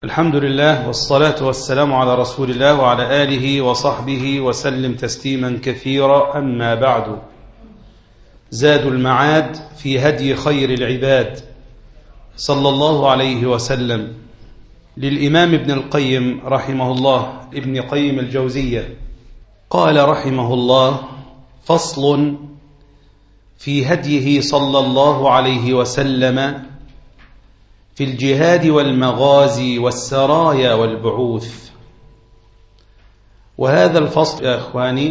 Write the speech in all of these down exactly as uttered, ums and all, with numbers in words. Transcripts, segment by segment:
الحمد لله والصلاة والسلام على رسول الله وعلى آله وصحبه وسلم تسليما كثيرا. أما بعد، زاد المعاد في هدي خير العباد صلى الله عليه وسلم للإمام ابن القيم رحمه الله، ابن قيم الجوزية، قال رحمه الله: فصل في هديه صلى الله عليه وسلم في الجهاد والمغازي والسرايا والبعوث. وهذا الفصل يا أخواني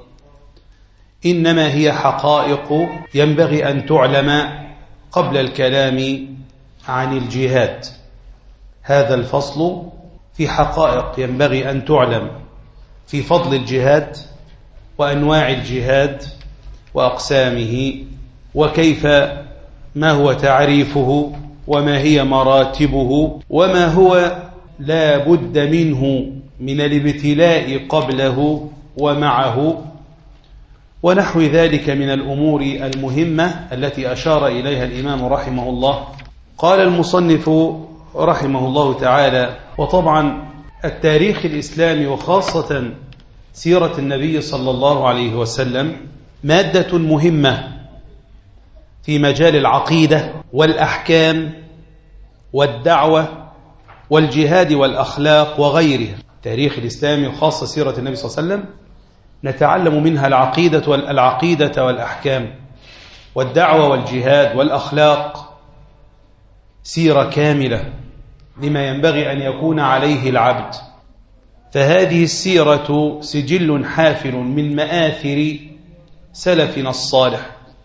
إنما هي حقائق ينبغي أن تعلم قبل الكلام عن الجهاد. هذا الفصل في حقائق ينبغي أن تعلم في فضل الجهاد وأنواع الجهاد وأقسامه، وكيف ما هو تعريفه، وما هي مراتبه، وما هو لا بد منه من الابتلاء قبله ومعه، ونحو ذلك من الأمور المهمة التي أشار إليها الإمام رحمه الله. قال المصنف رحمه الله تعالى: وطبعا التاريخ الإسلامي وخاصة سيرة النبي صلى الله عليه وسلم مادة مهمة في مجال العقيدة والأحكام والدعوة والجهاد والأخلاق وغيرها. التاريخ الإسلامي وخاصة سيرة النبي صلى الله عليه وسلم نتعلم منها العقيدة والعقيدة والأحكام والدعوة والجهاد والأخلاق، سيرة كاملة لما ينبغي أن يكون عليه العبد. فهذه السيرة سجل حافل من مآثر سلفنا الصالح.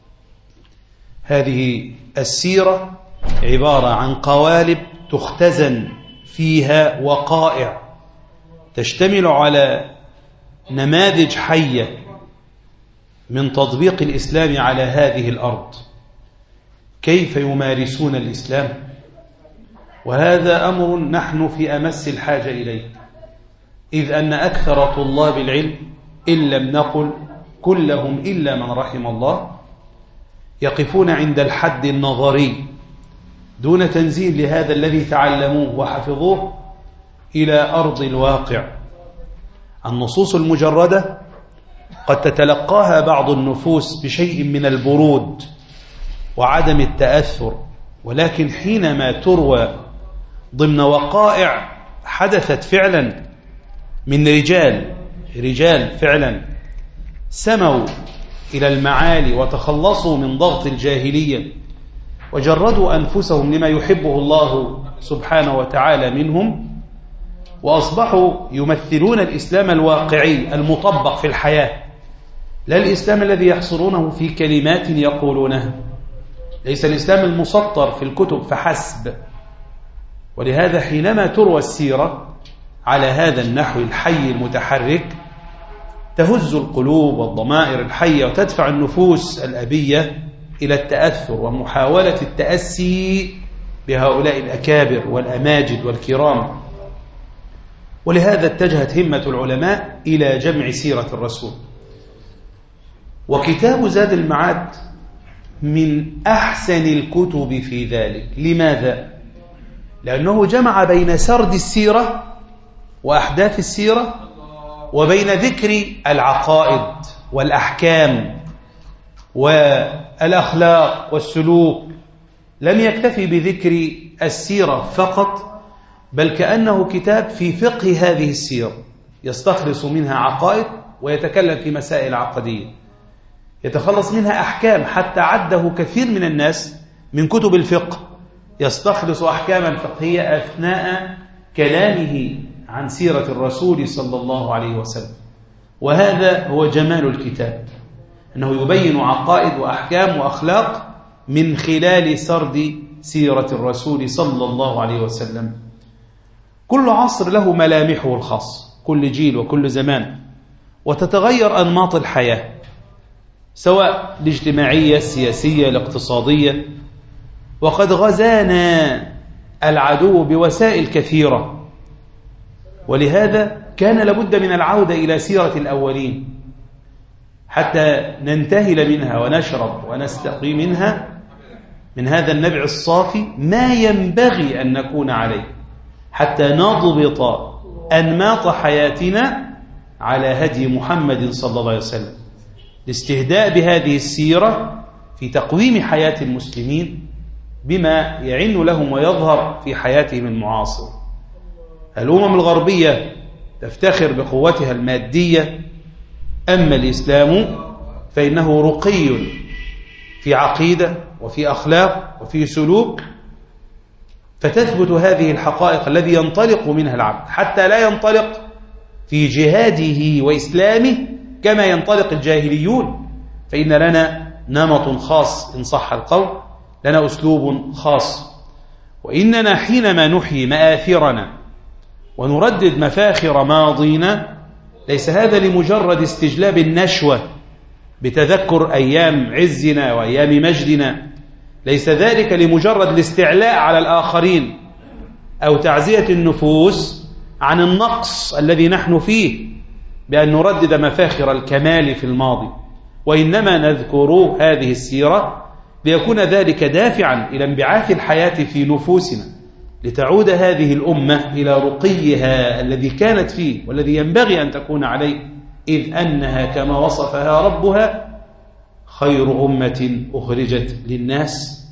هذه السيرة عبارة عن قوالب تختزن فيها وقائع تشتمل على نماذج حية من تطبيق الإسلام على هذه الأرض، كيف يمارسون الإسلام. وهذا أمر نحن في أمس الحاجة إليه، إذ أن أكثر طلاب العلم إن لم نقل كلهم إلا من رحم الله يقفون عند الحد النظري دون تنزيل لهذا الذي تعلموه وحفظوه إلى أرض الواقع. النصوص المجردة قد تتلقاها بعض النفوس بشيء من البرود وعدم التأثر، ولكن حينما تروى ضمن وقائع حدثت فعلا من رجال رجال فعلا سموا إلى المعالي وتخلصوا من ضغط الجاهلية وجردوا أنفسهم لما يحبه الله سبحانه وتعالى منهم، وأصبحوا يمثلون الإسلام الواقعي المطبق في الحياة، لا الإسلام الذي يحصرونه في كلمات يقولونها، ليس الإسلام المسطر في الكتب فحسب. ولهذا حينما تروى السيرة على هذا النحو الحي المتحرك تهز القلوب والضمائر الحية وتدفع النفوس الأبية إلى التأثر ومحاولة التأسي بهؤلاء الأكابر والأماجد والكرام. ولهذا اتجهت همة العلماء إلى جمع سيرة الرسول، وكتاب زاد المعاد من أحسن الكتب في ذلك. لماذا؟ لأنه جمع بين سرد السيرة وأحداث السيرة وبين ذكر العقائد والأحكام والأخلاق والسلوك. لم يكتفي بذكر السيرة فقط، بل كأنه كتاب في فقه هذه السيرة، يستخلص منها عقائد ويتكلم في مسائل عقدية، يتخلص منها أحكام، حتى عده كثير من الناس من كتب الفقه يستخلص أحكاما فقهية أثناء كلامه عن سيرة الرسول صلى الله عليه وسلم. وهذا هو جمال الكتاب، أنه يبين عقائد وأحكام وأخلاق من خلال سرد سيرة الرسول صلى الله عليه وسلم. كل عصر له ملامحه الخاصة، كل جيل وكل زمان، وتتغير أنماط الحياة، سواء الاجتماعية السياسية الاقتصادية. وقد غزانا العدو بوسائل كثيرة، ولهذا كان لابد من العودة إلى سيرة الأولين حتى ننتهل منها ونشرب ونستقي منها من هذا النبع الصافي ما ينبغي أن نكون عليه. حتى نضبط أنماط حياتنا على هدي محمد صلى الله عليه وسلم. الاستهداء بهذه السيرة في تقويم حياة المسلمين بما يعن لهم ويظهر في حياتهم المعاصرة. الأمم الغربية تفتخر بقوتها المادية، أما الإسلام فإنه رقي في عقيدة وفي أخلاق وفي سلوك، فتثبت هذه الحقائق الذي ينطلق منها العبد، حتى لا ينطلق في جهاده وإسلامه كما ينطلق الجاهليون، فإن لنا نمط خاص إن صح القول، لنا أسلوب خاص. وإننا حينما نحيي مآثرنا ونردد مفاخر ماضينا ليس هذا لمجرد استجلاب النشوة بتذكر أيام عزنا وأيام مجدنا، ليس ذلك لمجرد الاستعلاء على الآخرين أو تعزية النفوس عن النقص الذي نحن فيه بأن نردد مفاخر الكمال في الماضي، وإنما نذكر هذه السيرة ليكون ذلك دافعا إلى انبعاث الحياة في نفوسنا، لتعود هذه الأمة إلى رقيها الذي كانت فيه والذي ينبغي أن تكون عليه، إذ أنها كما وصفها ربها خير أمة أخرجت للناس.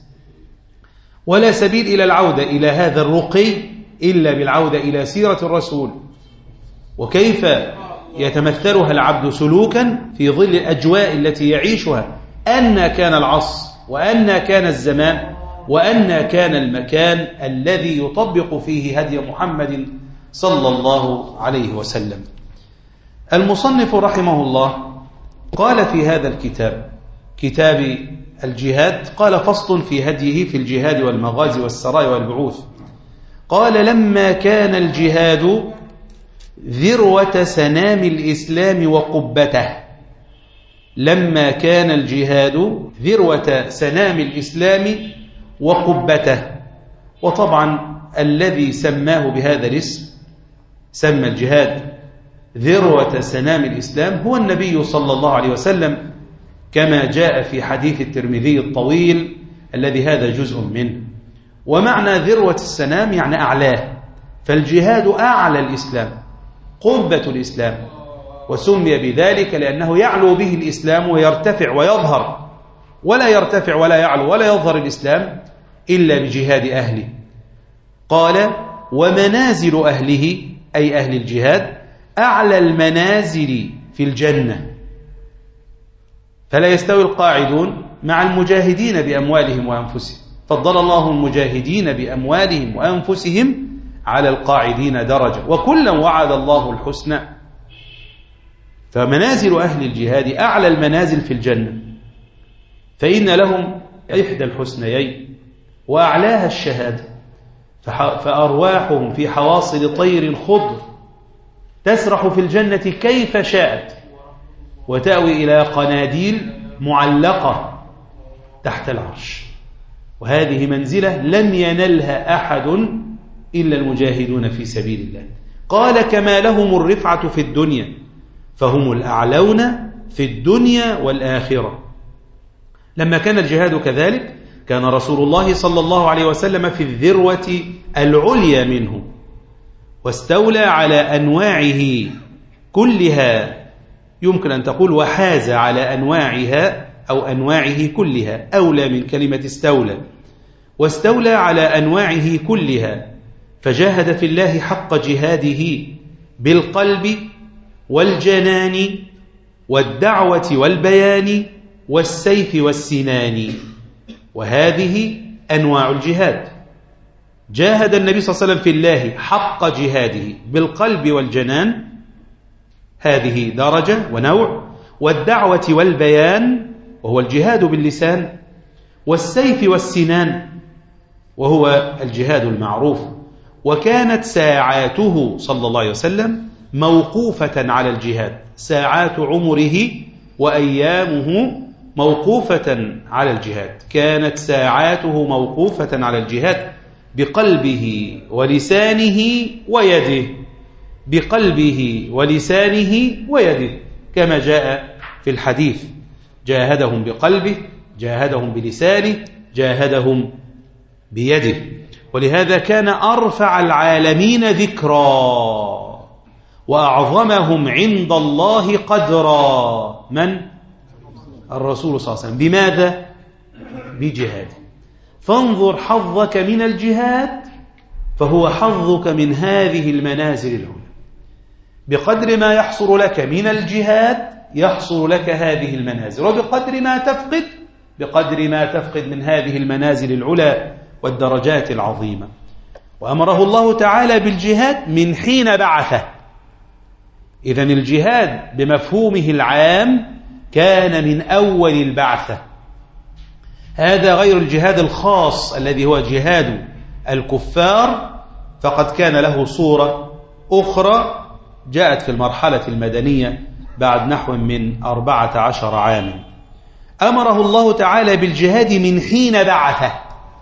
ولا سبيل إلى العودة إلى هذا الرقي إلا بالعودة إلى سيرة الرسول، وكيف يتمثلها العبد سلوكا في ظل الأجواء التي يعيشها، أن كان العصر وأن كان الزمان وأن كان المكان الذي يطبق فيه هدي محمد صلى الله عليه وسلم. المصنف رحمه الله قال في هذا الكتاب، كتاب الجهاد، قال فصل في هديه في الجهاد والمغازي والسرايا والبعوث، قال لما كان الجهاد ذروة سنام الإسلام وقبته، لما كان الجهاد ذروة سنام الإسلام وقبته. وطبعا الذي سماه بهذا الاسم، سمى الجهاد ذروة سنام الإسلام، هو النبي صلى الله عليه وسلم، كما جاء في حديث الترمذي الطويل الذي هذا جزء منه. ومعنى ذروة السنام يعني أعلاه، فالجهاد أعلى الإسلام، قبة الإسلام، وسمي بذلك لأنه يعلو به الإسلام ويرتفع ويظهر، ولا يرتفع ولا يعلو ولا يظهر الإسلام إلا بجهاد أهله. قال ومنازل أهله أي أهل الجهاد أعلى المنازل في الجنة، فلا يستوي القاعدون مع المجاهدين بأموالهم وأنفسهم، فضل الله المجاهدين بأموالهم وأنفسهم على القاعدين درجة، وكلا وعد الله الحسنى. فمنازل أهل الجهاد أعلى المنازل في الجنة، فإن لهم إحدى الحسنيين وأعلاها الشهادة، فأرواحهم في حواصل طير خضر تسرح في الجنة كيف شاءت، وتأوي إلى قناديل معلقة تحت العرش. وهذه منزلة لم ينلها أحد إلا المجاهدون في سبيل الله. قال كما لهم الرفعة في الدنيا فهم الأعلون في الدنيا والآخرة. لما كان الجهاد كذلك كان رسول الله صلى الله عليه وسلم في الذروة العليا منه، واستولى على أنواعه كلها، يمكن أن تقول وحاز على أنواعها أو أنواعه كلها، أولى من كلمة استولى، واستولى على أنواعه كلها، فجاهد في الله حق جهاده بالقلب والجنان والدعوة والبيان والسيف والسنان. وهذه أنواع الجهاد. جاهد النبي صلى الله عليه وسلم في الله حق جهاده بالقلب والجنان، هذه درجة ونوع، والدعوة والبيان وهو الجهاد باللسان، والسيف والسنان وهو الجهاد المعروف. وكانت ساعاته صلى الله عليه وسلم موقوفة على الجهاد، ساعات عمره وأيامه موقوفة على الجهاد، كانت ساعاته موقوفة على الجهاد بقلبه ولسانه ويده، بقلبه ولسانه ويده، كما جاء في الحديث: جاهدهم بقلبه، جاهدهم بلسانه، جاهدهم بيده. ولهذا كان أرفع العالمين ذكرا وأعظمهم عند الله قدرا من؟ الرسول صلى الله عليه وسلم. بماذا؟ بجهاده. فانظر حظك من الجهاد فهو حظك من هذه المنازل العلى. بقدر ما يحصل لك من الجهاد يحصل لك هذه المنازل، وبقدر ما تفقد بقدر ما تفقد من هذه المنازل العلى والدرجات العظيمة. وأمره الله تعالى بالجهاد من حين بعثه. إذن الجهاد بمفهومه العام كان من أول البعثة. هذا غير الجهاد الخاص الذي هو جهاد الكفار، فقد كان له صورة أخرى جاءت في المرحلة المدنية بعد نحو من أربعة عشر عاما. أمره الله تعالى بالجهاد من حين بعثه،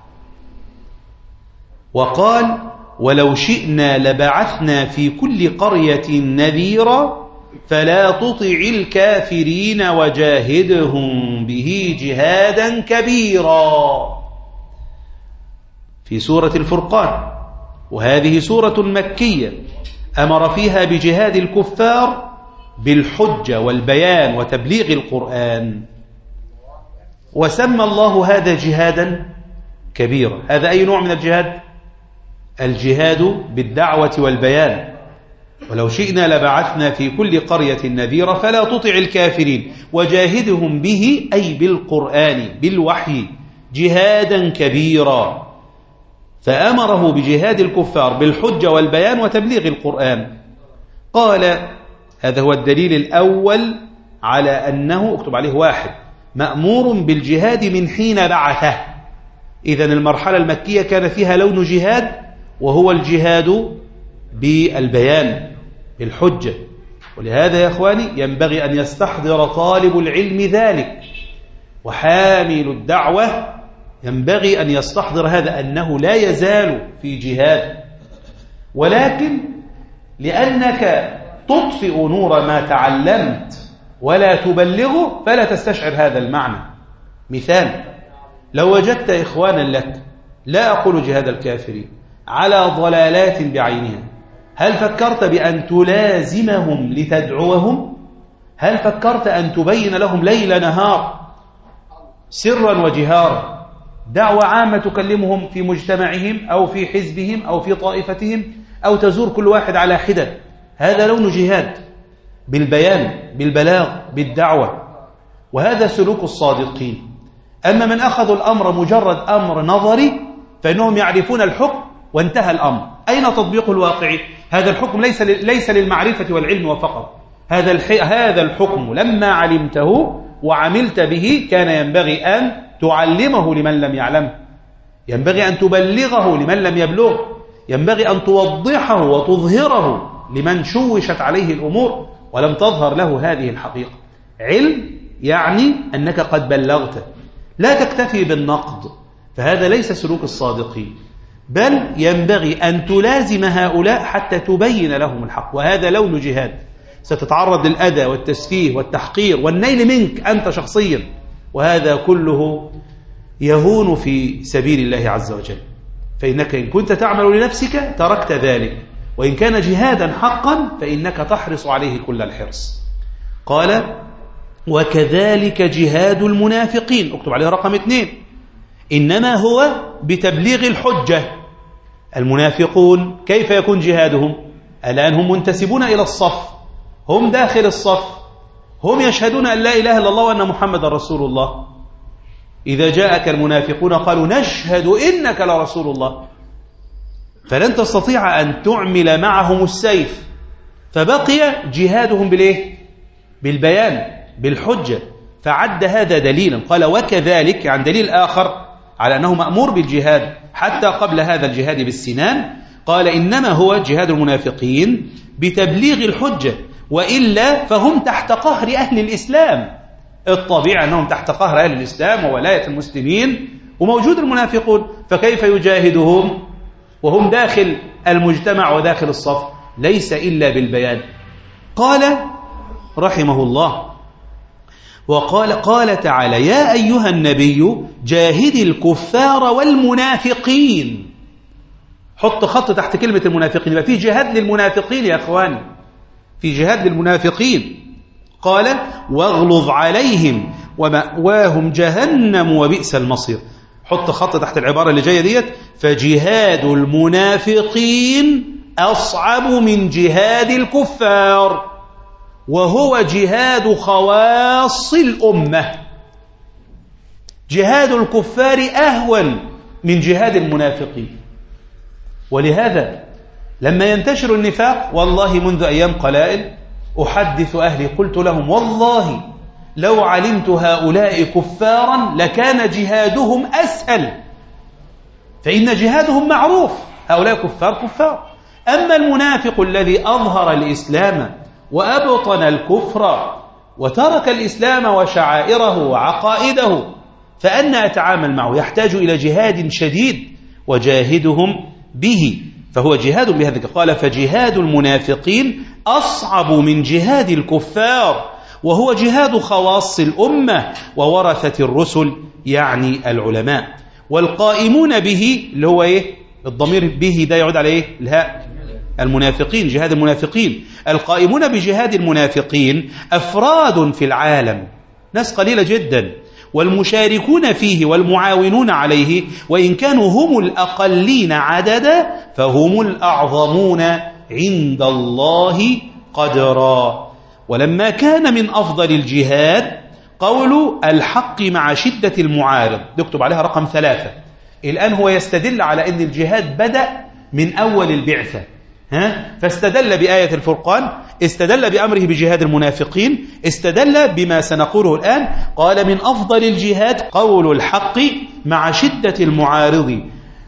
وقال ولو شئنا لبعثنا في كل قرية نذيرا فلا تطع الكافرين وجاهدهم به جهادا كبيرا. في سورة الفرقان، وهذه سورة مكية أمر فيها بجهاد الكفار بالحجة والبيان وتبليغ القرآن، وسمى الله هذا جهادا كبيرا. هذا أي نوع من الجهاد؟ الجهاد بالدعوة والبيان. ولو شئنا لبعثنا في كل قرية نذيرا فلا تطع الكافرين وجاهدهم به أي بالقرآن بالوحي جهادا كبيرا. فأمره بجهاد الكفار بالحجة والبيان وتبليغ القرآن. قال هذا هو الدليل الأول على أنه اكتب عليه واحد مأمور بالجهاد من حين بعثه. إذن المرحلة المكية كان فيها لون جهاد، وهو الجهاد بالبيان بالحجة. ولهذا يا إخواني ينبغي أن يستحضر طالب العلم ذلك، وحامل الدعوة ينبغي أن يستحضر هذا، أنه لا يزال في جهاد، ولكن لأنك تطفئ نور ما تعلمت ولا تبلغه فلا تستشعر هذا المعنى. مثال، لو وجدت إخوانا لك، لا أقول جهاد الكافرين، على ضلالات بعينها، هل فكرت بأن تلازمهم لتدعوهم؟ هل فكرت أن تبين لهم ليل نهار سرا وجهارا دعوة عامة تكلمهم في مجتمعهم أو في حزبهم أو في طائفتهم، أو تزور كل واحد على حدة؟ هذا لون جهاد بالبيان بالبلاغ بالدعوة، وهذا سلوك الصادقين. أما من أخذوا الأمر مجرد أمر نظري فإنهم يعرفون الحكم وانتهى الأمر. أين تطبيق الواقعي؟ هذا الحكم ليس ليس للمعرفة والعلم وفقط. هذا هذا الحكم لما علمته وعملت به كان ينبغي أن تعلمه لمن لم يعلمه، ينبغي أن تبلغه لمن لم يبلغ، ينبغي أن توضحه وتظهره لمن شوشت عليه الأمور ولم تظهر له هذه الحقيقة. علم يعني أنك قد بلغت، لا تكتفي بالنقد، فهذا ليس سلوك الصادقين، بل ينبغي أن تلازم هؤلاء حتى تبين لهم الحق، وهذا لون جهاد. ستتعرض للأذى والتسفيه والتحقير والنيل منك أنت شخصيا، وهذا كله يهون في سبيل الله عز وجل. فإنك إن كنت تعمل لنفسك تركت ذلك، وإن كان جهادا حقا فإنك تحرص عليه كل الحرص. قال وكذلك جهاد المنافقين، اكتب عليه رقم اثنين، إنما هو بتبليغ الحجة. المنافقون كيف يكون جهادهم؟ الآن هم منتسبون إلى الصف، هم داخل الصف، هم يشهدون أن لا إله إلا الله وأن محمد رسول الله. إذا جاءك المنافقون قالوا نشهد إنك لرسول الله، فلن تستطيع أن تعمل معهم السيف، فبقي جهادهم بالإيه؟ بالبيان بالحجة. فعد هذا دليلا، قال وكذلك عن دليل آخر على أنه مأمور بالجهاد حتى قبل هذا الجهاد بالسنان. قال إنما هو جهاد المنافقين بتبليغ الحجة، وإلا فهم تحت قهر أهل الإسلام. الطبيعي أنهم تحت قهر أهل الإسلام وولاية المسلمين، وموجود المنافقون، فكيف يجاهدهم وهم داخل المجتمع وداخل الصف؟ ليس إلا بالبيان. قال رحمه الله وقال قال تعالى يا أيها النبي جاهد الكفار والمنافقين حط خط تحت كلمة المنافقين، يبقى في جهاد للمنافقين يا أخواني، في جهاد للمنافقين. قال واغلظ عليهم ومأواهم جهنم وبئس المصير. حط خط تحت العبارة اللي جاية ديت، فجهاد المنافقين أصعب من جهاد الكفار، وهو جهاد خواص الأمة. جهاد الكفار أهون من جهاد المنافقين. ولهذا لما ينتشر النفاق، والله منذ أيام قلائل أحدث أهلي قلت لهم والله لو علمت هؤلاء كفارا لكان جهادهم أسهل، فإن جهادهم معروف، هؤلاء كفار كفار. أما المنافق الذي أظهر الإسلام وأبطن الكفر وترك الإسلام وشعائره وعقائده، فأنا أتعامل معه؟ يحتاج إلى جهاد شديد وجاهدهم به، فهو جهاد بهذا. قال فجهاد المنافقين أصعب من جهاد الكفار، وهو جهاد خواص الأمة وورثة الرسل، يعني العلماء. والقائمون به اللي هو إيه؟ الضمير به ده يعود على إيه؟ الهاء، المنافقين، جهاد المنافقين. القائمون بجهاد المنافقين أفراد في العالم، ناس قليلة جدا، والمشاركون فيه والمعاونون عليه وإن كانوا هم الأقلين عددا فهم الأعظمون عند الله قدرا. ولما كان من أفضل الجهاد قول الحق مع شدة المعارض، نكتب عليها رقم ثلاثة. الآن هو يستدل على أن الجهاد بدأ من أول البعثة، ها؟ فاستدل بآية الفرقان، استدل بأمره بجهاد المنافقين، استدل بما سنقوله الآن. قال من أفضل الجهاد قول الحق مع شدة المعارض،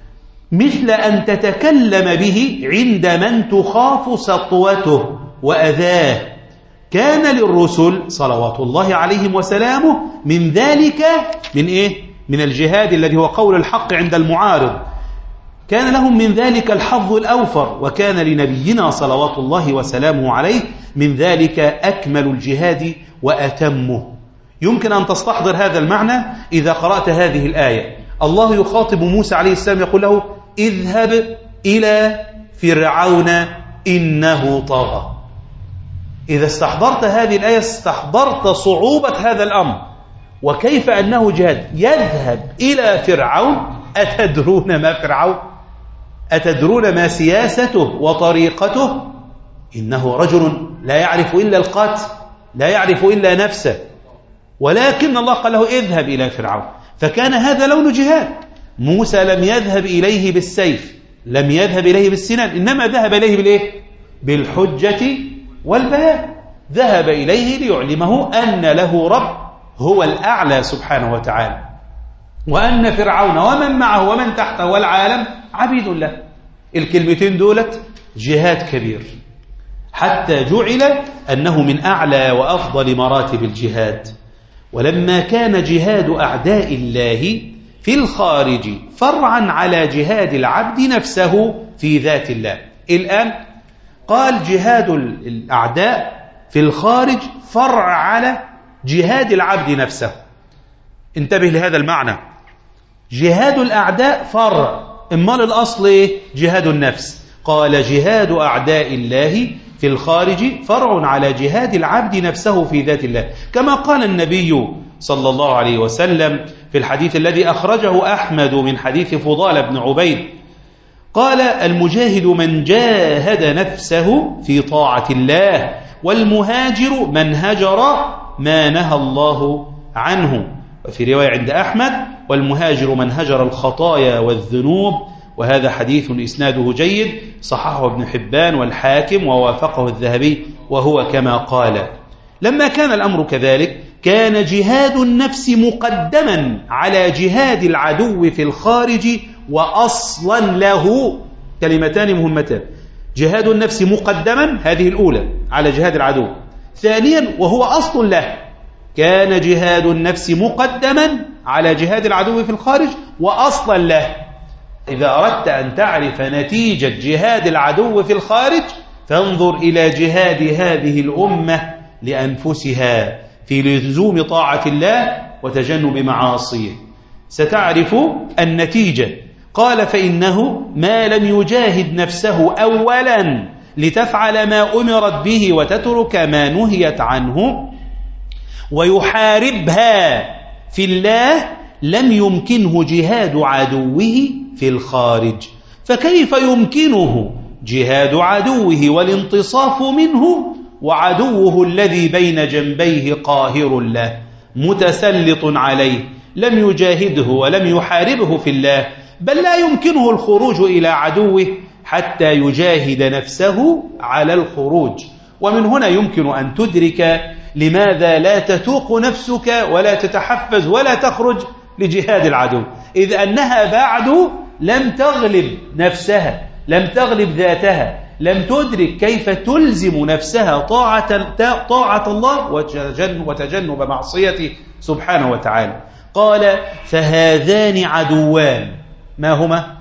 مثل أن تتكلم به عند من تخاف سطوته وأذاه. كان للرسل صلوات الله عليهم وسلامه من ذلك، من إيه؟ من الجهاد الذي هو قول الحق عند المعارض، كان لهم من ذلك الحظ الأوفر، وكان لنبينا صلوات الله وسلامه عليه من ذلك أكمل الجهاد وأتمه. يمكن أن تستحضر هذا المعنى إذا قرأت هذه الآية. الله يخاطب موسى عليه السلام يقول له اذهب إلى فرعون إنه طغى. إذا استحضرت هذه الآية استحضرت صعوبة هذا الأمر وكيف أنه جهاد. يذهب إلى فرعون، أتدرون ما فرعون؟ أتدرون ما سياسته وطريقته؟ إنه رجل لا يعرف إلا القتل، لا يعرف إلا نفسه، ولكن الله قال له اذهب إلى فرعون. فكان هذا لون جهاد. موسى لم يذهب إليه بالسيف، لم يذهب إليه بالسنان، إنما ذهب إليه بالإيه؟ بالحجة والبيان. ذهب إليه ليعلمه أن له رب هو الأعلى سبحانه وتعالى، وأن فرعون ومن معه ومن تحته والعالم عبيد له. الكلمتين دولت جهاد كبير، حتى جعل أنه من أعلى وأفضل مراتب الجهاد. ولما كان جهاد أعداء الله في الخارج فرعا على جهاد العبد نفسه في ذات الله. الآن قال جهاد الأعداء في الخارج فرع على جهاد العبد نفسه. انتبه لهذا المعنى، جهاد الأعداء فرع، امال الأصل إيه؟ جهاد النفس. قال جهاد أعداء الله في الخارج فرع على جهاد العبد نفسه في ذات الله، كما قال النبي صلى الله عليه وسلم في الحديث الذي أخرجه أحمد من حديث فضال بن عبيد، قال المجاهد من جاهد نفسه في طاعة الله، والمهاجر من هجر ما نهى الله عنه. وفي رواية عند أحمد والمهاجر من هجر الخطايا والذنوب. وهذا حديث إسناده جيد، صححه ابن حبان والحاكم ووافقه الذهبي، وهو كما قال. لما كان الأمر كذلك كان جهاد النفس مقدما على جهاد العدو في الخارج وأصلا له. كلمتان مهمتان، جهاد النفس مقدما، هذه الأولى، على جهاد العدو. ثانيا وهو أصل له، كان جهاد النفس مقدما على جهاد العدو في الخارج وأصلا له. إذا أردت أن تعرف نتيجة جهاد العدو في الخارج فانظر إلى جهاد هذه الأمة لأنفسها في لزوم طاعة الله وتجنب معاصيه، ستعرف النتيجة. قال فإنه ما لم يجاهد نفسه أولا لتفعل ما أمرت به وتترك ما نهيت عنه ويحاربها في الله لم يمكنه جهاد عدوه في الخارج. فكيف يمكنه جهاد عدوه والانتصاف منه وعدوه الذي بين جنبيه قاهر له متسلط عليه لم يجاهده ولم يحاربه في الله، بل لا يمكنه الخروج إلى عدوه حتى يجاهد نفسه على الخروج. ومن هنا يمكن أن تدرك لماذا لا تتوق نفسك ولا تتحفز ولا تخرج لجهاد العدو، إذ أنها بعد لم تغلب نفسها، لم تغلب ذاتها، لم تدرك كيف تلزم نفسها طاعة, طاعة الله وتجنب معصيته سبحانه وتعالى. قال فهذان عدوان، ما هما؟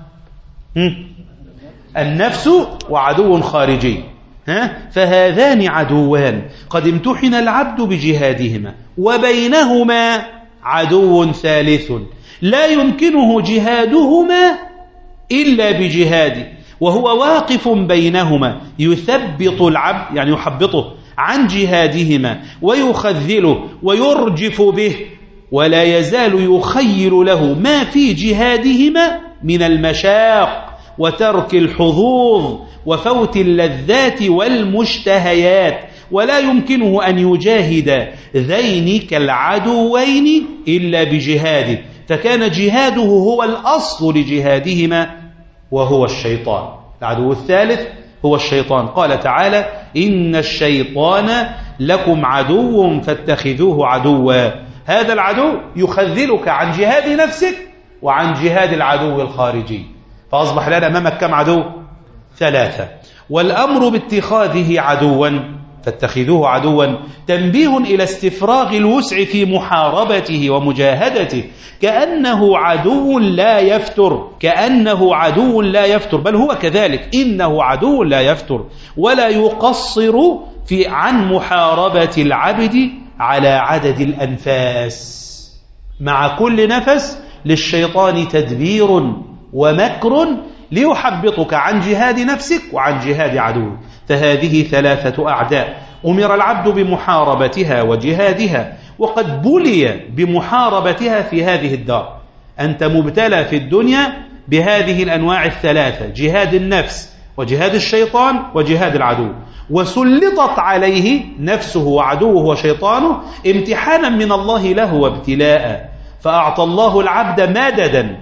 النفس وعدو خارجي. ها؟ فهذان عدوان قد امتحن العبد بجهادهما وبينهما عدو ثالث لا يمكنه جهادهما إلا بجهاده وهو واقف بينهما يثبط العبد، يعني يحبطه عن جهادهما ويخذله ويرجف به، ولا يزال يخيل له ما في جهادهما من المشاق وترك الحظوظ وفوت اللذات والمشتهيات، ولا يمكنه أن يجاهد ذينك العدوين إلا بجهاده، فكان جهاده هو الأصل لجهادهما وهو الشيطان. العدو الثالث هو الشيطان. قال تعالى إن الشيطان لكم عدو فاتخذوه عدوا. هذا العدو يخذلك عن جهاد نفسك وعن جهاد العدو الخارجي، فأصبح لنا أمامك كم عدو؟ ثلاثة. والأمر باتخاذه عدوا فاتخذوه عدوا تنبيه إلى استفراغ الوسع في محاربته ومجاهدته، كأنه عدو لا يفتر، كأنه عدو لا يفتر، بل هو كذلك، إنه عدو لا يفتر ولا يقصر في عن محاربة العبد على عدد الأنفاس. مع كل نفس للشيطان تدبير ومكر ليحبطك عن جهاد نفسك وعن جهاد عدوك. فهذه ثلاثة أعداء أمر العبد بمحاربتها وجهادها، وقد بلي بمحاربتها في هذه الدار. أنت مبتلى في الدنيا بهذه الأنواع الثلاثة، جهاد النفس وجهاد الشيطان وجهاد العدو، وسلطت عليه نفسه وعدوه وشيطانه امتحانا من الله له وابتلاء، فأعطى الله العبد مددا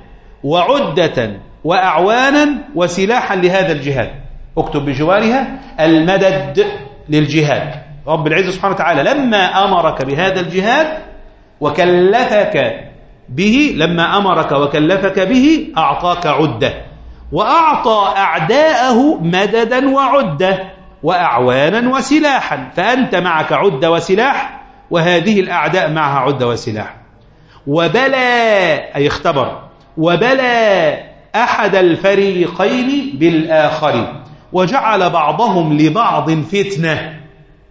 وعدة وأعوانا وسلاحا لهذا الجهاد. اكتب بجوارها المدد للجهاد. رب العزة سبحانه وتعالى لما أمرك بهذا الجهاد وكلفك به، لما أمرك وكلفك به أعطاك عدة، وأعطى أعداءه مددا وعدة وأعوانا وسلاحا، فأنت معك عدة وسلاح وهذه الأعداء معها عدة وسلاح. وبلى أي اختبر، وبلى أحد الفريقين بالآخر وجعل بعضهم لبعض فتنة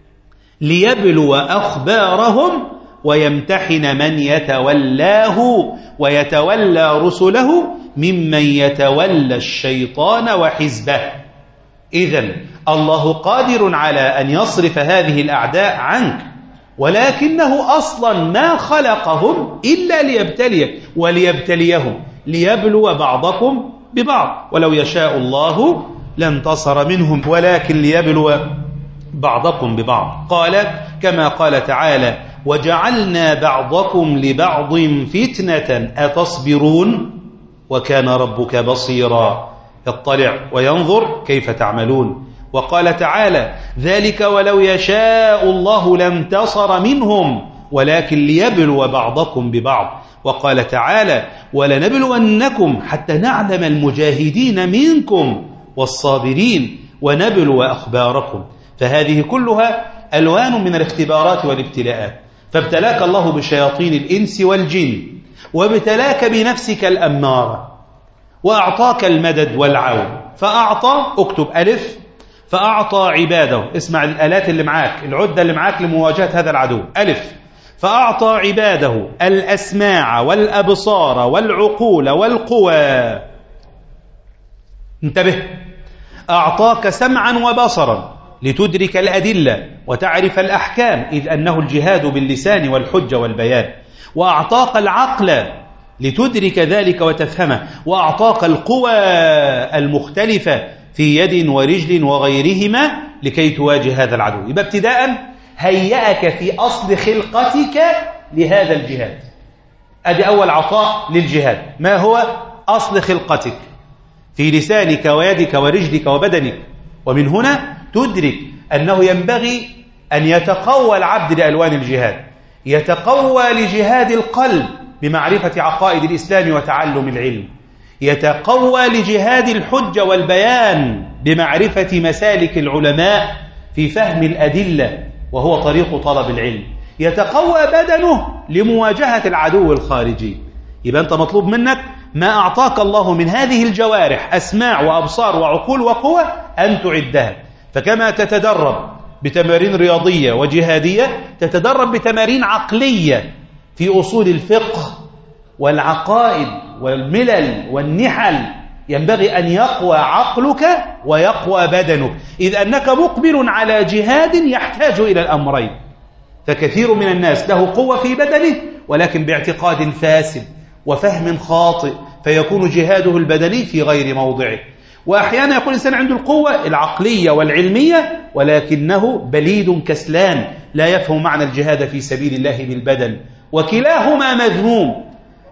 ليبلو أخبارهم ويمتحن من يتولاه ويتولى رسله ممن يتولى الشيطان وحزبه. إذن الله قادر على أن يصرف هذه الأعداء عنك، ولكنه أصلا ما خلقهم إلا ليبتليك وليبتليهم ليبلو بعضكم ببعض، ولو يشاء الله لانتصر منهم ولكن ليبلو بعضكم ببعض. قال كما قال تعالى وجعلنا بعضكم لبعض فتنة أتصبرون وكان ربك بصيرا يطلع وينظر كيف تعملون. وقال تعالى ذلك ولو يشاء الله لانتصر منهم ولكن ليبلو بعضكم ببعض. وقال تعالى ولنبلونكم حتى نعلم المجاهدين منكم والصابرين ونبلو أخباركم. فهذه كلها ألوان من الاختبارات والابتلاءات. فابتلاك الله بشياطين الإنس والجن، وابتلاك بنفسك الأمارة، وأعطاك المدد والعون. فأعطى، اكتب ألف، فأعطى عباده، اسمع الآلات اللي معاك، العدة اللي معاك لمواجهة هذا العدو. ألف، فأعطى عباده الأسماع والأبصار والعقول والقوى انتبه، أعطاك سمعا وبصرا لتدرك الأدلة وتعرف الأحكام، إذ أنه الجهاد باللسان والحجة والبيان. وأعطاك العقل لتدرك ذلك وتفهمه، وأعطاك القوى المختلفة في يد ورجل وغيرهما لكي تواجه هذا العدو. يبقى ابتداء هيأك في أصل خلقتك لهذا الجهاد. أدي أول عطاء للجهاد. ما هو أصل خلقتك؟ في لسانك ويدك ورجلك وبدنك. ومن هنا تدرك أنه ينبغي أن يتقوى العبد لألوان الجهاد، يتقوى لجهاد القلب بمعرفة عقائد الإسلام وتعلم العلم، يتقوى لجهاد الحجة والبيان بمعرفة مسالك العلماء في فهم الأدلة وهو طريق طلب العلم، يتقوى بدنه لمواجهة العدو الخارجي. يبقى أنت مطلوب منك ما أعطاك الله من هذه الجوارح، أسماع وأبصار وعقول وقوة، أن تعدها. فكما تتدرب بتمارين رياضية وجهادية، تتدرب بتمارين عقلية في أصول الفقه والعقائد والملل والنحل. ينبغي أن يقوى عقلك ويقوى بدنك، إذ أنك مقبل على جهاد يحتاج إلى الأمرين. فكثير من الناس له قوة في بدنه ولكن باعتقاد فاسد وفهم خاطئ، فيكون جهاده البدني في غير موضعه. وأحيانا يكون الإنسان عنده القوة العقلية والعلمية ولكنه بليد كسلان، لا يفهم معنى الجهاد في سبيل الله بالبدن. وكلاهما مذموم،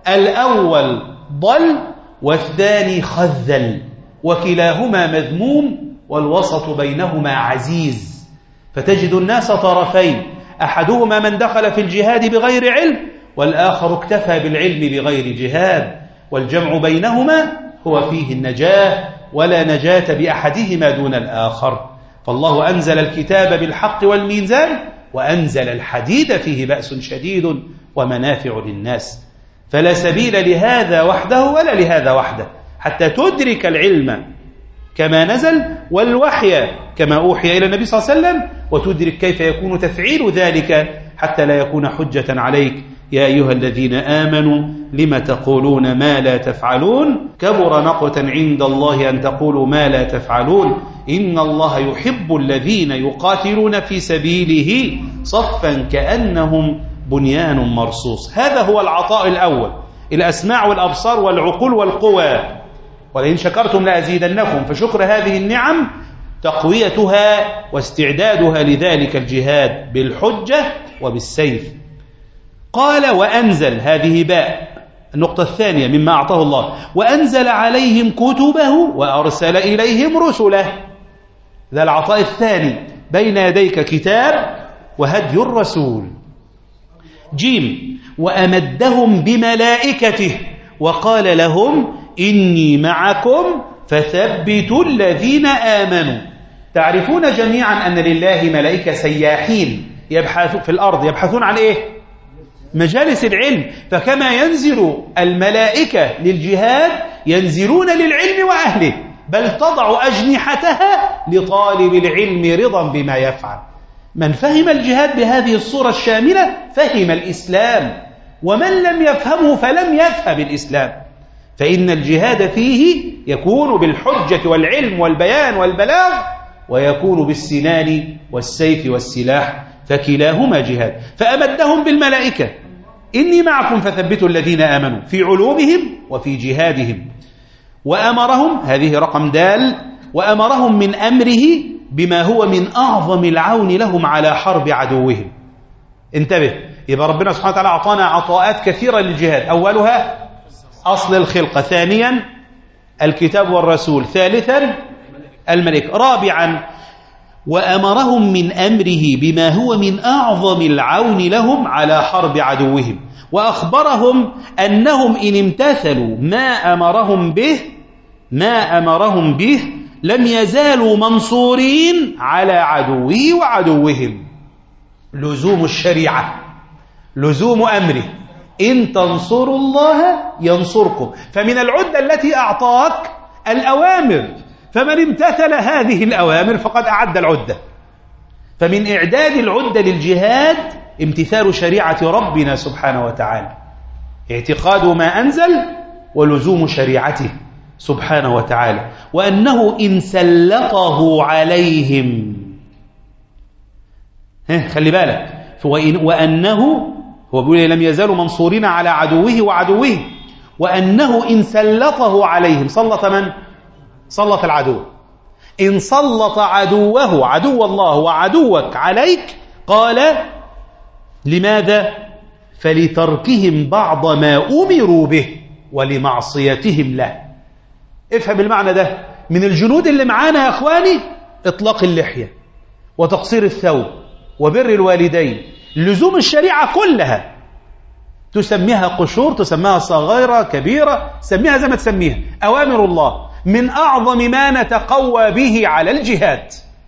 الأول ضل والثاني خذل، وكلاهما مذموم والوسط بينهما عزيز. فتجد الناس طرفين، أحدهما من دخل في الجهاد بغير علم، والآخر اكتفى بالعلم بغير جهاد، والجمع بينهما هو فيه النجاة، ولا نجاة بأحدهما دون الآخر. فالله أنزل الكتاب بالحق والميزان، وأنزل الحديد فيه بأس شديد ومنافع للناس. فلا سبيل لهذا وحده ولا لهذا وحده حتى تدرك العلم كما نزل والوحي كما أوحي إلى النبي صلى الله عليه وسلم، وتدرك كيف يكون تفعيل ذلك حتى لا يكون حجة عليك. يا أيها الذين آمنوا لم تقولون ما لا تفعلون، كبر مقتا عند الله أن تقولوا ما لا تفعلون، إن الله يحب الذين يقاتلون في سبيله صفا كأنهم بنيان مرصوص. هذا هو العطاء الأول، الأسماع والأبصار والعقول والقوى. ولئن شكرتم لأزيدنكم. فشكر هذه النعم تقويتها واستعدادها لذلك الجهاد بالحجة وبالسيف. قال وأنزل، هذه باء النقطة الثانية مما أعطاه الله، وأنزل عليهم كتبه وأرسل إليهم رسله. ذا العطاء الثاني، بين يديك كتاب وهدي الرسول. جيم، وأمدهم بملائكته وقال لهم إني معكم فثبتوا الذين آمنوا. تعرفون جميعا أن لله ملائكة سياحين يبحثون في الأرض، يبحثون عن إيه؟ مجالس العلم. فكما ينزل الملائكة للجهاد ينزلون للعلم وأهله، بل تضع أجنحتها لطالب العلم رضا بما يفعل. من فهم الجهاد بهذه الصورة الشاملة فهم الإسلام، ومن لم يفهمه فلم يفهم الإسلام. فإن الجهاد فيه يكون بالحجة والعلم والبيان والبلاغ، ويكون بالسنان والسيف والسلاح، فكلاهما جهاد. فأمدهم بالملائكة، إني معكم فثبتوا الذين آمنوا في علومهم وفي جهادهم. وأمرهم، هذه رقم دال، وأمرهم من أمره بما هو من أعظم العون لهم على حرب عدوهم. انتبه، يبقى ربنا سبحانه وتعالى أعطانا عطاءات كثيرة للجهاد. أولها أصل الخلقة، ثانيا الكتاب والرسول، ثالثا الملك، رابعا وأمرهم من أمره بما هو من أعظم العون لهم على حرب عدوهم، وأخبرهم أنهم إن امتثلوا ما أمرهم به ما أمرهم به لم يزالوا منصورين على عدوه وعدوهم. لزوم الشريعة، لزوم أمره، إن تنصروا الله ينصركم. فمن العدة التي أعطاك الأوامر، فمن امتثل هذه الأوامر فقد أعد العدة. فمن إعداد العدة للجهاد امتثال شريعة ربنا سبحانه وتعالى، اعتقاد ما أنزل ولزوم شريعته. سبحانه وتعالى، وأنه إن سلطه عليهم، خلي بالك، وأنه هو بيقول لم يزالوا منصورين على عدوه وعدوه، وأنه إن سلطه عليهم، سلط من؟ سلط العدو. إن سلط عدوه، عدو الله وعدوك عليك، قال لماذا؟ فلتركهم بعض ما أمروا به ولمعصيتهم له. افهم المعنى ده. من الجنود اللي معانا يا أخواني إطلاق اللحية وتقصير الثوب وبر الوالدين، لزوم الشريعة كلها، تسميها قشور، تسميها صغيرة كبيرة، سميها زي ما تسميها، أوامر الله من أعظم ما نتقوى به على الجهاد.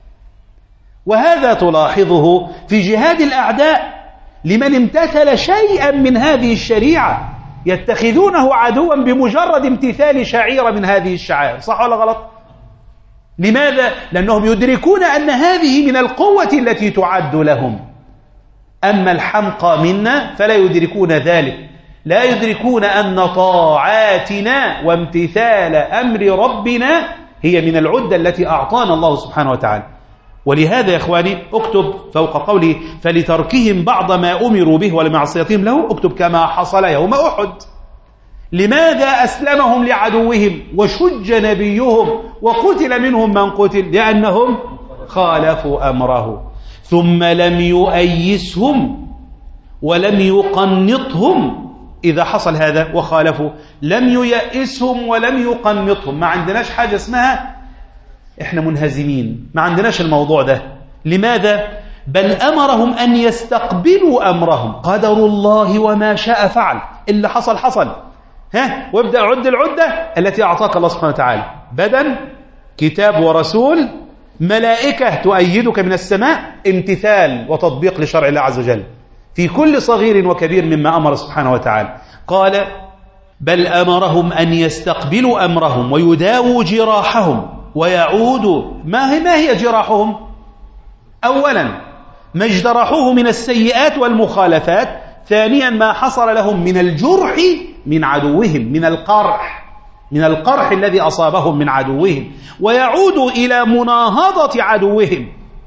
وهذا تلاحظه في جهاد الأعداء، لمن امتثل شيئا من هذه الشريعة يتخذونه عدوا بمجرد امتثال شعيرة من هذه الشعائر. صح ولا غلط؟ لماذا؟ لأنهم يدركون أن هذه من القوة التي تعد لهم. أما الحمقى منا فلا يدركون ذلك، لا يدركون أن طاعاتنا وامتثال أمر ربنا هي من العدة التي أعطانا الله سبحانه وتعالى. ولهذا يا إخواني اكتب فوق قوله فلتركهم بعض ما أمروا به ولمعصيتهم له، اكتب كما حصل يوم أحد. لماذا أسلمهم لعدوهم وشج نبيهم وقتل منهم من قتل؟ لأنهم خالفوا أمره. ثم لم يؤيسهم ولم يقنطهم. إذا حصل هذا وخالفوا، لم ييأسهم ولم يقنطهم. ما عندناش حاجة اسمها إحنا منهزمين، ما عندناش الموضوع ده. لماذا؟ بل أمرهم أن يستقبلوا أمرهم، قدر الله وما شاء فعل، اللي حصل حصل، ها، وابدأ عد العدة التي أعطاك الله سبحانه وتعالى: بدن، كتاب ورسول، ملائكة تؤيدك من السماء، امتثال وتطبيق لشرع الله عز وجل في كل صغير وكبير مما أمر سبحانه وتعالى. قال: بل أمرهم أن يستقبلوا أمرهم ويداووا جراحهم ويعودوا. ما هي, ما هي جراحهم؟ أولا ما اجترحوه من السيئات والمخالفات، ثانيا ما حصل لهم من الجرح من عدوهم، من القرح من القرح الذي أصابهم من عدوهم، ويعودوا إلى مناهضة عدوهم،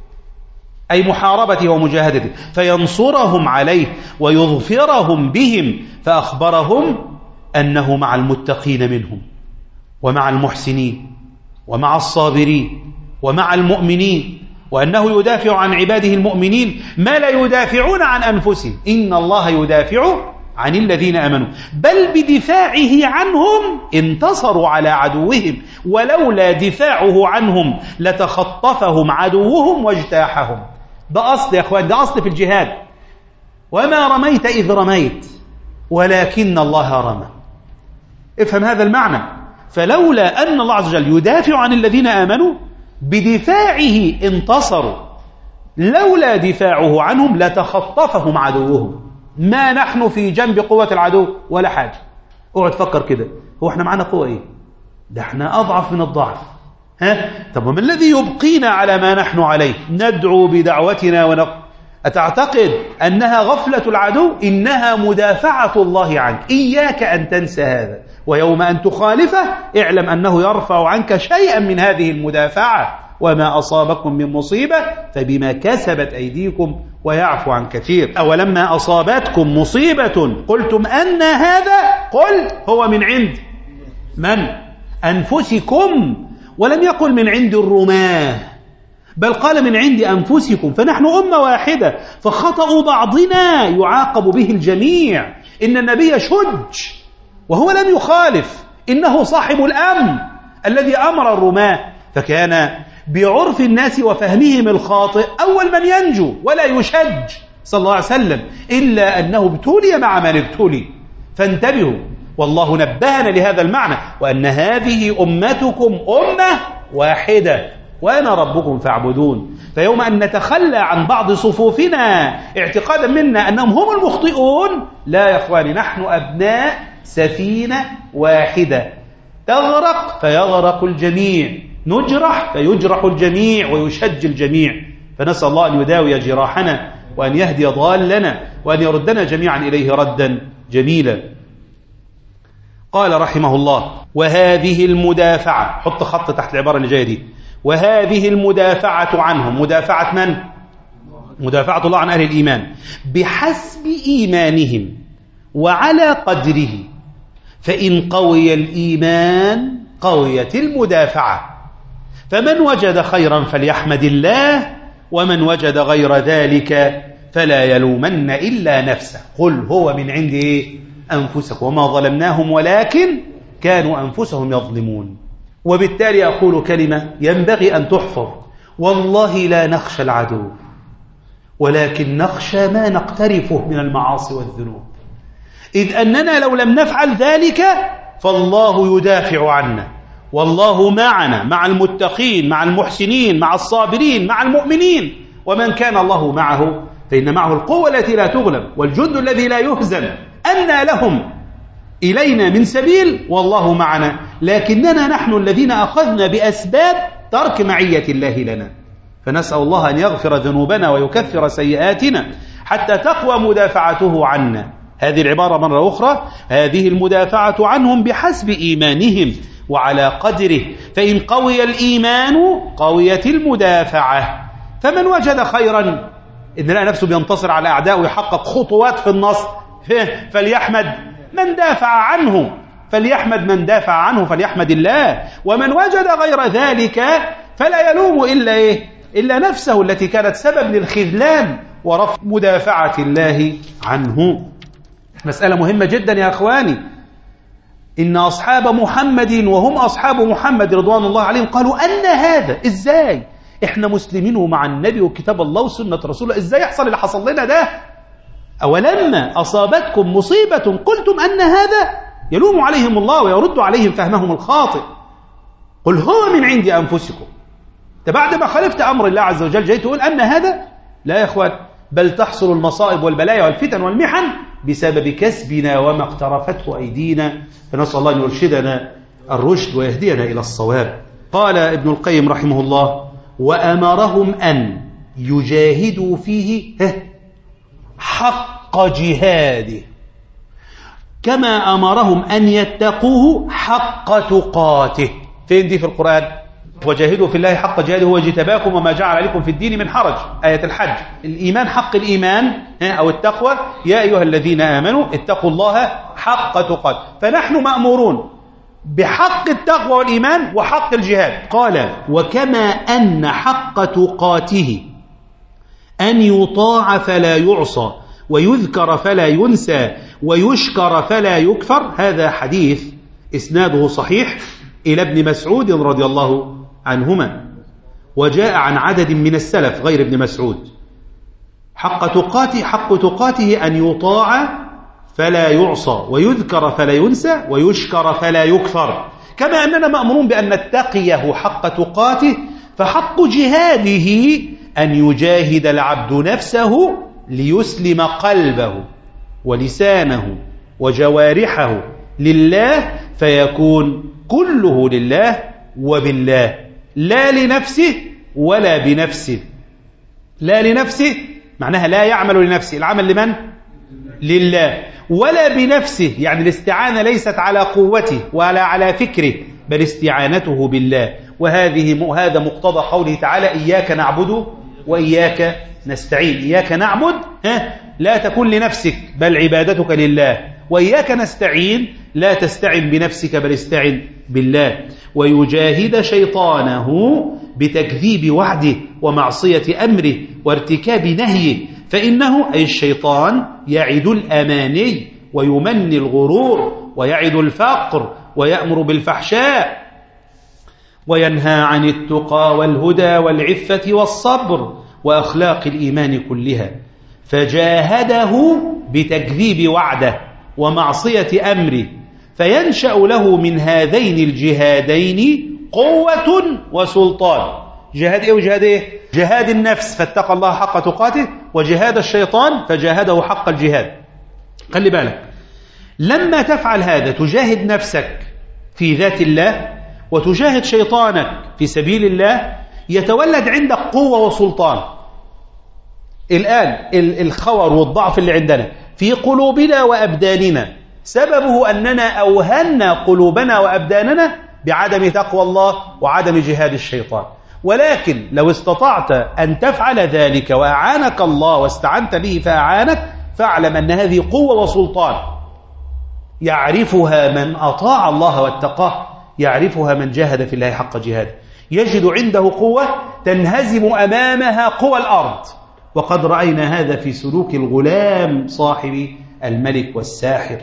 أي محاربته ومجاهدته، فينصرهم عليه ويظفرهم بهم. فأخبرهم أنه مع المتقين منهم ومع المحسنين ومع الصابرين ومع المؤمنين، وأنه يدافع عن عباده المؤمنين ما لا يدافعون عن أنفسهم. إن الله يدافع عن الذين آمنوا، بل بدفاعه عنهم انتصروا على عدوهم، ولولا دفاعه عنهم لتخطفهم عدوهم واجتاحهم. ده أصل يا أخوان، ده أصل في الجهاد. وما رميت إذ رميت ولكن الله رمى. افهم هذا المعنى. فلولا أن الله عز وجل يدافع عن الذين آمنوا بدفاعه انتصروا، لولا دفاعه عنهم لتخطفهم عدوهم. ما نحن في جنب قوة العدو ولا حاجة. اقعد فكر كده، هو احنا معنا قوة ايه؟ ده احنا أضعف من الضعف. ها؟ طب وما الذي يبقينا على ما نحن عليه؟ ندعو بدعوتنا ونق... أتعتقد أنها غفلة العدو؟ إنها مدافعة الله عنك. إياك أن تنسى هذا، ويوم أن تخالفه اعلم أنه يرفع عنك شيئا من هذه المدافعة. وما أصابكم من مصيبة فبما كسبت أيديكم ويعفو عن كثير. أولما أصابتكم مصيبة قلتم أن هذا، قل هو من عند من؟ أنفسكم. ولم يقل من عند الرماه، بل قال من عند أنفسكم. فنحن أمة واحدة، فخطأ بعضنا يعاقب به الجميع. إن النبي شج وهو لم يخالف، إنه صاحب الأمر الذي أمر الرماه، فكان بعرف الناس وفهمهم الخاطئ أول من ينجو ولا يشج صلى الله عليه وسلم، إلا أنه ابتلي مع من ابتلي. فانتبهوا، والله نبهنا لهذا المعنى، وأن هذه أمتكم أمة واحدة وأنا ربكم فاعبدون. فيوم أن نتخلى عن بعض صفوفنا اعتقادا منا أنهم هم المخطئون، لا يا أخواني، نحن أبناء سفينة واحدة، تغرق فيغرق الجميع، نجرح فيجرح الجميع ويشج الجميع. فنسأل الله أن يداوي جراحنا وأن يهدي ضالنا وأن يردنا جميعا إليه ردا جميلا. قال رحمه الله: وهذه المدافعة، حط خط تحت العبارة اللي جاية دي، وهذه المدافعة عنهم، مدافعة من؟ مدافعة الله عن أهل الإيمان، بحسب إيمانهم وعلى قدره، فإن قوي الإيمان قويت المدافعة، فمن وجد خيرا فليحمد الله، ومن وجد غير ذلك فلا يلومن إلا نفسه. قل هو من عند إيه؟ أنفسكم وما ظلمناهم ولكن كانوا أنفسهم يظلمون. وبالتالي أقول كلمة ينبغي أن تحفظ: والله لا نخشى العدو، ولكن نخشى ما نقترفه من المعاصي والذنوب، إذ أننا لو لم نفعل ذلك فالله يدافع عنا، والله معنا، مع المتقين، مع المحسنين، مع الصابرين، مع المؤمنين. ومن كان الله معه فإن معه القوة التي لا تغلب والجند الذي لا يهزم. أنى لهم إلينا من سبيل والله معنا، لكننا نحن الذين أخذنا بأسباب ترك معية الله لنا. فنسأل الله أن يغفر ذنوبنا ويكفر سيئاتنا حتى تقوى مدافعته عنا. هذه العبارة مرة أخرى: هذه المدافعة عنهم بحسب إيمانهم وعلى قدره، فإن قوي الإيمان قويت المدافعة، فمن وجد خيرا، إن لقى نفسه بينتصر على أعداء ويحقق خطوات في النصر، فليحمد من دافع عنه، فليحمد من دافع عنه فليحمد الله، ومن وجد غير ذلك فلا يلوم إلا إيه؟ إلا نفسه التي كانت سبب للخذلان ورفض مدافعة الله عنه. مسألة مهمة جدا يا أخواني. إن أصحاب محمد وهم أصحاب محمد رضوان الله عليهم قالوا: أن هذا إزاي؟ إحنا مسلمين ومع النبي وكتاب الله وسنة رسوله، إزاي يحصل اللي حصل لنا ده؟ أولما أصابتكم مصيبة قلتم أن هذا؟ يلوم عليهم الله ويرد عليهم فهمهم الخاطئ. قل هو من عند أنفسكم. بعد ما خالفت أمر الله عز وجل جاي تقول أن هذا؟ لا يا أخوان، بل تحصل المصائب والبلايا والفتن والمحن بسبب كسبنا وما اقترفته أيدينا. فنسأل الله أن يرشدنا الرشد ويهدينا إلى الصواب. قال ابن القيم رحمه الله: وأمرهم أن يجاهدوا فيه حق جهاده، كما أمرهم أن يتقوه حق تقاته. فين دي في القرآن؟ وجاهدوا في الله حق جهاده هو اجتباكم وما جعل عليكم في الدين من حرج، آية الحج. الإيمان حق الإيمان أو التقوى: يا أيها الذين آمنوا اتقوا الله حق تقاته. فنحن مأمورون بحق التقوى والإيمان وحق الجهاد. قال: وكما أن حق تقاته أن يطاع فلا يعصى، ويذكر فلا ينسى، ويشكر فلا يكفر. هذا حديث إسناده صحيح إلى ابن مسعود رضي الله عنهما، وجاء عن عدد من السلف غير ابن مسعود. حق تقاته حق تقاته أن يطاع فلا يعصى، ويذكر فلا ينسى، ويشكر فلا يكفر. كما أننا مأمورون بأن نتقيه حق تقاته، فحق جهاده أن يجاهد العبد نفسه ليسلم قلبه ولسانه وجوارحه لله، فيكون كله لله وبالله، لا لنفسه ولا بنفسه. لا لنفسه معناها لا يعمل لنفسه، العمل لمن؟ لله. ولا بنفسه يعني الاستعانة ليست على قوته ولا على فكره، بل استعانته بالله. وهذه هذا مقتضى قوله تعالى: إياك نعبد وإياك نستعين. إياك نعبد ها لا تكن لنفسك بل عبادتك لله، وإياك نستعين لا تستعن بنفسك بل استعن بالله. ويجاهد شيطانه بتكذيب وعده ومعصية أمره وارتكاب نهيه، فإنه أي الشيطان يعد الأماني ويمني الغرور ويعد الفقر ويأمر بالفحشاء وينهى عن التقى والهدى والعفة والصبر وأخلاق الإيمان كلها، فجاهده بتكذيب وعده ومعصية أمره، فينشأ له من هذين الجهادين قوة وسلطان. جهاد إيه وجهاد إيه؟ جهاد النفس فاتقى الله حق تقاته، وجهاد الشيطان فجاهده حق الجهاد. خلي بالك، لما تفعل هذا تجاهد نفسك في ذات الله وتجاهد شيطانك في سبيل الله، يتولد عندك قوة وسلطان. الآن الخور والضعف اللي عندنا في قلوبنا وأبداننا سببه أننا أوهنا قلوبنا وأبداننا بعدم تقوى الله وعدم جهاد الشيطان. ولكن لو استطعت أن تفعل ذلك وأعانك الله واستعنت به فأعانك، فاعلم أن هذه قوة وسلطان يعرفها من أطاع الله واتقاه، يعرفها من جاهد في الله حق جهاده، يجد عنده قوة تنهزم أمامها قوى الأرض. وقد رأينا هذا في سلوك الغلام صاحب الملك والساحر.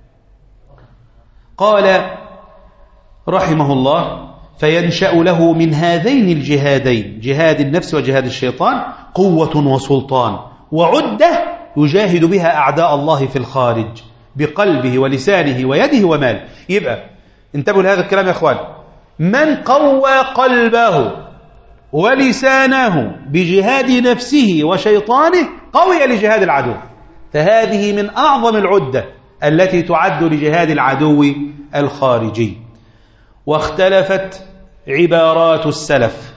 قال رحمه الله: فينشأ له من هذين الجهادين، جهاد النفس وجهاد الشيطان، قوة وسلطان وعدة يجاهد بها أعداء الله في الخارج بقلبه ولسانه ويده وماله. يبقى انتبهوا لهذا الكلام يا أخوان، من قوى قلبه ولسانه بجهاد نفسه وشيطانه قوي لجهاد العدو. فهذه من أعظم العدة التي تعد لجهاد العدو الخارجي. واختلفت عبارات السلف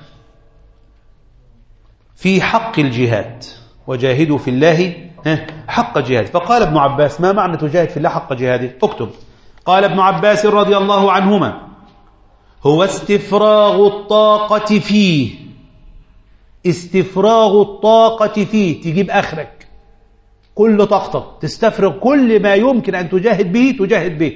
في حق الجهاد، وجاهدوا في الله حق جهاد. فقال ابن عباس: ما معنى تجاهد في الله حق جهاده؟ اكتب. قال ابن عباس رضي الله عنهما: هو استفراغ الطاقة فيه، استفراغ الطاقة فيه، تجيب آخرك كل طاقتك، تستفرغ كل ما يمكن أن تجاهد به تجاهد به،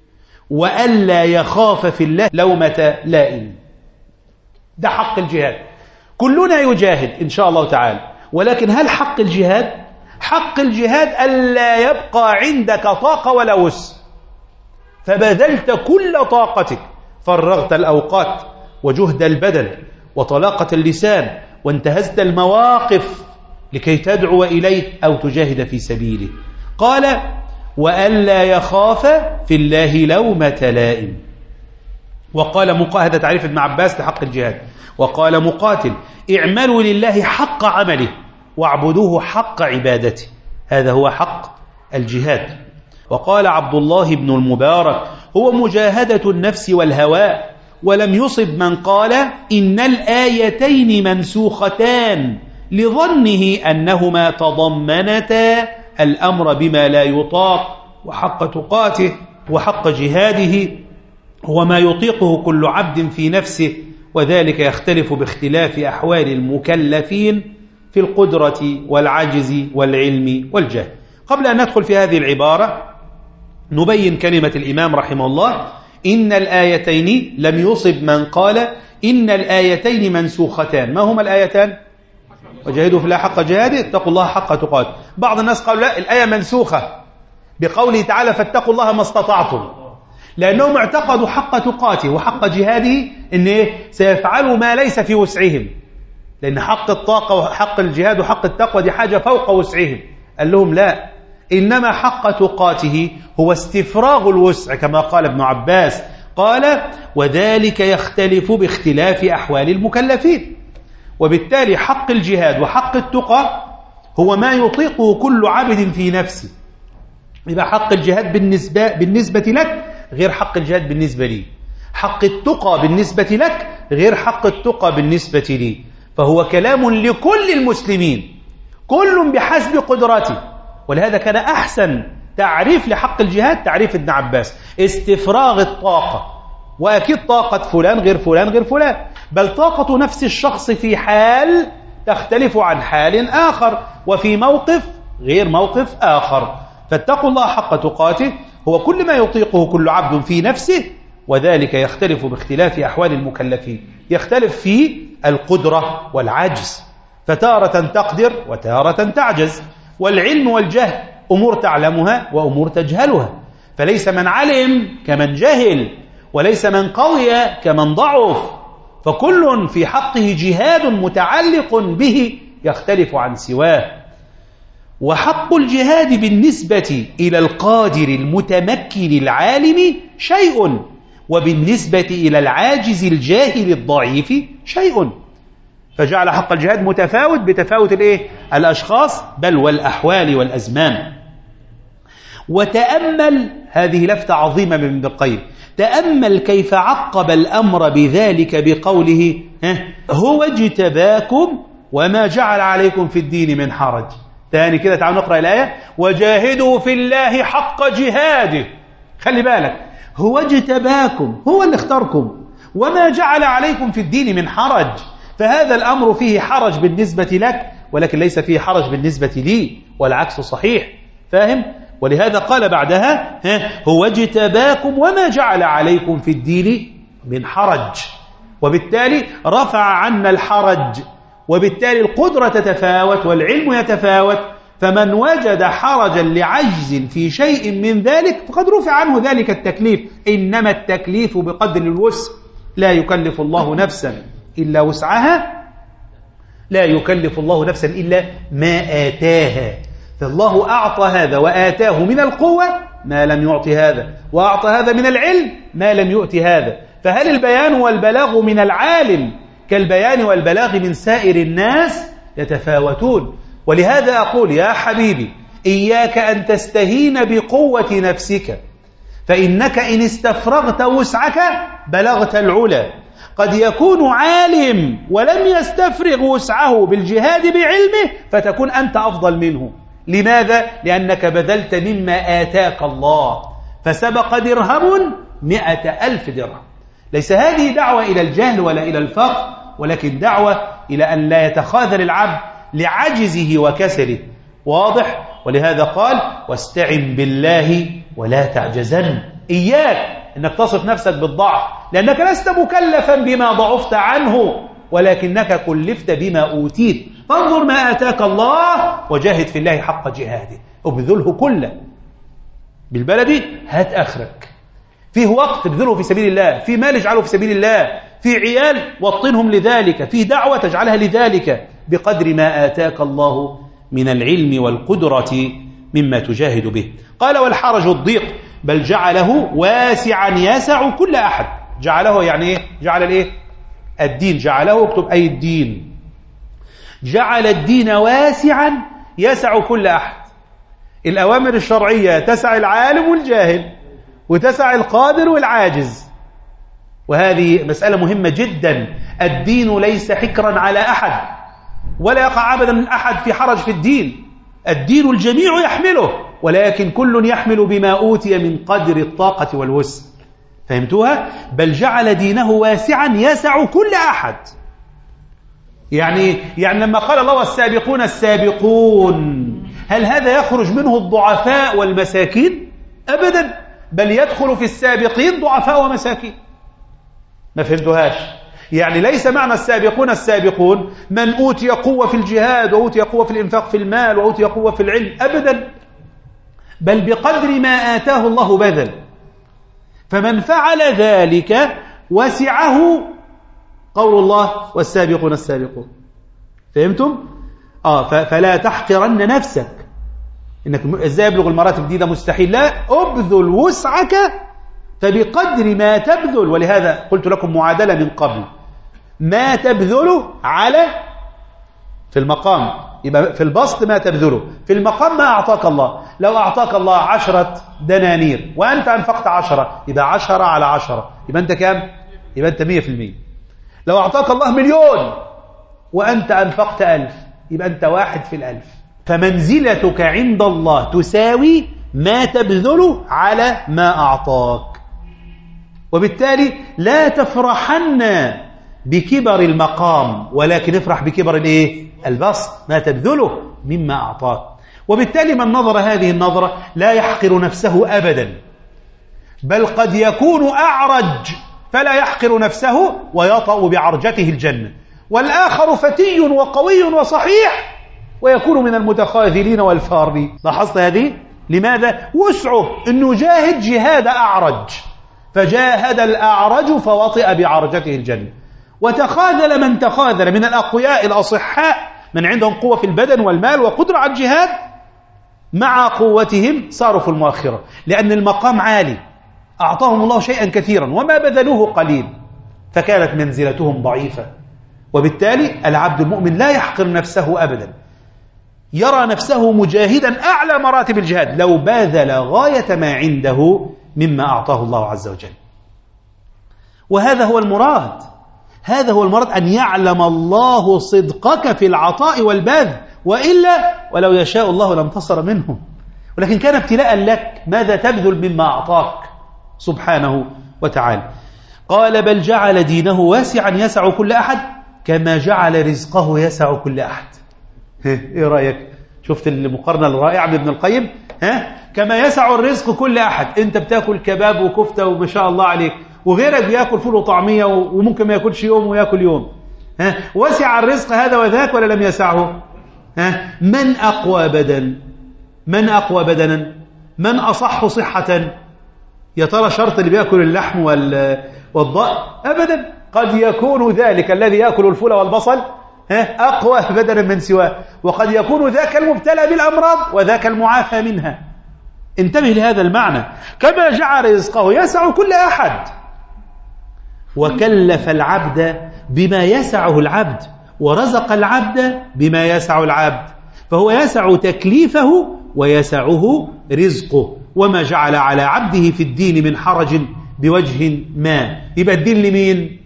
وألا يخاف في الله لومة لائم. ده حق الجهاد. كلنا يجاهد إن شاء الله تعالى، ولكن هل حق الجهاد؟ حق الجهاد ألا يبقى عندك طاقة ولا وسع، فبذلت كل طاقتك، فرغت الأوقات وجهد البدن وطلاقة اللسان، وانتهزت المواقف لكي تدعو إليه أو تجاهد في سبيله. قال: وألا يخاف في الله لومة لائم. وقال مقاتل، هذا تعريف ابن عباس لحق الجهاد. وقال مقاتل: اعملوا لله حق عمله واعبدوه حق عبادته، هذا هو حق الجهاد. وقال عبد الله بن المبارك: هو مجاهدة النفس والهواء. ولم يصب من قال إن الآيتين منسوختان لظنه أنهما تضمنتا الأمر بما لا يطاق، وحق تقاته وحق جهاده هو ما يطيقه كل عبد في نفسه، وذلك يختلف باختلاف أحوال المكلفين في القدرة والعجز والعلم والجهل. قبل أن ندخل في هذه العبارة نبين كلمة الإمام رحمه الله: إن الآيتين. لم يصب من قال إن الآيتين منسوختان. ما هما الآيتان؟ وجاهدوا في الله حق جهاده، اتقوا الله حق تقاته. بعض الناس قالوا لا، الآية منسوخة بقوله تعالى: فاتقوا الله ما استطعتم، لأنهم اعتقدوا حق تقاته وحق جهاده إن إيه؟ سيفعلوا ما ليس في وسعهم، لأن حق الطاقة وحق الجهاد وحق التقوى دي حاجة فوق وسعهم. قال لهم لا، إنما حق تقاته هو استفراغ الوسع كما قال ابن عباس. قال: وذلك يختلف باختلاف أحوال المكلفين. وبالتالي حق الجهاد وحق التقى هو ما يطيقه كل عبد في نفسه. إذا حق الجهاد بالنسبة, بالنسبة لك غير حق الجهاد بالنسبة لي، حق التقى بالنسبة لك غير حق التقى بالنسبة لي، فهو كلام لكل المسلمين كل بحسب قدرته. ولهذا كان أحسن تعريف لحق الجهاد تعريف ابن عباس: استفراغ الطاقة. وأكيد طاقة فلان غير فلان غير فلان، بل طاقة نفس الشخص في حال تختلف عن حال آخر، وفي موقف غير موقف آخر. فاتقوا الله حق تقاته هو كل ما يطيقه كل عبد في نفسه، وذلك يختلف باختلاف أحوال المكلفين. يختلف في القدرة والعجز، فتارة تقدر وتارة تعجز. والعلم والجهل أمور تعلمها وأمور تجهلها، فليس من علم كمن جهل، وليس من قوي كمن ضعف، فكل في حقه جهاد متعلق به يختلف عن سواه. وحق الجهاد بالنسبة إلى القادر المتمكن العالم شيء، وبالنسبة إلى العاجز الجاهل الضعيف شيء، فجعل حق الجهاد متفاوت بتفاوت الإيه؟ الأشخاص بل والأحوال والأزمان. وتأمل، هذه لفتة عظيمة من ابن القيم، تأمل كيف عقب الأمر بذلك بقوله: هو اجتباكم وما جعل عليكم في الدين من حرج. تاني كده تعالوا نقرأ الآية: وجاهدوا في الله حق جهاده. خلي بالك، هو اجتباكم، هو اللي اختاركم، وما جعل عليكم في الدين من حرج. فهذا الأمر فيه حرج بالنسبة لك، ولكن ليس فيه حرج بالنسبة لي، والعكس صحيح. فاهم؟ ولهذا قال بعدها: هو اجتباكم وما جعل عليكم في الدين من حرج. وبالتالي رفع عنا الحرج، وبالتالي القدرة تتفاوت والعلم يتفاوت. فمن وجد حرجا لعجز في شيء من ذلك فقد رفع عنه ذلك التكليف. إنما التكليف بقدر الوسع، لا يكلف الله نفسا إلا وسعها، لا يكلف الله نفسا إلا ما آتاها. فالله أعطى هذا وآتاه من القوة ما لم يعط هذا، وأعطى هذا من العلم ما لم يؤت هذا. فهل البيان والبلاغ من العالم كالبيان والبلاغ من سائر الناس؟ يتفاوتون. ولهذا أقول يا حبيبي: إياك أن تستهين بقوة نفسك، فإنك إن استفرغت وسعك بلغت العلا. قد يكون عالم ولم يستفرغ وسعه بالجهاد بعلمه، فتكون أنت أفضل منه. لماذا؟ لأنك بذلت مما آتاك الله، فسبق درهم مئة ألف درهم. ليس هذه دعوة إلى الجهل ولا إلى الفقر، ولكن دعوة إلى أن لا يتخاذل العبد لعجزه وكسله. واضح؟ ولهذا قال: واستعن بالله ولا تعجزن. إياك أنك تصف نفسك بالضعف، لأنك لست مكلفا بما ضعفت عنه، ولكنك كلفت بما أوتيت. فانظر ما آتاك الله وجاهد في الله حق جهاده، ابذله كله. بالبلدي هات آخرك. فيه وقت ابذله في سبيل الله، في مال اجعله في سبيل الله، في عيال وطنهم لذلك، في دعوة تجعلها لذلك، بقدر ما آتاك الله من العلم والقدرة مما تجاهد به. قال: والحرج الضيق، بل جعله واسعا يسع كل أحد. جعله يعني إيه؟ جعل الإيه؟ الدين. جعله اكتب أي الدين. جعل الدين واسعا يسع كل أحد. الأوامر الشرعية تسع العالم والجاهل، وتسع القادر والعاجز. وهذه مسألة مهمة جدا. الدين ليس حكرا على أحد، ولا يقع أبدا أحد في حرج في الدين. الدين الجميع يحمله، ولكن كل يحمل بما أوتي من قدر الطاقة والوسع. فهمتوها؟ بل جعل دينه واسعا يسع كل أحد. يعني يعني لما قال الله: والسابقون السابقون، هل هذا يخرج منه الضعفاء والمساكين؟ أبدا، بل يدخل في السابقين ضعفاء ومساكين. ما فهمتوهاش؟ يعني ليس معنى السابقون السابقون من أوتي قوة في الجهاد، وأوتي قوة في الإنفاق في المال، وأوتي قوة في العلم، أبدا، بل بقدر ما آتاه الله بذل. فمن فعل ذلك وسعه قول الله: والسابقون السابقون. فهمتم؟ آه فلا تحقرن نفسك. إنك إزاي يبلغ المراتب دي؟ ده مستحيل. لا، أبذل وسعك، فبقدر ما تبذل. ولهذا قلت لكم معادلة من قبل: ما تبذله على في المقام، يبقى في البسط ما تبذله، في المقام ما أعطاك الله. لو أعطاك الله عشرة دنانير وأنت أنفقت عشرة، يبقى عشرة على عشرة، يبقى أنت كام؟ يبقى أنت مية في المية. لو أعطاك الله مليون وأنت أنفقت ألف، يبقى أنت واحد في الألف. فمنزلتك عند الله تساوي ما تبذله على ما أعطاك. وبالتالي لا تفرحن بكبر المقام، ولكن افرح بكبر الايه؟ البسط، ما تبذله مما أعطاك. وبالتالي من نظر هذه النظرة لا يحقر نفسه أبدا، بل قد يكون أعرج فلا يحقر نفسه ويطأ بعرجته الجنة، والآخر فتي وقوي وصحيح ويكون من المتخاذلين والفارين. لاحظت هذه؟ لماذا؟ وسعه أنه جاهد جهاد أعرج، فجاهد الأعرج فوطئ بعرجته الجنة. وتخاذل من تخاذل من الأقوياء الأصحاء، من عندهم قوة في البدن والمال وقدرة على الجهاد، مع قوتهم صاروا في المؤخرة، لأن المقام عالي، أعطاهم الله شيئا كثيرا وما بذلوه قليل، فكانت منزلتهم ضعيفة. وبالتالي العبد المؤمن لا يحقر نفسه أبدا، يرى نفسه مجاهدا أعلى مراتب الجهاد لو باذل غاية ما عنده مما أعطاه الله عز وجل. وهذا هو المراد. هذا هو المراد، أن يعلم الله صدقك في العطاء والبذل، وإلا ولو يشاء الله لانتصر منهم، ولكن كان ابتلاء لك ماذا تبذل مما أعطاك سبحانه وتعالى. قال بل جعل دينه واسعا يسع كل أحد كما جعل رزقه يسع كل أحد. إيه رأيك؟ شفت المقارنة الرائعة من ابن القيم؟ ها؟ كما يسع الرزق كل أحد، أنت بتاكل كباب وكفتة وما شاء الله عليك، وغيرك بياكل فول وطعمية وممكن ما ياكلش يوم وياكل يوم. ها؟ وسع الرزق هذا وذاك ولا لم يسعه؟ ها؟ من أقوى بدن؟ من أقوى بدنا؟ من أصح صحة؟ يا ترى شرط اللي بيأكل اللحم والضأن؟ أبدا، قد يكون ذلك الذي يأكل الفول والبصل أقوى بدنا من سواه، وقد يكون ذاك المبتلى بالأمراض وذاك المعافى منها. انتبه لهذا المعنى، كما جعل رزقه يسع كل أحد، وكلف العبد بما يسعه العبد، ورزق العبد بما يسع العبد، فهو يسع تكليفه ويسعه رزقه، وما جعل على عبده في الدين من حرج بوجه ما. يبقى الدين لمين؟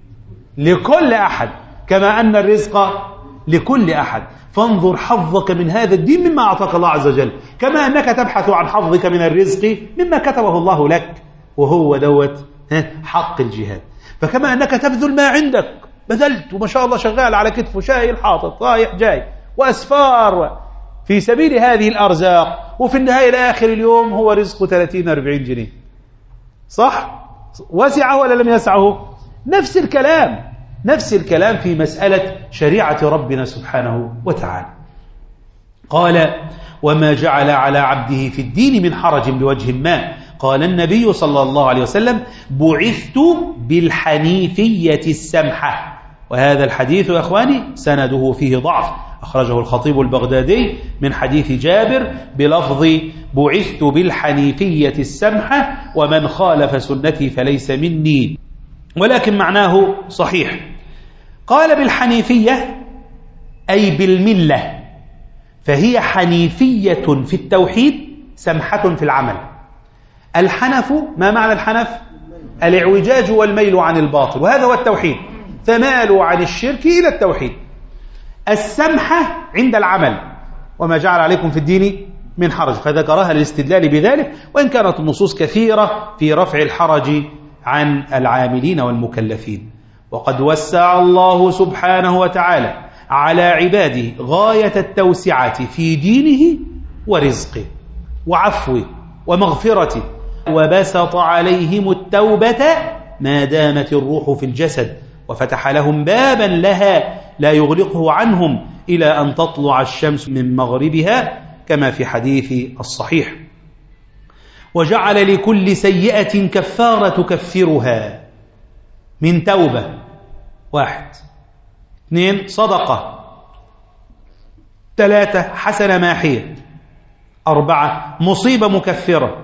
لكل أحد، كما أن الرزق لكل أحد. فانظر حظك من هذا الدين مما أعطاك الله عز وجل، كما أنك تبحث عن حظك من الرزق مما كتبه الله لك، وهو دوت حق الجهاد. فكما أنك تبذل ما عندك، بذلت وما شاء الله شغال على كتفه شايل حاطط رايح جاي وأسفار في سبيل هذه الأرزاق، وفي النهاية لآخر اليوم هو رزقه ثلاثين أربعين جنيه، صح؟ وسعه ولا لم يسعه؟ نفس الكلام، نفس الكلام في مسألة شريعة ربنا سبحانه وتعالى. قال وما جعل على عبده في الدين من حرج بوجه ما. قال النبي صلى الله عليه وسلم بعثت بالحنيفية السمحة. وهذا الحديث يا أخواني سنده فيه ضعف، أخرجه الخطيب البغدادي من حديث جابر بلفظ بعثت بالحنيفية السمحة ومن خالف سنتي فليس مني، ولكن معناه صحيح. قال بالحنيفية أي بالملة، فهي حنيفية في التوحيد سمحة في العمل. الحنف، ما معنى الحنف؟ الاعوجاج والميل عن الباطل، وهذا هو التوحيد، فمالوا عن الشرك إلى التوحيد. السمحة عند العمل، وما جعل عليكم في الدين من حرج، فذكرها للاستدلال بذلك، وإن كانت النصوص كثيرة في رفع الحرج عن العاملين والمكلفين. وقد وسع الله سبحانه وتعالى على عباده غاية التوسعة في دينه ورزقه وعفوه ومغفرته، وبسط عليهم التوبة ما دامت الروح في الجسد، وفتح لهم بابا لها لا يغلقه عنهم إلى أن تطلع الشمس من مغربها كما في حديث الصحيح. وجعل لكل سيئة كفارة تكفرها من توبة، واحد، اثنين صدقة، ثلاثة حسنة ماحية، أربعة مصيبة مكفرة.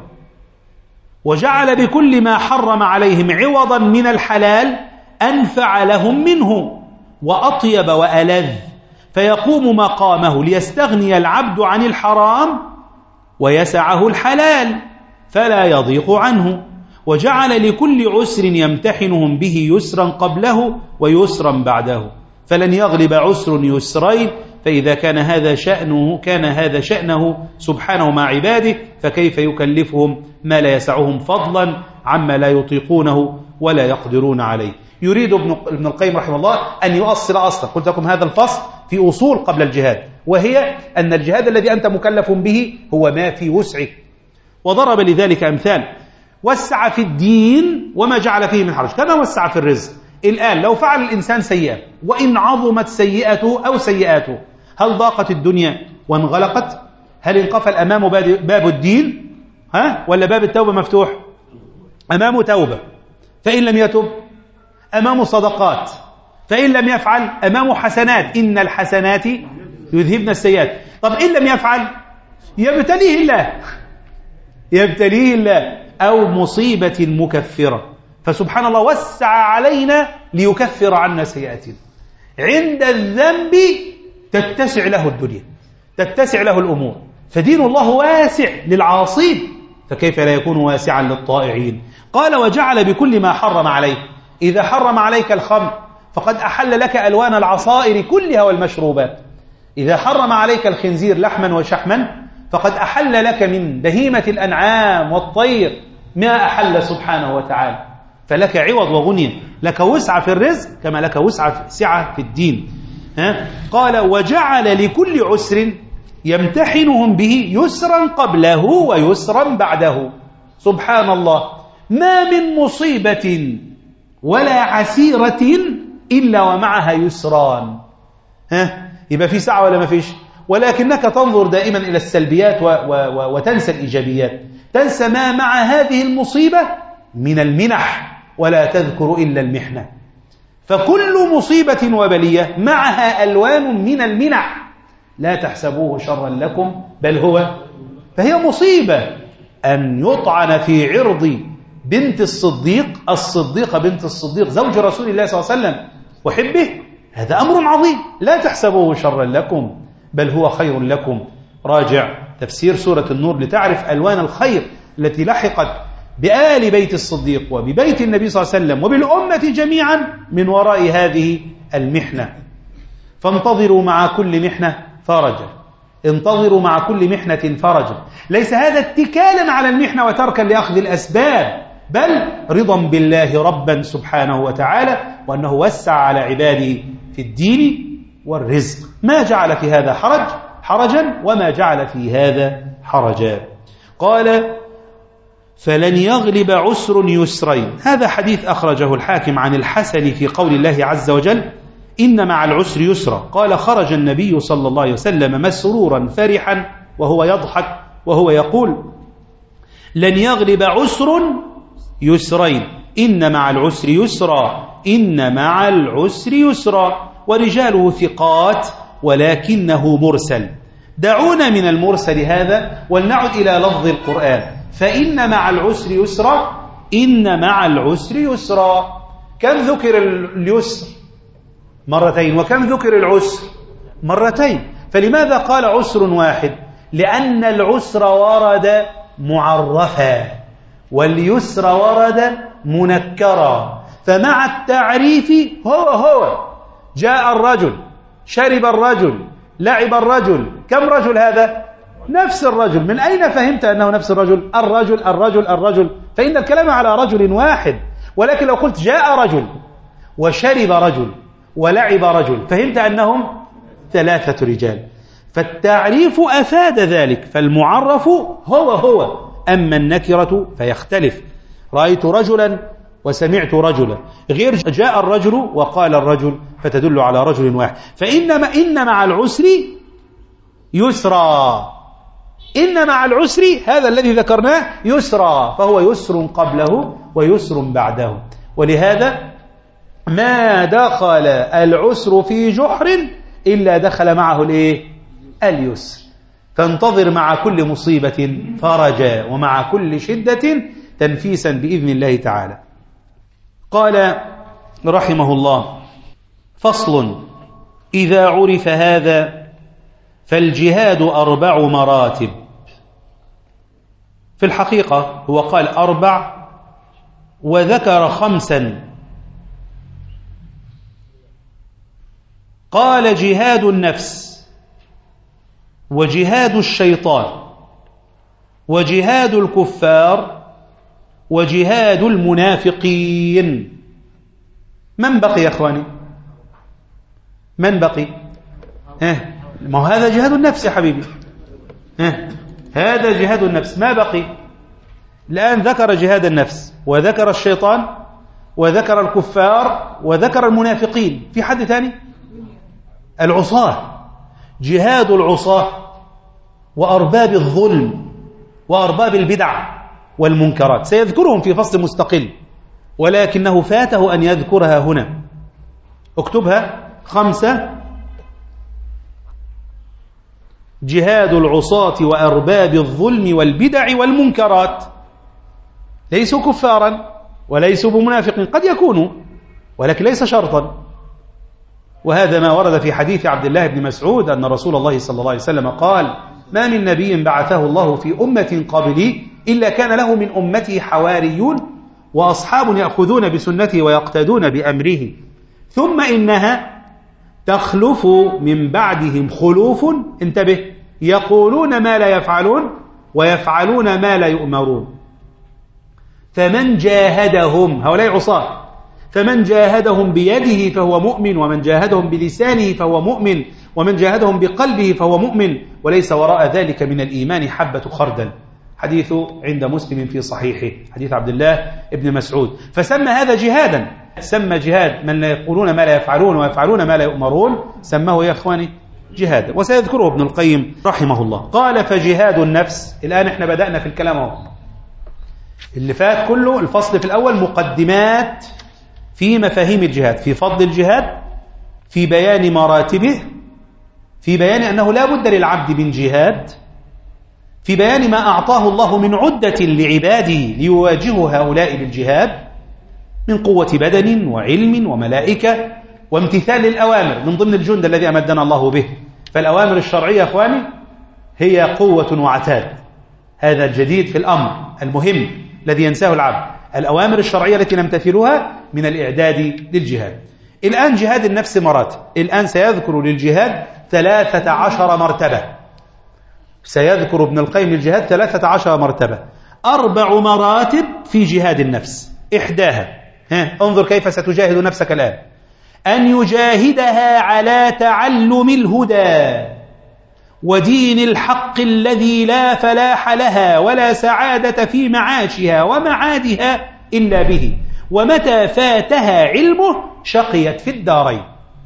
وجعل بكل ما حرم عليهم عوضا من الحلال أنفع لهم منه وأطيب وألذ، فيقوم مقامه ليستغني العبد عن الحرام ويسعه الحلال فلا يضيق عنه. وجعل لكل عسر يمتحنهم به يسرا قبله ويسرا بعده، فلن يغلب عسر يسرين، فإذا كان هذا شأنه كان هذا شأنه سبحانه مع عباده، فكيف يكلفهم ما لا يسعهم فضلا عما لا يطيقونه ولا يقدرون عليه. يريد ابن القيم رحمه الله أن يؤصل أصلا، قلت لكم هذا الفصل في أصول قبل الجهاد، وهي أن الجهاد الذي أنت مكلف به هو ما في وسعك، وضرب لذلك أمثال. وسع في الدين وما جعل فيه من حرج، كما وسع في الرزق. الآن لو فعل الإنسان سيئة وإن عظمت سيئته أو سيئاته، هل ضاقت الدنيا وانغلقت؟ هل انقفل أمامه باب الدين؟ ها؟ ولا باب التوبة مفتوح؟ أمامه توبة، فإن لم يتب أمامه صدقات، فإن لم يفعل أمامه حسنات، إن الحسنات يذهبن السيئات. طب إن لم يفعل يبتليه الله، يبتليه الله، أو مصيبة مكفرة. فسبحان الله وسع علينا ليكفر عنا سيئاتنا. عند الذنب تتسع له الدنيا، تتسع له الأمور، فدين الله واسع للعاصين، فكيف لا يكون واسعا للطائعين؟ قال وجعل بكل ما حرم عليه. إذا حرم عليك الخمر فقد أحل لك ألوان العصائر كلها والمشروبات. إذا حرم عليك الخنزير لحما وشحما فقد أحل لك من بهيمة الأنعام والطير ما أحل سبحانه وتعالى، فلك عوض وغنية، لك وسعة في الرزق كما لك وسعة سعة في الدين. ها؟ قال وجعل لكل عسر يمتحنهم به يسرا قبله ويسرا بعده. سبحان الله، ما من مصيبة ولا عسيرة إلا ومعها يسران. ها؟ يبقى في سعة ولا ما فيش؟ ولكنك تنظر دائما إلى السلبيات و و و وتنسى الإيجابيات، تنسى ما مع هذه المصيبة من المنح ولا تذكر إلا المحنة. فكل مصيبة وبلية معها ألوان من المنح، لا تحسبوه شرا لكم بل هو، فهي مصيبة أن يطعن في عرض بنت الصديق، الصديقة بنت الصديق زوج رسول الله صلى الله عليه وسلم وحبه، هذا أمر عظيم، لا تحسبوه شرا لكم بل هو خير لكم. راجع تفسير سورة النور لتعرف ألوان الخير التي لحقت بآل بيت الصديق وببيت النبي صلى الله عليه وسلم وبالأمة جميعا من وراء هذه المحنة. فانتظروا مع كل محنة فرجا، انتظروا مع كل محنة فرجا. ليس هذا اتكالا على المحنة وتركا لأخذ الأسباب، بل رضا بالله ربا سبحانه وتعالى، وأنه وسع على عباده في الدين والرزق، ما جعل في هذا حرج حرجا وما جعل في هذا حرجا. قال فلن يغلب عسر يسرين. هذا حديث أخرجه الحاكم عن الحسن في قول الله عز وجل إن مع العسر يسرا. قال خرج النبي صلى الله عليه وسلم مسرورا فرحا وهو يضحك وهو يقول لن يغلب عسر يسرين، إن مع العسر يسرا، إن مع العسر يسرا، ورجاله ثقات ولكنه مرسل. دعونا من المرسل هذا ولنعد إلى لفظ القرآن. فإن مع العسر يسرا، إن مع العسر يسرا. كم ذكر اليسر؟ مرتين. وكم ذكر العسر؟ مرتين. فلماذا قال عسر واحد؟ لأن العسر ورد معرفا واليسر ورد منكرا، فمع التعريف هو هو. جاء الرجل، شرب الرجل، لعب الرجل. كم رجل هذا؟ نفس الرجل. من أين فهمت أنه نفس الرجل؟ الرجل الرجل الرجل، فإن الكلام على رجل واحد. ولكن لو قلت جاء رجل وشرب رجل ولعب رجل فهمت أنهم ثلاثة رجال، فالتعريف أفاد ذلك، فالمعرف هو هو، أما النكرة فيختلف. رأيت رجلا وسمعت رجلا، غير جاء الرجل وقال الرجل فتدل على رجل واحد. فإنما إن مع العسر يسرا، إن مع العسر هذا الذي ذكرناه يسرا، فهو يسر قبله ويسر بعده. ولهذا ما دخل العسر في جحر إلا دخل معه الإيه؟ اليسر. فانتظر مع كل مصيبة فرجا ومع كل شدة تنفيسا بإذن الله تعالى. قال رحمه الله فصل إذا عرف هذا فالجهاد أربع مراتب. في الحقيقة هو قال أربع وذكر خمسا. قال جهاد النفس وجهاد الشيطان وجهاد الكفار وجهاد المنافقين. من بقي يا أخواني؟ من بقي؟ ها، ما هو هذا جهاد النفس يا حبيبي. ها، هذا جهاد النفس، ما بقي؟ الآن ذكر جهاد النفس وذكر الشيطان وذكر الكفار وذكر المنافقين. في حد ثاني؟ العصاة، جهاد العصاة وأرباب الظلم وأرباب البدع والمنكرات، سيذكرهم في فصل مستقل ولكنه فاته أن يذكرها هنا. اكتبها خمسة: جهاد العصاة وأرباب الظلم والبدع والمنكرات. ليسوا كفارا وليسوا بمنافقين، قد يكونوا ولكن ليس شرطا. وهذا ما ورد في حديث عبد الله بن مسعود أن رسول الله صلى الله عليه وسلم قال: ما من نبي بعثه الله في أمة قبلي إلا كان له من أمته حواريون وأصحاب يأخذون بسنته ويقتدون بأمره، ثم إنها تخلف من بعدهم خلوف، انتبه، يقولون ما لا يفعلون ويفعلون ما لا يؤمرون. فمن جاهدهم، هؤلاء عصاة، فمن جاهدهم بيده فهو مؤمن، ومن جاهدهم بلسانه فهو مؤمن، ومن جاهدهم بقلبه فهو مؤمن، وليس وراء ذلك من الإيمان حبة خردل. حديث عند مسلم في صحيحه، حديث عبد الله ابن مسعود. فسمى هذا جهادا، سمى جهاد من لا يقولون ما لا يفعلون ويفعلون ما لا يؤمرون، سماه يا إخواني جهادا. وسيذكره ابن القيم رحمه الله. قال فجهاد النفس. الآن احنا بدأنا في الكلام اهو، اللي فات كله الفصل في الأول مقدمات في مفاهيم الجهاد، في فضل الجهاد، في بيان مراتبه، في بيان أنه لا بد للعبد من جهاد، في بيان ما أعطاه الله من عدة لعباده ليواجهوا هؤلاء بالجهاد من قوة بدن وعلم وملائكة وامتثال الأوامر من ضمن الجند الذي أمدنا الله به. فالأوامر الشرعية أخواني هي قوة وعتاد، هذا الجديد في الأمر المهم الذي ينساه العبد. الأوامر الشرعية التي نمتثلها من الإعداد للجهاد. الآن جهاد النفس مراتب، الآن سيذكر للجهاد ثلاثة عشر مرتبة، سيذكر ابن القيم للجهاد ثلاثة عشر مرتبة، أربع مراتب في جهاد النفس. إحداها، ها انظر كيف ستجاهد نفسك الآن، أن يجاهدها على تعلم الهدى ودين الحق الذي لا فلاح لها ولا سعادة في معاشها ومعادها إلا به، ومتى فاتها علمه شقيت في الدارين.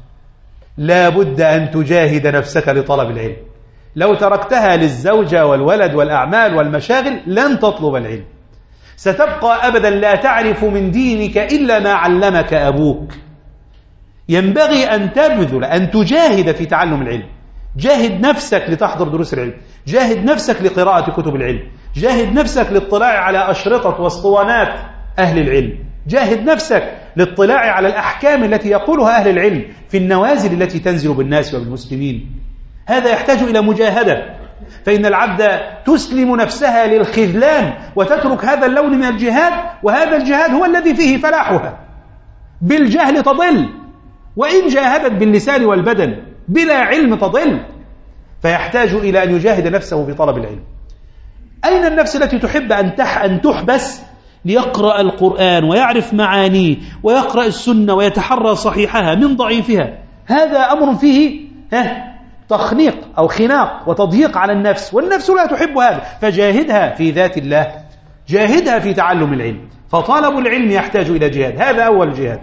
لا بد أن تجاهد نفسك لطلب العلم. لو تركتها للزوجة والولد والأعمال والمشاغل لن تطلب العلم، ستبقى أبدا لا تعرف من دينك إلا ما علمك أبوك. ينبغي أن تبذل، أن تجاهد في تعلم العلم. جاهد نفسك لتحضر دروس العلم، جاهد نفسك لقراءة كتب العلم، جاهد نفسك للاطلاع على أشرطة واسطوانات أهل العلم، جاهد نفسك للاطلاع على الأحكام التي يقولها أهل العلم في النوازل التي تنزل بالناس وبالمسلمين. هذا يحتاج إلى مجاهدة، فإن العبد تسلم نفسها للخذلان وتترك هذا اللون من الجهاد، وهذا الجهاد هو الذي فيه فلاحها. بالجهل تضل، وإن جاهدت باللسان والبدن بلا علم تضل. فيحتاج إلى أن يجاهد نفسه في طلب العلم. أين النفس التي تحب أن تح أن تحبس ليقرأ القرآن ويعرف معانيه ويقرأ السنة ويتحرى صحيحها من ضعيفها؟ هذا أمر فيه تخنيق أو خناق وتضييق على النفس، والنفس لا تحب هذا. فجاهدها في ذات الله، جاهدها في تعلم العلم. فطلب العلم يحتاج إلى جهاد، هذا أول جهاد.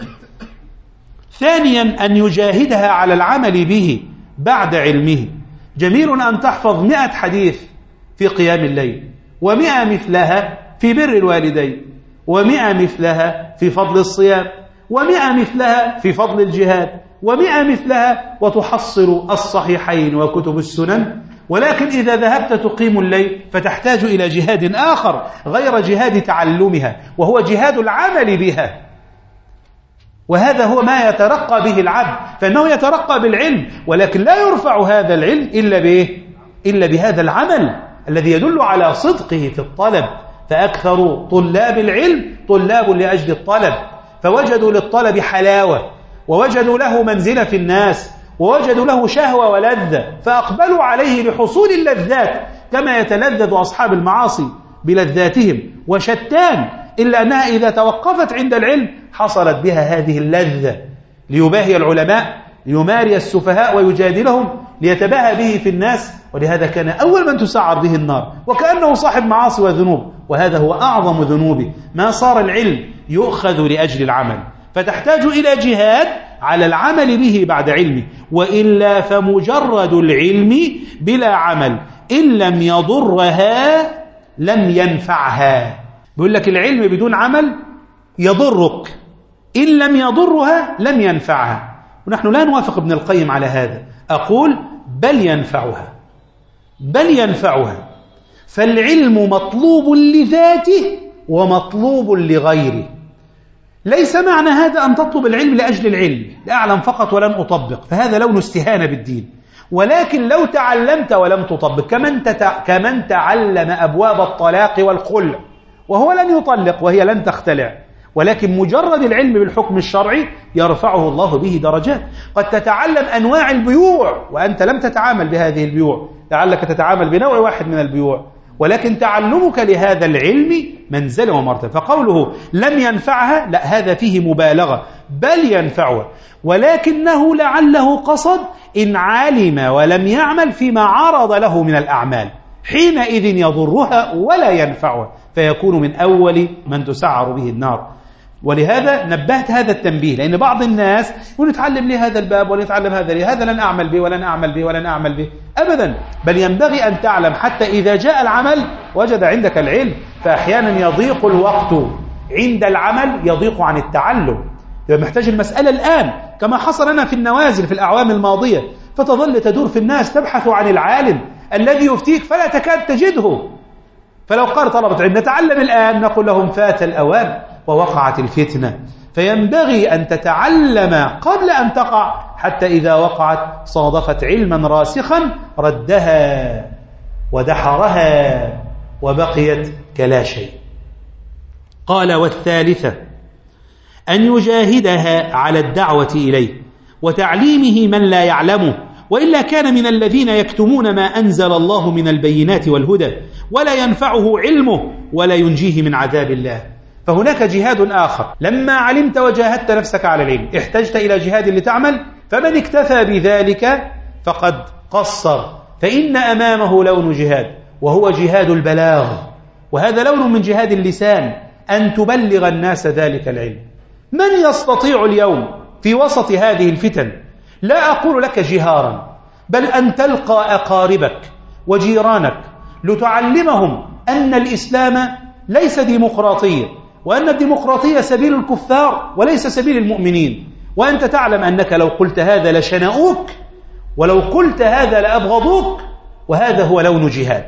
ثانيا أن يجاهدها على العمل به بعد علمه. جميل أن تحفظ مئة حديث في قيام الليل، ومئة مثلها في بر الوالدين، ومئة مثلها في فضل الصيام، ومئة مثلها في فضل الجهاد، ومئة مثلها وتحصل الصحيحين وكتب السنن. ولكن إذا ذهبت تقيم الليل فتحتاج إلى جهاد آخر غير جهاد تعلمها، وهو جهاد العمل بها. وهذا هو ما يترقى به العبد، فإنه يترقى بالعلم، ولكن لا يرفع هذا العلم إلا به إلا بهذا العمل الذي يدل على صدقه في الطلب. فأكثر طلاب العلم طلاب لأجل الطلب، فوجدوا للطلب حلاوة، ووجدوا له منزلة في الناس، ووجدوا له شهوة ولذة، فأقبلوا عليه لحصول اللذات كما يتلذذ أصحاب المعاصي بلذاتهم. وشتان إلا أنها إذا توقفت عند العلم حصلت بها هذه اللذة، ليباهي العلماء، ليماري السفهاء ويجادلهم، ليتباهى به في الناس. ولهذا كان أول من تسعر به النار، وكأنه صاحب معاصي وذنوب، وهذا هو أعظم ذنوبه، ما صار العلم يؤخذ لأجل العمل. فتحتاج إلى جهاد على العمل به بعد علمه، وإلا فمجرد العلم بلا عمل إن لم يضرها لم ينفعها. بيقول لك العلم بدون عمل يضرك، إن لم يضرها لم ينفعها. ونحن لا نوافق ابن القيم على هذا، أقول بل ينفعها، بل ينفعها. فالعلم مطلوب لذاته ومطلوب لغيره. ليس معنى هذا أن تطلب العلم لأجل العلم، لأعلم فقط ولن أطبق، فهذا لون استهانة بالدين. ولكن لو تعلمت ولم تطبق، كمن, تتع... كمن تعلم أبواب الطلاق والخلع وهو لن يطلق وهي لن تختلع، ولكن مجرد العلم بالحكم الشرعي يرفعه الله به درجات. قد تتعلم أنواع البيوع وأنت لم تتعامل بهذه البيوع، لعلك تتعامل بنوع واحد من البيوع، ولكن تعلمك لهذا العلم منزل ومرتبة. فقوله لم ينفعها، لا، هذا فيه مبالغة، بل ينفعها، ولكنه لعله قصد إن علم ولم يعمل فيما عرض له من الأعمال، حينئذ يضرها ولا ينفعها، فيكون من أول من تسعر به النار. ولهذا نبهت هذا التنبيه، لأن بعض الناس يقول نتعلم لي هذا الباب ونتعلم هذا لي، هذا لن أعمل به ولن أعمل به ولن أعمل به أبدا، بل ينبغي أن تعلم حتى إذا جاء العمل وجد عندك العلم. فأحيانا يضيق الوقت عند العمل، يضيق عن التعلم، يبقى محتاج المسألة الآن، كما حصل لنا في النوازل في الأعوام الماضية، فتظل تدور في الناس تبحث عن العالم الذي يفتيك فلا تكاد تجده. فلو قال طلبة علم نتعلم الآن، نقول لهم فات الأوان ووقعت الفتنة. فينبغي أن تتعلم قبل أن تقع، حتى إذا وقعت صادفت علما راسخا ردها ودحرها وبقيت كلا شيء. قال والثالثة أن يجاهدها على الدعوة إليه وتعليمه من لا يعلمه، وإلا كان من الذين يكتمون ما أنزل الله من البينات والهدى ولا ينفعه علمه ولا ينجيه من عذاب الله. فهناك جهاد آخر، لما علمت وجاهدت نفسك على العلم احتجت إلى جهاد لتعمل، فمن اكتفى بذلك فقد قصر، فإن أمامه لون جهاد وهو جهاد البلاغ، وهذا لون من جهاد اللسان، أن تبلغ الناس ذلك العلم. من يستطيع اليوم في وسط هذه الفتن، لا أقول لك جهارا، بل أن تلقى أقاربك وجيرانك لتعلمهم أن الإسلام ليس ديمقراطية، وأن الديمقراطية سبيل الكفار وليس سبيل المؤمنين، وأنت تعلم أنك لو قلت هذا لشنؤوك، ولو قلت هذا لأبغضوك، وهذا هو لون جهاد.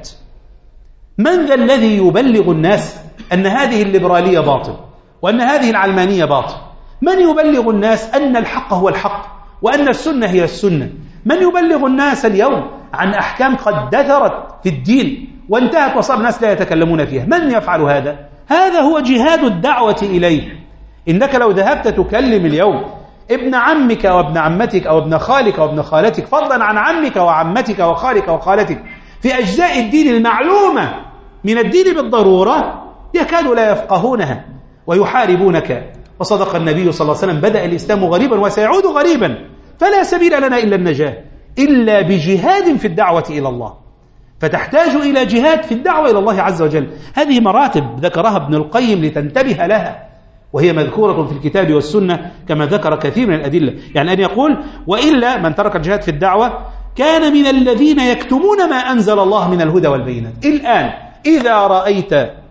من ذا الذي يبلغ الناس أن هذه الليبرالية باطل وأن هذه العلمانية باطل؟ من يبلغ الناس أن الحق هو الحق وأن السنة هي السنة؟ من يبلغ الناس اليوم عن أحكام قد دثرت في الدين وانتهت وصار الناس لا يتكلمون فيها؟ من يفعل هذا؟ هذا هو جهاد الدعوة إليه. إنك لو ذهبت تكلم اليوم ابن عمك وابن عمتك أو ابن خالك وابن خالتك، فضلا عن عمك وعمتك وخالك وخالتك، في أجزاء الدين المعلومة من الدين بالضرورة، يكاد لا يفقهونها ويحاربونك. وصدق النبي صلى الله عليه وسلم: بدأ الإسلام غريبا وسيعود غريبا، فلا سبيل لنا إلا النجاة إلا بجهاد في الدعوة إلى الله. فتحتاج إلى جهاد في الدعوة إلى الله عز وجل. هذه مراتب ذكرها ابن القيم لتنتبه لها، وهي مذكورة في الكتاب والسنة كما ذكر كثير من الأدلة. يعني أن يقول: وإلا من ترك الجهاد في الدعوة كان من الذين يكتمون ما أنزل الله من الهدى والبينات. الآن إذا رأيت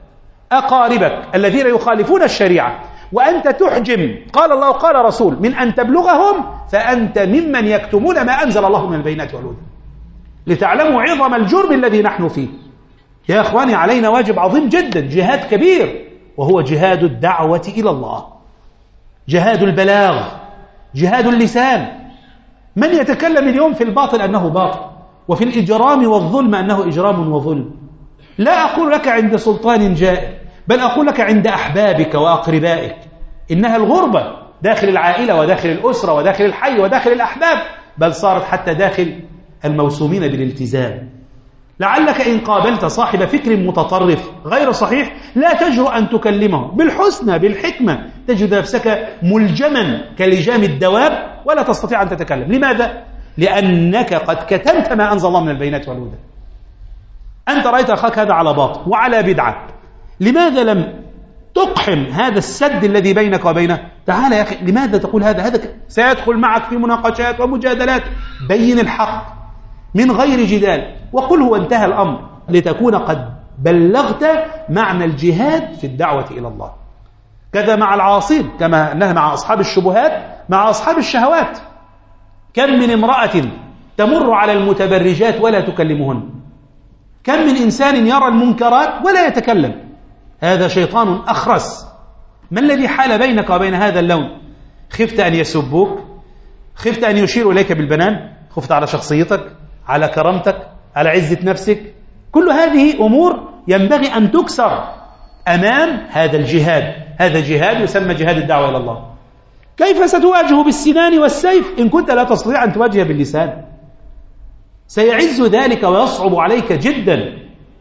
أقاربك الذين يخالفون الشريعة وأنت تحجم قال الله قال رسول من أن تبلغهم، فأنت ممن يكتمون ما أنزل الله من البينات والهدى، لتعلموا عظم الجرم الذي نحن فيه. يا أخواني، علينا واجب عظيم جدا، جهاد كبير، وهو جهاد الدعوة إلى الله، جهاد البلاغ، جهاد اللسان. من يتكلم اليوم في الباطل أنه باطل، وفي الإجرام والظلم أنه إجرام وظلم؟ لا أقول لك عند سلطان جائر، بل أقول لك عند أحبابك وأقربائك. إنها الغربة داخل العائلة وداخل الأسرة وداخل الحي وداخل الأحباب، بل صارت حتى داخل الموسومين بالالتزام. لعلك إن قابلت صاحب فكر متطرف غير صحيح لا تجرؤ أن تكلمه بالحسنى بالحكمة، تجد نفسك ملجما كلجام الدواب ولا تستطيع أن تتكلم. لماذا؟ لأنك قد كتمت ما أنزل الله من البينات والهدى. أنت رأيت أخاك هذا على باطل وعلى بدعة، لماذا لم تقحم هذا السد الذي بينك وبينه؟ تعال يا أخي، لماذا تقول هذا؟ هذا سيدخل معك في مناقشات ومجادلات. بين الحق من غير جدال وقل هو انتهى الأمر، لتكون قد بلغت معنى الجهاد في الدعوة إلى الله. كذا مع العاصين، كما أنها مع أصحاب الشبهات مع أصحاب الشهوات. كم من امرأة تمر على المتبرجات ولا تكلمهن، كم من إنسان يرى المنكرات ولا يتكلم. هذا شيطان أخرس. ما الذي حال بينك وبين هذا اللون؟ خفت أن يسبوك، خفت أن يشيروا إليك بالبنان، خفت على شخصيتك، على كرامتك، على عزة نفسك. كل هذه أمور ينبغي أن تكسر أمام هذا الجهاد، هذا جهاد يسمى جهاد الدعوة إلى الله. كيف ستواجه بالسنان والسيف إن كنت لا تستطيع أن تواجه باللسان؟ سيعز ذلك ويصعب عليك جدا.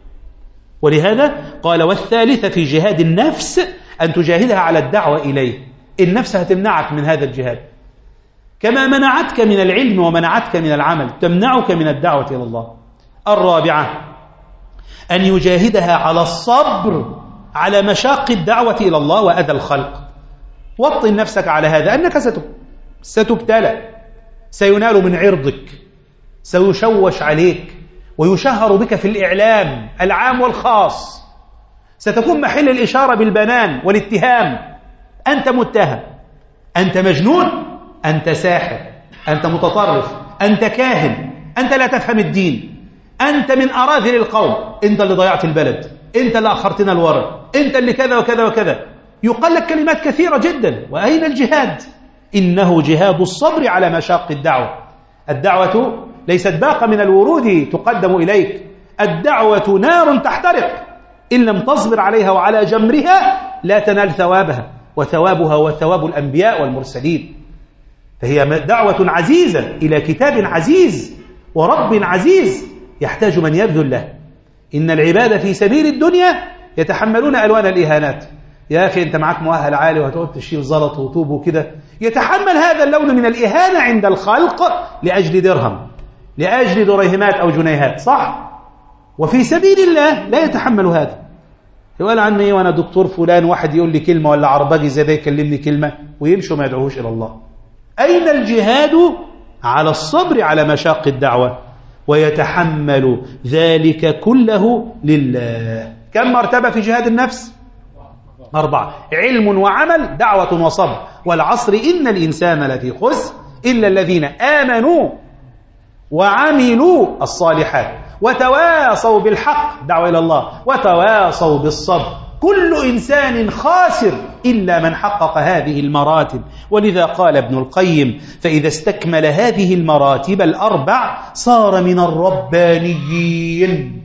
ولهذا قال والثالثة في جهاد النفس أن تجاهدها على الدعوة إليه. النفس هتمنعك من هذا الجهاد كما منعتك من العلم ومنعتك من العمل، تمنعك من الدعوة إلى الله. الرابعة أن يجاهدها على الصبر على مشاق الدعوة إلى الله وأذى الخلق. وطن نفسك على هذا أنك ستبتلى، سينال من عرضك، سيشوش عليك ويشهر بك في الإعلام العام والخاص، ستكون محل الإشارة بالبنان والاتهام. أنت متهم، أنت مجنون، أنت ساحر، أنت متطرف، أنت كاهن، أنت لا تفهم الدين، أنت من أراذل القوم، أنت اللي ضيعت البلد، أنت اللي أخرتنا الورق، أنت اللي كذا وكذا وكذا. يقال لك كلمات كثيرة جدا. وأين الجهاد؟ إنه جهاد الصبر على مشاق الدعوة. الدعوة ليست باقة من الورود تقدم إليك، الدعوة نار تحترق، إن لم تصبر عليها وعلى جمرها لا تنال ثوابها، وثوابها هو ثواب الأنبياء والمرسلين. فهي دعوة عزيزة إلى كتاب عزيز ورب عزيز يحتاج من يبذل له. إن العباد في سبيل الدنيا يتحملون ألوان الإهانات. يا أخي أنت معك مؤهل عالي وهتقعد تشيل زلط وطوب وكده، يتحمل هذا اللون من الإهانة عند الخلق لأجل درهم، لأجل دريهمات أو جنيهات، صح؟ وفي سبيل الله لا يتحمل هذا. يقول عني وأنا دكتور فلان، واحد يقول لي كلمة ولا عرباجي زي ده يكلمني كلمة ويمشي وما يدعوهوش إلى الله. أين الجهاد على الصبر على مشاق الدعوة ويتحمل ذلك كله لله؟ كم مرتبة في جهاد النفس؟ أربعة: علم وعمل، دعوة وصبر. والعصر إن الإنسان لفي خسر إلا الذين آمنوا وعملوا الصالحات وتواصوا بالحق، دعوة إلى الله، وتواصوا بالصبر. كل إنسان خاسر إلا من حقق هذه المراتب. ولذا قال ابن القيم: فإذا استكمل هذه المراتب الأربع صار من الربانيين.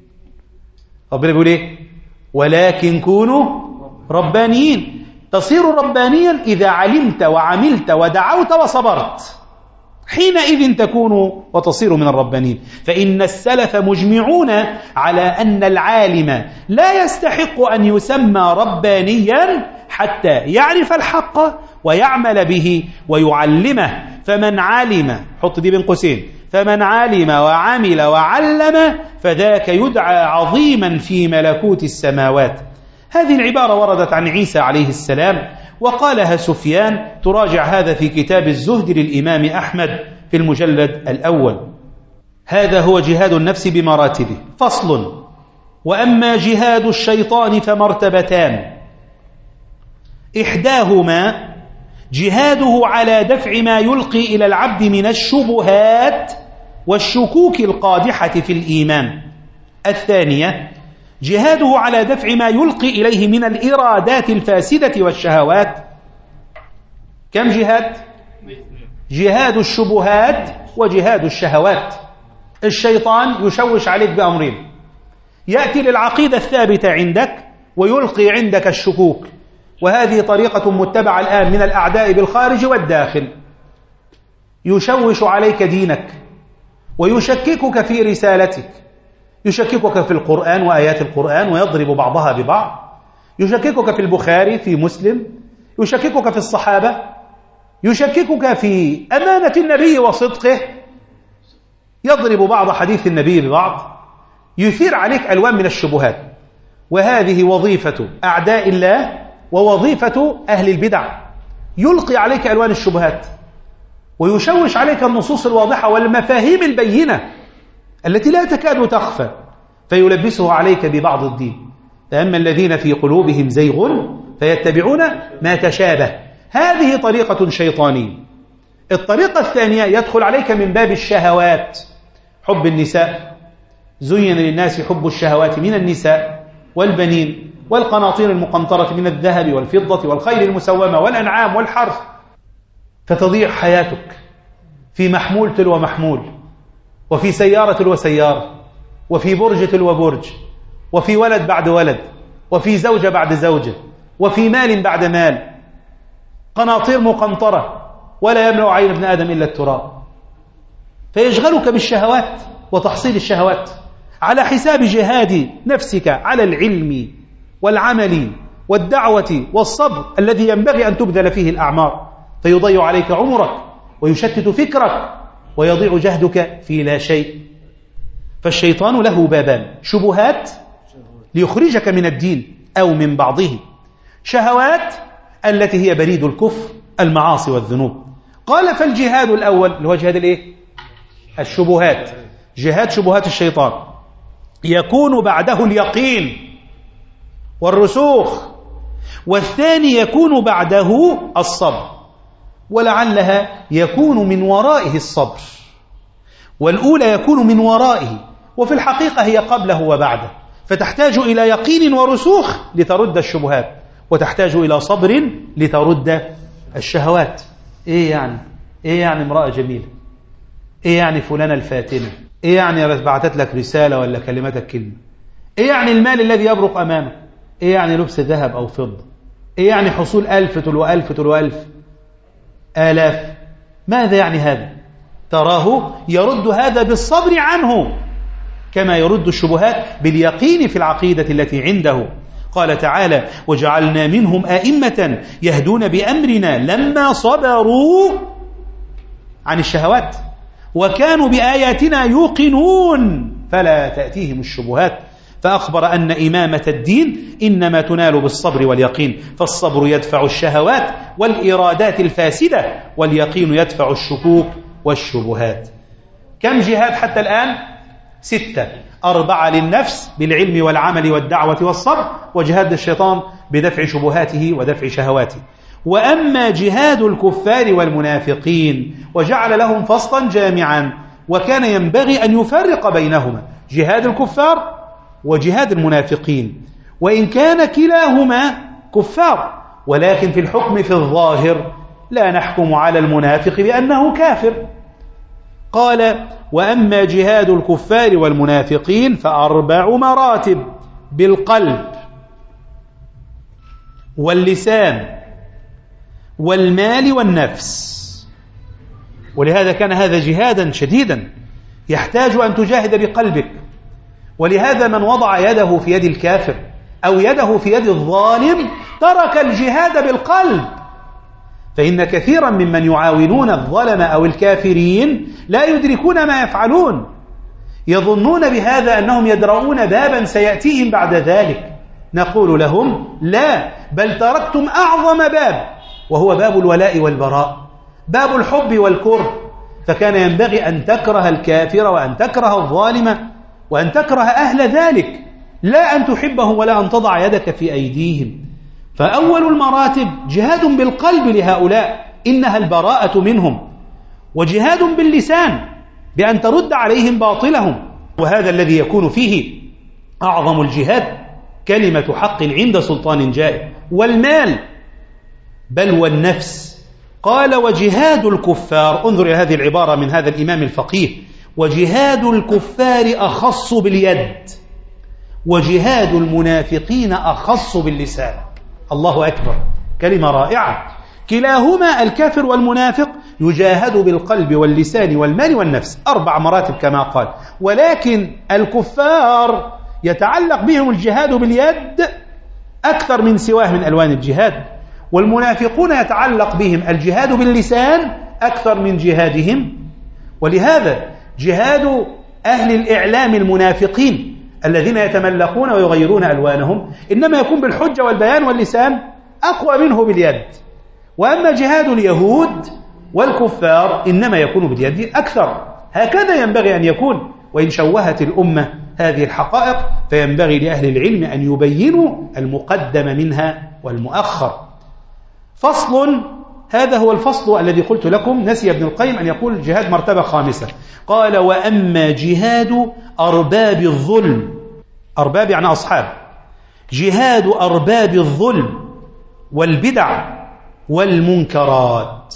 ربنا يقول إيه؟ ولكن كونوا ربانيين. تصير ربانيا إذا علمت وعملت ودعوت وصبرت، حينئذ تكون وتصير من الربانيين. فإن السلف مجمعون على أن العالم لا يستحق أن يسمى ربانيا حتى يعرف الحق ويعمل به ويعلمه. فمن علم، حط دي بين قوسين، فمن علم وعمل وعلم فذاك يدعى عظيما في ملكوت السماوات. هذه العبارة وردت عن عيسى عليه السلام، وقالها سفيان. تراجع هذا في كتاب الزهد للإمام أحمد في المجلد الأول. هذا هو جهاد النفس بمراتبه. فصل: وأما جهاد الشيطان فمرتبتان: إحداهما جهاده على دفع ما يلقي إلى العبد من الشبهات والشكوك القادحة في الإيمان. الثانية جهاده على دفع ما يلقي إليه من الإرادات الفاسدة والشهوات. كم جهاد؟ جهاد الشبهات وجهاد الشهوات. الشيطان يشوش عليك بأمرين: يأتي للعقيدة الثابتة عندك ويلقي عندك الشكوك، وهذه طريقة متبعة الآن من الأعداء بالخارج والداخل. يشوش عليك دينك ويشككك في رسالتك، يشككك في القرآن وآيات القرآن ويضرب بعضها ببعض، يشككك في البخاري في مسلم، يشككك في الصحابة، يشككك في أمانة النبي وصدقه، يضرب بعض حديث النبي ببعض، يثير عليك ألوان من الشبهات. وهذه وظيفة أعداء الله ووظيفة أهل البدع، يلقي عليك ألوان الشبهات ويشوش عليك النصوص الواضحة والمفاهيم البينة التي لا تكاد تخفى، فيلبسه عليك ببعض الدين. فأما الذين في قلوبهم زيغ فيتبعون ما تشابه، هذه طريقة شيطانية. الطريقة الثانية يدخل عليك من باب الشهوات، حب النساء. زين للناس حب الشهوات من النساء والبنين والقناطير المقنطرة من الذهب والفضة والخيل المسومة والأنعام والحرث، فتضيع حياتك في محمول تلو محمول، وفي سيارة تلو سيارة، وفي برج تلو برج، وفي ولد بعد ولد، وفي زوجة بعد زوجة، وفي مال بعد مال، قناطير مقنطرة، ولا يملأ عين ابن آدم إلا التراب، فيشغلك بالشهوات وتحصيل الشهوات على حساب جهاد نفسك على العلم والعمل والدعوة والصبر الذي ينبغي أن تبذل فيه الأعمار، فيضيع عليك عمرك ويشتت فكرك ويضيع جهدك في لا شيء. فالشيطان له بابان: شبهات ليخرجك من الدين أو من بعضه، شهوات التي هي بريد الكفر، المعاصي والذنوب. قال: فالجهاد الأول اللي هو جهاد الإيه؟ الشبهات، جهاد شبهات الشيطان، يكون بعده اليقين والرسوخ، والثاني يكون بعده الصبر، ولعلها يكون من ورائه الصبر، والأولى يكون من ورائه، وفي الحقيقة هي قبله وبعده، فتحتاج إلى يقين ورسوخ لترد الشبهات، وتحتاج إلى صبر لترد الشهوات. إيه يعني؟ إيه يعني امرأة جميلة؟ إيه يعني فلانة الفاتنة؟ إيه يعني بعتت لك رسالة ولا كلمتك كلمة؟ إيه يعني المال الذي يبرق أمامك؟ إيه يعني لبس ذهب أو فضة؟ إيه يعني حصول ألف تلو ألف تلو ألف آلاف؟ ماذا يعني هذا؟ تراه يرد هذا بالصبر عنه، كما يرد الشبهات باليقين في العقيدة التي عنده. قال تعالى: وجعلنا منهم آئمة يهدون بأمرنا لما صبروا عن الشهوات وكانوا بآياتنا يوقنون فلا تأتيهم الشبهات. فأخبر أن إمامة الدين إنما تنال بالصبر واليقين، فالصبر يدفع الشهوات والإرادات الفاسدة، واليقين يدفع الشكوك والشبهات. كم جهاد حتى الآن؟ ستة: أربعة للنفس بالعلم والعمل والدعوة والصبر، وجهاد الشيطان بدفع شبهاته ودفع شهواته. وأما جهاد الكفار والمنافقين وجعل لهم فصلا جامعا، وكان ينبغي أن يفرق بينهما، جهاد الكفار وجهاد المنافقين، وإن كان كلاهما كفار، ولكن في الحكم في الظاهر لا نحكم على المنافق بأنه كافر. قال: وأما جهاد الكفار والمنافقين فأربع مراتب: بالقلب واللسان والمال والنفس. ولهذا كان هذا جهادا شديدا يحتاج أن تجاهد بقلبك. ولهذا من وضع يده في يد الكافر أو يده في يد الظالم ترك الجهاد بالقلب، فإن كثيرا ممن يعاونون الظلم أو الكافرين لا يدركون ما يفعلون، يظنون بهذا أنهم يدرؤون بابا سيأتيهم بعد ذلك. نقول لهم: لا، بل تركتم أعظم باب، وهو باب الولاء والبراء، باب الحب والكره. فكان ينبغي أن تكره الكافر وأن تكره الظالم وأن تكره أهل ذلك، لا أن تحبهم ولا أن تضع يدك في أيديهم. فأول المراتب جهاد بالقلب لهؤلاء، إنها البراءة منهم، وجهاد باللسان بأن ترد عليهم باطلهم، وهذا الذي يكون فيه أعظم الجهاد، كلمة حق عند سلطان جائر. والمال بل والنفس. قال: وجهاد الكفار، انظر إلى هذه العبارة من هذا الإمام الفقيه: وجهاد الكفار أخص باليد، وجهاد المنافقين أخص باللسان. الله أكبر، كلمة رائعة. كلاهما الكافر والمنافق يجاهد بالقلب واللسان والمال والنفس، أربع مراتب كما قال. ولكن الكفار يتعلق بهم الجهاد باليد أكثر من سواه من ألوان الجهاد، والمنافقون يتعلق بهم الجهاد باللسان أكثر من جهادهم. ولهذا جهاد أهل الإعلام المنافقين الذين يتملقون ويغيرون ألوانهم إنما يكون بالحجة والبيان واللسان أقوى منه باليد. وأما جهاد اليهود والكفار إنما يكون باليد أكثر. هكذا ينبغي أن يكون. وإن شوهت الأمة هذه الحقائق فينبغي لأهل العلم أن يبينوا المقدم منها والمؤخر. فصل، هذا هو الفصل الذي قلت لكم نسي ابن القيم أن يقول جهاد مرتبة خامسة. قال: وأما جهاد أرباب الظلم، أرباب يعني أصحاب، جهاد أرباب الظلم والبدع والمنكرات،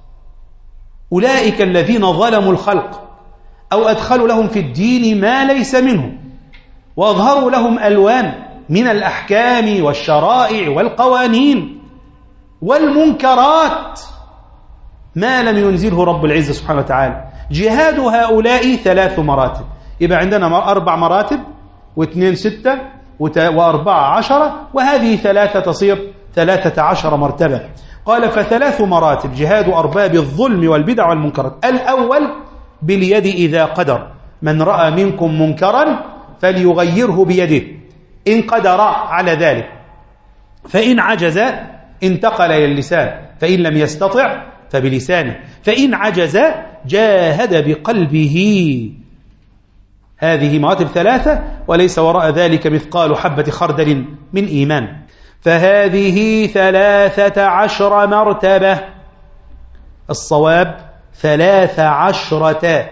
أولئك الذين ظلموا الخلق أو أدخلوا لهم في الدين ما ليس منه، وأظهروا لهم ألوان من الأحكام والشرائع والقوانين والمنكرات ما لم ينزله رب العزة سبحانه وتعالى. جهاد هؤلاء ثلاث مراتب، يبقى عندنا أربع مراتب واثنين ستة وأربعة عشرة، وهذه ثلاثة تصير ثلاثة عشر مرتبة. قال فثلاث مراتب: جهاد أرباب الظلم والبدع والمنكرات. الأول باليد إذا قدر، من رأى منكم منكرا فليغيره بيده إن قدر على ذلك، فإن عجز انتقل إلى اللسان، فإن لم يستطع فبلسانه، فإن عجز جاهد بقلبه. هذه مراتب ثلاثة، وليس وراء ذلك مثقال حبة خردل من إيمان. فهذه ثلاثة عشر مرتبة، الصواب ثلاث عشرة،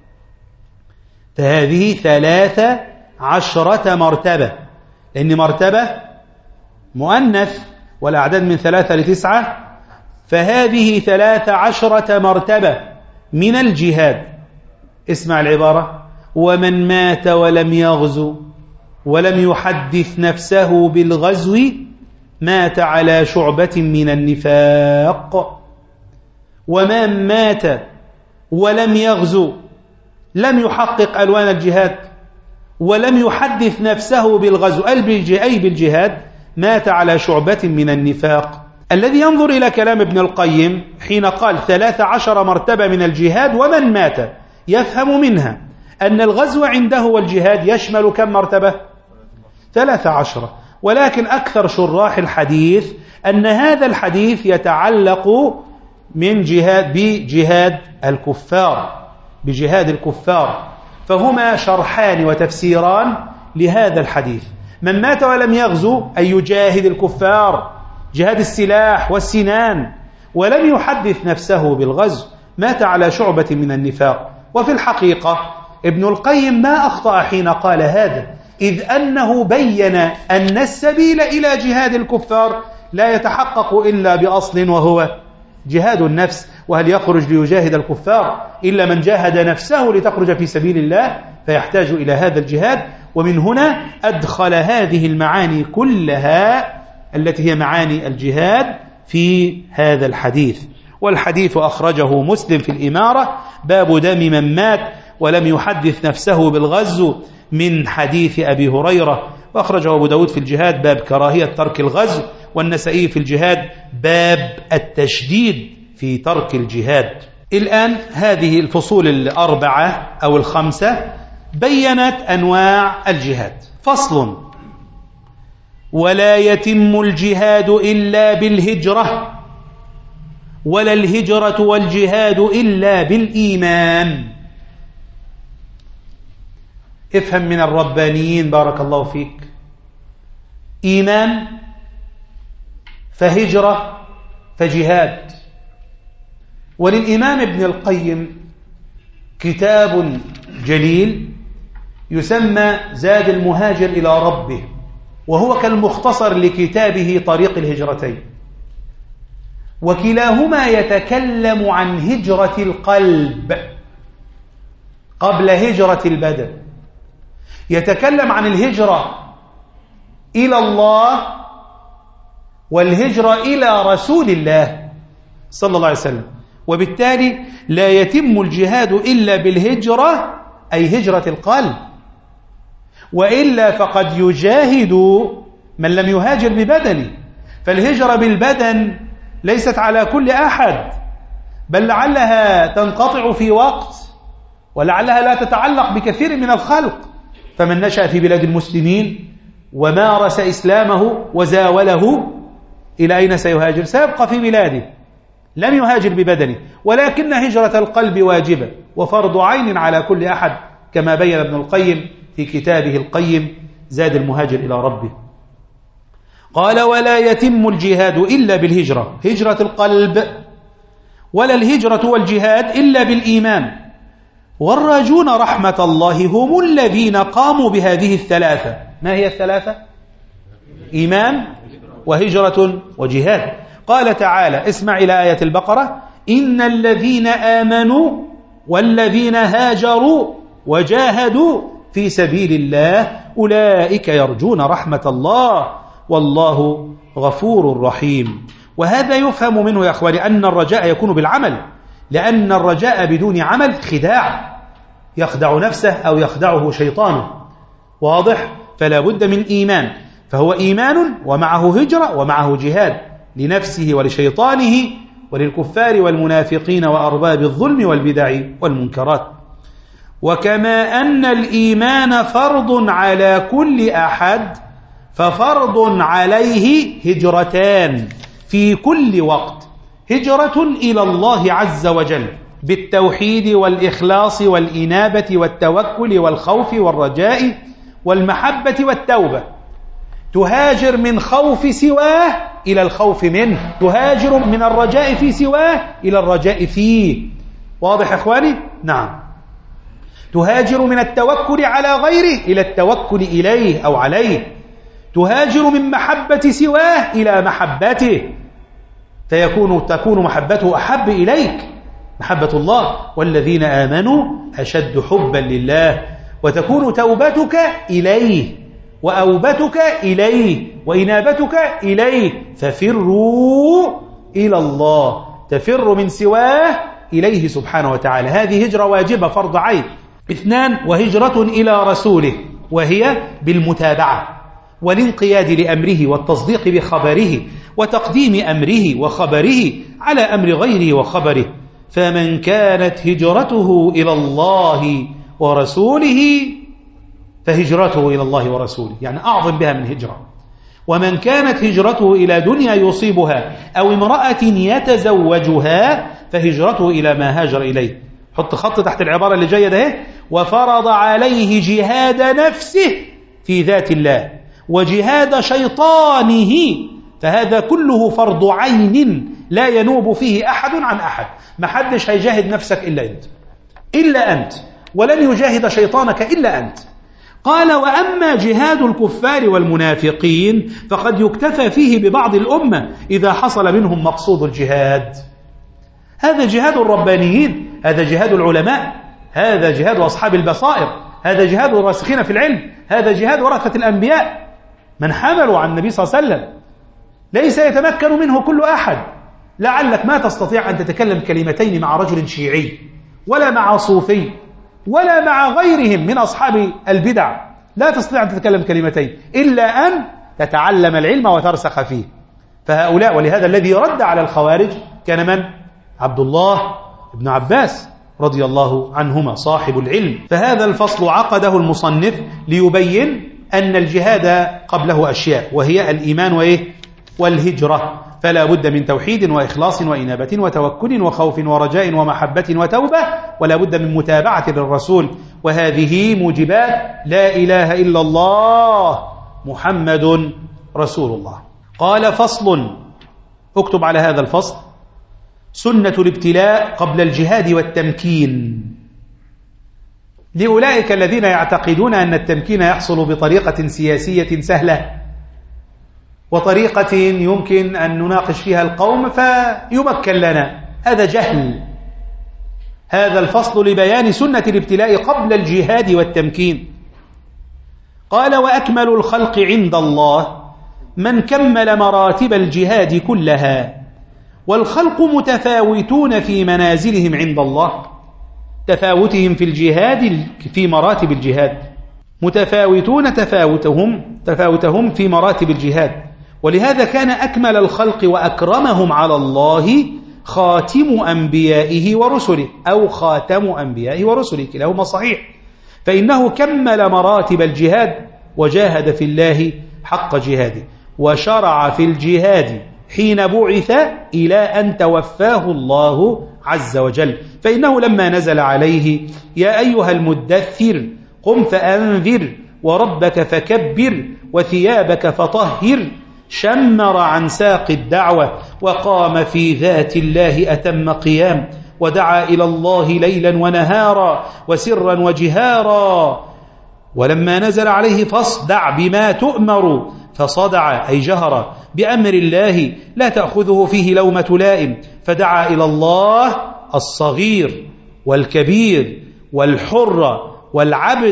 فهذه ثلاث عشرة مرتبة، لأن مرتبة مؤنث والأعداد من ثلاثة لتسعة، فهذه ثلاث عشرة مرتبة من الجهاد. اسمع العبارة: ومن مات ولم يغزو ولم يحدث نفسه بالغزو مات على شعبة من النفاق. ومن مات ولم يغزو، لم يحقق ألوان الجهاد ولم يحدث نفسه بالغزو أي بالجهاد، مات على شعبة من النفاق. الذي ينظر إلى كلام ابن القيم حين قال ثلاث عشر مرتبة من الجهاد ومن مات، يفهم منها أن الغزو عنده والجهاد يشمل كم مرتبة؟ ثلاث عشرة. ولكن أكثر شراح الحديث أن هذا الحديث يتعلق من جهاد بجهاد الكفار، بجهاد الكفار، فهما شرحان وتفسيران لهذا الحديث. من مات ولم يغزو أي يجاهد الكفار جهاد السلاح والسنان ولم يحدث نفسه بالغزو، مات على شعبة من النفاق. وفي الحقيقة ابن القيم ما أخطأ حين قال هذا، إذ أنه بين أن السبيل إلى جهاد الكفار لا يتحقق إلا بأصل وهو جهاد النفس. وهل يخرج ليجاهد الكفار إلا من جاهد نفسه لتخرج في سبيل الله، فيحتاج إلى هذا الجهاد. ومن هنا أدخل هذه المعاني كلها التي هي معاني الجهاد في هذا الحديث. والحديث أخرجه مسلم في الإمارة، باب دم من مات ولم يحدث نفسه بالغزو، من حديث أبي هريرة. وأخرجه أبو داود في الجهاد باب كراهية ترك الغزو، والنسائي في الجهاد باب التشديد في ترك الجهاد. الآن هذه الفصول الأربعة أو الخمسة بيّنت أنواع الجهاد. فصل: ولا يتم الجهاد إلا بالهجرة، ولا الهجرة والجهاد إلا بالإيمان. افهم من الربانيين بارك الله فيك: إيمان فهجرة فجهاد. وللإمام ابن القيم كتاب جليل يسمى زاد المهاجر إلى ربه، وهو كالمختصر لكتابه طريق الهجرتين، وكلاهما يتكلم عن هجرة القلب قبل هجرة البدن. يتكلم عن الهجرة إلى الله والهجرة إلى رسول الله صلى الله عليه وسلم. وبالتالي لا يتم الجهاد إلا بالهجرة أي هجرة القلب، وإلا فقد يجاهد من لم يهاجر ببدنه. فالهجرة بالبدن ليست على كل أحد، بل لعلها تنقطع في وقت، ولعلها لا تتعلق بكثير من الخلق. فمن نشأ في بلاد المسلمين ومارس إسلامه وزاوله إلى أين سيهاجر؟ سيبقى في بلاده، لم يهاجر ببدنه. ولكن هجرة القلب واجبة وفرض عين على كل أحد، كما بين ابن القيم في كتابه القيم زاد المهاجر إلى ربه. قال: ولا يتم الجهاد إلا بالهجرة، هجرة القلب، ولا الهجرة والجهاد إلا بالإيمان. والراجون رحمة الله هم الذين قاموا بهذه الثلاثة. ما هي الثلاثة؟ إيمان وهجرة وجهاد. قال تعالى: اسمع إلى آية البقرة: إن الذين آمنوا والذين هاجروا وجاهدوا في سبيل الله أولئك يرجون رحمة الله والله غفور رحيم. وهذا يفهم منه يا أخواني أن الرجاء يكون بالعمل، لأن الرجاء بدون عمل خداع، يخدع نفسه أو يخدعه شيطانه. واضح؟ فلا بد من إيمان، فهو إيمان ومعه هجرة ومعه جهاد لنفسه ولشيطانه وللكفار والمنافقين وأرباب الظلم والبدع والمنكرات. وكما أن الإيمان فرض على كل أحد ففرض عليه هجرتان في كل وقت، هجرة إلى الله عز وجل بالتوحيد والإخلاص والإنابة والتوكل والخوف والرجاء والمحبة والتوبة، تهاجر من خوف سواه إلى الخوف منه، تهاجر من الرجاء في سواه إلى الرجاء فيه. واضح يا إخواني؟ نعم. تهاجر من التوكل على غيره إلى التوكل إليه أو عليه، تهاجر من محبة سواه إلى محبته، فيكون تكون محبته أحب إليك، محبة الله والذين آمنوا أشد حبا لله، وتكون توبتك إليه وأوبتك إليه وإنابتك إليه، ففروا إلى الله، تفر من سواه إليه سبحانه وتعالى. هذه هجرة واجبة فرض عين. اثنان، وهجرة إلى رسوله، وهي بالمتابعة والانقياد لأمره والتصديق بخبره وتقديم أمره وخبره على أمر غيره وخبره. فمن كانت هجرته إلى الله ورسوله فهجرته إلى الله ورسوله، يعني أعظم بها من هجرة. ومن كانت هجرته إلى دنيا يصيبها أو امرأة يتزوجها فهجرته إلى ما هاجر إليه. حط خط تحت العبارة اللي جاية ده، وفرض عليه جهاد نفسه في ذات الله وجهاد شيطانه، فهذا كله فرض عين لا ينوب فيه أحد عن أحد. ما حدش هيجاهد نفسك إلا أنت، إلا أنت، ولن يجاهد شيطانك إلا أنت. قال: وأما جهاد الكفار والمنافقين فقد يكتفى فيه ببعض الأمة إذا حصل منهم مقصود الجهاد. هذا جهاد الربانيين، هذا جهاد العلماء، هذا جهاد أصحاب البصائر، هذا جهاد الراسخين في العلم، هذا جهاد ورثة الأنبياء من حملوا عن النبي صلى الله عليه وسلم، ليس يتمكن منه كل أحد. لعلك ما تستطيع أن تتكلم كلمتين مع رجل شيعي ولا مع صوفي ولا مع غيرهم من أصحاب البدع، لا تستطيع أن تتكلم كلمتين إلا أن تتعلم العلم وترسخ فيه. فهؤلاء، ولهذا الذي رد على الخوارج كان من؟ عبد الله بن عباس رضي الله عنهما صاحب العلم. فهذا الفصل عقده المصنف ليبين أن الجهاد قبله أشياء، وهي الإيمان وإيه؟ والهجرة. فلا بد من توحيد وإخلاص وإنابة وتوكل وخوف ورجاء ومحبة وتوبة، ولا بد من متابعة للرسول، وهذه موجبات لا إله إلا الله محمد رسول الله. قال: فصل، اكتب على هذا الفصل: سنة الابتلاء قبل الجهاد والتمكين. لأولئك الذين يعتقدون أن التمكين يحصل بطريقة سياسية سهلة وطريقة يمكن أن نناقش فيها القوم فيمكن لنا، هذا جهل. هذا الفصل لبيان سنة الابتلاء قبل الجهاد والتمكين. قال: وأكمل الخلق عند الله من كمل مراتب الجهاد كلها، والخلق متفاوتون في منازلهم عند الله، تفاوتهم في الجهاد في مراتب الجهاد، متفاوتون تفاوتهم تفاوتهم في مراتب الجهاد. ولهذا كان أكمل الخلق وأكرمهم على الله خاتم أنبيائه ورسله، أو خاتم أنبيائه ورسله، كلاهما صحيح. فإنه كمل مراتب الجهاد وجاهد في الله حق جهاده، وشرع في الجهاد حين بعث إلى أن توفاه الله عز وجل. فإنه لما نزل عليه: يا أيها المدثر قم فأنذر وربك فكبر وثيابك فطهر، شمر عن ساق الدعوة وقام في ذات الله أتم قيام، ودعا إلى الله ليلا ونهارا وسرا وجهارا. ولما نزل عليه: فاصدع بما تؤمر، فصدع أي جهر بأمر الله لا تأخذه فيه لومة لائم، فدعا إلى الله الصغير والكبير والحر والعبد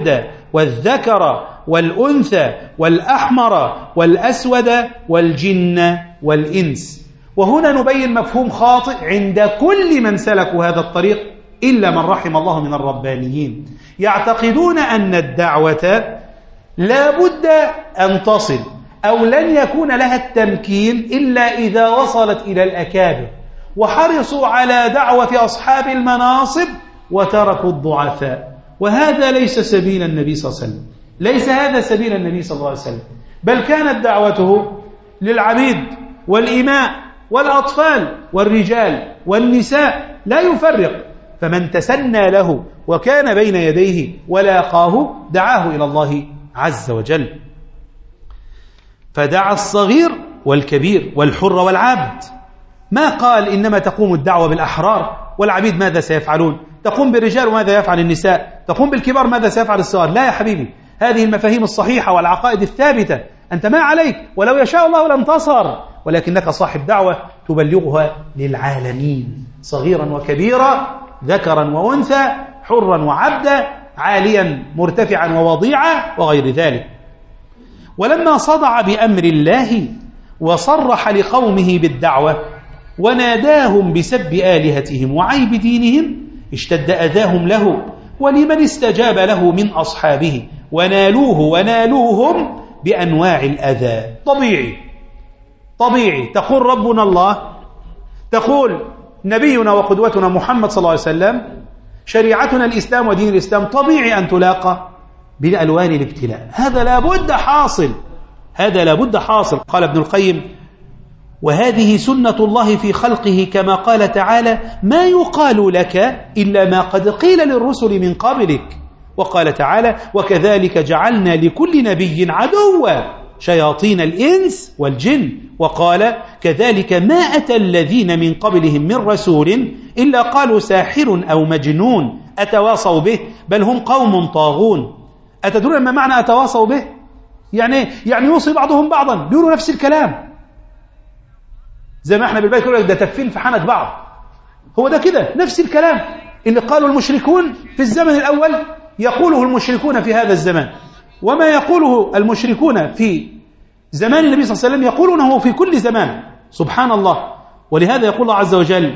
والذكر والأنثى والأحمر والأسود والجن والإنس. وهنا نبين مفهوم خاطئ عند كل من سلكوا هذا الطريق إلا من رحم الله من الربانيين، يعتقدون أن الدعوة لا بد أن تصل أو لن يكون لها التمكين إلا إذا وصلت إلى الأكابر، وحرصوا على دعوة أصحاب المناصب وتركوا الضعفاء. وهذا ليس سبيل النبي صلى الله عليه وسلم، ليس هذا سبيل النبي صلى الله عليه وسلم، بل كانت دعوته للعبيد والإماء والأطفال والرجال والنساء لا يفرق، فمن تسنى له وكان بين يديه ولاقاه دعاه إلى الله عز وجل. فدعا الصغير والكبير والحر والعبد، ما قال إنما تقوم الدعوة بالأحرار والعبيد ماذا سيفعلون، تقوم بالرجال وماذا يفعل النساء، تقوم بالكبار ماذا سيفعل الصغار. لا يا حبيبي، هذه المفاهيم الصحيحة والعقائد الثابتة أنت ما عليك، ولو يشاء الله لانتصر، ولكنك صاحب دعوة تبلغها للعالمين، صغيرا وكبيرا، ذكرا وأنثى، حرا وعبدا، عاليا مرتفعا ووضيعا وغير ذلك. ولما صدع بأمر الله وصرح لقومه بالدعوة وناداهم بسب آلهتهم وعيب دينهم اشتد أذاهم له ولمن استجاب له من أصحابه، ونالوه ونالوهم بأنواع الأذى. طبيعي طبيعي تقول ربنا الله، تقول نبينا وقدوتنا محمد صلى الله عليه وسلم، شريعتنا الإسلام ودين الإسلام، طبيعي أن تلاقى بألوان الابتلاء. هذا لابد حاصل، هذا لابد حاصل. قال ابن القيم: وهذه سنة الله في خلقه، كما قال تعالى: ما يقال لك إلا ما قد قيل للرسل من قبلك. وقال تعالى: وكذلك جعلنا لكل نبي عدوا شياطين الإنس والجن. وقال: كذلك ما أتى الذين من قبلهم من رسول إلا قالوا ساحر أو مجنون أتواصوا به بل هم قوم طاغون. أتدرون ما معنى أتواصوا به؟ يعني يعني يوصي بعضهم بعضا، بيقولوا نفس الكلام، زي ما احنا بالبيت يقول لك ده تفين في حنك بعض، هو ده كده نفس الكلام اللي قالوا المشركون في الزمن الأول يقوله المشركون في هذا الزمان، وما يقوله المشركون في زمان النبي صلى الله عليه وسلم يقولونه في كل زمان. سبحان الله. ولهذا يقول الله عز وجل: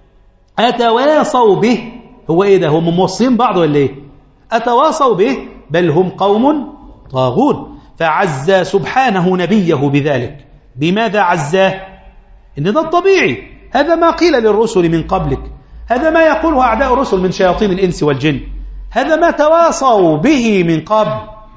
أتواصوا به. هو إيه ده؟ هم موصين بعض ولا إيه؟ أتواصوا به بل هم قوم طاغون. فعز سبحانه نبيه بذلك. بماذا عزاه؟ إن ده الطبيعي، هذا ما قيل للرسل من قبلك، هذا ما يقوله أعداء الرسل من شياطين الإنس والجن، هذا ما تواصوا به من قبل.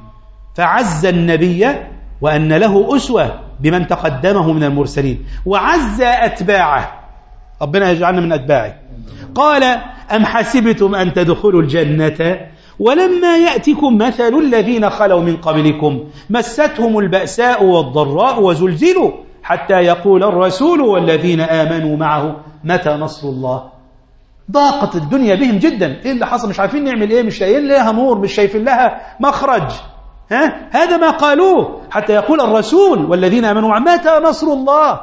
فعز النبي وأن له أسوة بمن تقدمه من المرسلين، وعز أتباعه، ربنا يجعلنا من أتباعه. قال: أم حسبتم أن تدخلوا الجنة ولما يأتكم مثل الذين خلوا من قبلكم مستهم البأساء والضراء وزلزلوا حتى يقول الرسول والذين آمنوا معه متى نصر الله. ضاقت الدنيا بهم جدا. إيه اللي حصل؟ مش عارفين نعمل إيه، مش شايفين لها نور، مش شايفين لها مخرج. ها؟ هذا ما قالوه حتى يقول الرسول والذين آمنوا معه متى نصر الله.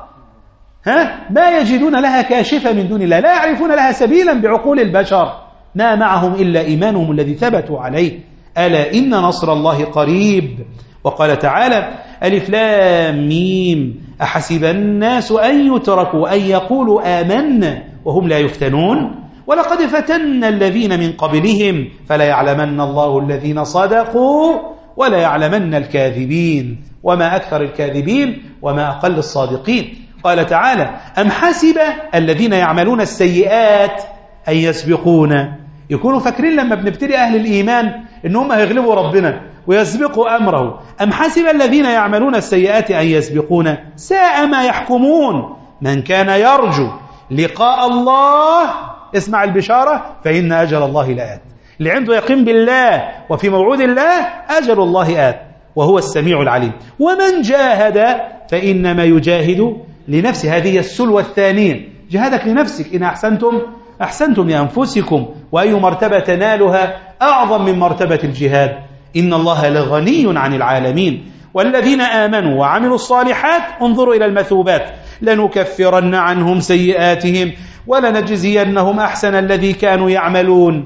ها؟ ما يجدون لها كاشفة من دون الله، لا يعرفون لها سبيلا بعقول البشر، ما معهم إلا إيمانهم الذي ثبتوا عليه. ألا إن نصر الله قريب. وقال تعالى: ألف لام ميم أحسب الناس أن يتركوا أن يقولوا آمنا وهم لا يفتنون ولقد فتنا الذين من قبلهم فلا يعلمن الله الذين صدقوا ولا يعلمن الكاذبين وما أكثر الكاذبين وما أقل الصادقين. قال تعالى: أم حسب الذين يعملون السيئات أن يسبقون. يكونوا فاكرين لما بنبتدي أهل الإيمان إنهم هيغلبوا ربنا ويسبقوا أمره. أم حسب الذين يعملون السيئات أن يسبقون ساء ما يحكمون. من كان يرجو لقاء الله، اسمع البشارة، فإن أجل الله لآت. اللي عنده يقين بالله وفي موعود الله أجل الله آت وهو السميع العليم. ومن جاهد فإنما يجاهد لنفسه. هذه السلوة الثانية، جهادك لنفسك. إن أحسنتم أحسنتم لأنفسكم، وأي مرتبة تنالها أعظم من مرتبة الجهاد. إن الله لغني عن العالمين. والذين آمنوا وعملوا الصالحات انظروا إلى المثوبات لنكفرن عنهم سيئاتهم ولنجزينهم أحسن الذي كانوا يعملون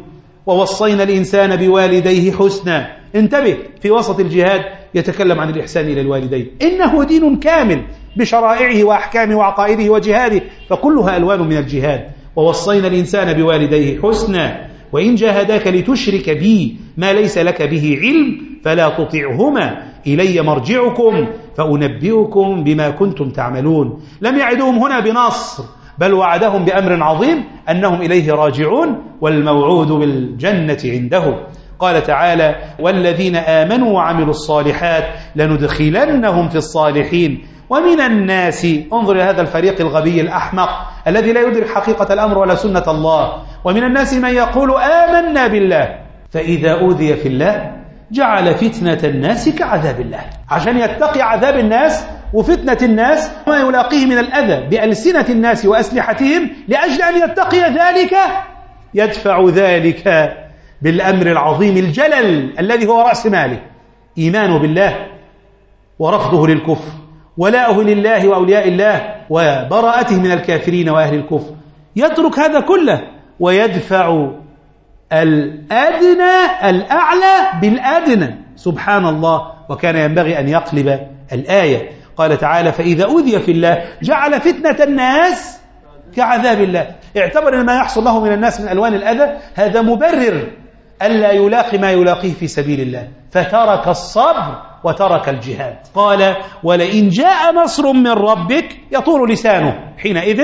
ووصينا الإنسان بوالديه حسنا. انتبه، في وسط الجهاد يتكلم عن الإحسان إلى الوالدين، إنه دين كامل بشرائعه وأحكامه وعقائده وجهاده، فكلها ألوان من الجهاد. ووصينا الإنسان بوالديه حسنا وإن جاهداك لتشرك بي ما ليس لك به علم فلا تطعهما إلي مرجعكم فأنبئكم بما كنتم تعملون. لم يعدهم هنا بنصر، بل وعدهم بأمر عظيم أنهم إليه راجعون، والموعود بالجنة عنده. قال تعالى: والذين آمنوا وعملوا الصالحات لندخلنهم في الصالحين ومن الناس. انظر إلى هذا الفريق الغبي الأحمق الذي لا يدرك حقيقة الأمر ولا سنة الله. ومن الناس من يقول آمنا بالله فإذا أوذي في الله جعل فتنة الناس كعذاب الله، عشان يتقي عذاب الناس وفتنة الناس وما يلاقيه من الأذى بألسنة الناس وأسلحتهم، لأجل أن يتقي ذلك يدفع ذلك بالأمر العظيم الجلل الذي هو رأس ماله، إيمانه بالله ورفضه للكفر، ولاؤه لله وأولياء الله وبراءته من الكافرين وأهل الكفر. يترك هذا كله ويدفع الأدنى الأعلى بالأدنى، سبحان الله. وكان ينبغي أن يقلب الآية. قال تعالى: فإذا أوذي في الله جعل فتنة الناس كعذاب الله. اعتبر أن ما يحصل له من الناس من ألوان الأذى هذا مبرر ألا يلاقي ما يلاقيه في سبيل الله، فترك الصبر وترك الجهاد. قال: ولئن جاء نصر من ربك، يطول لسانه حينئذ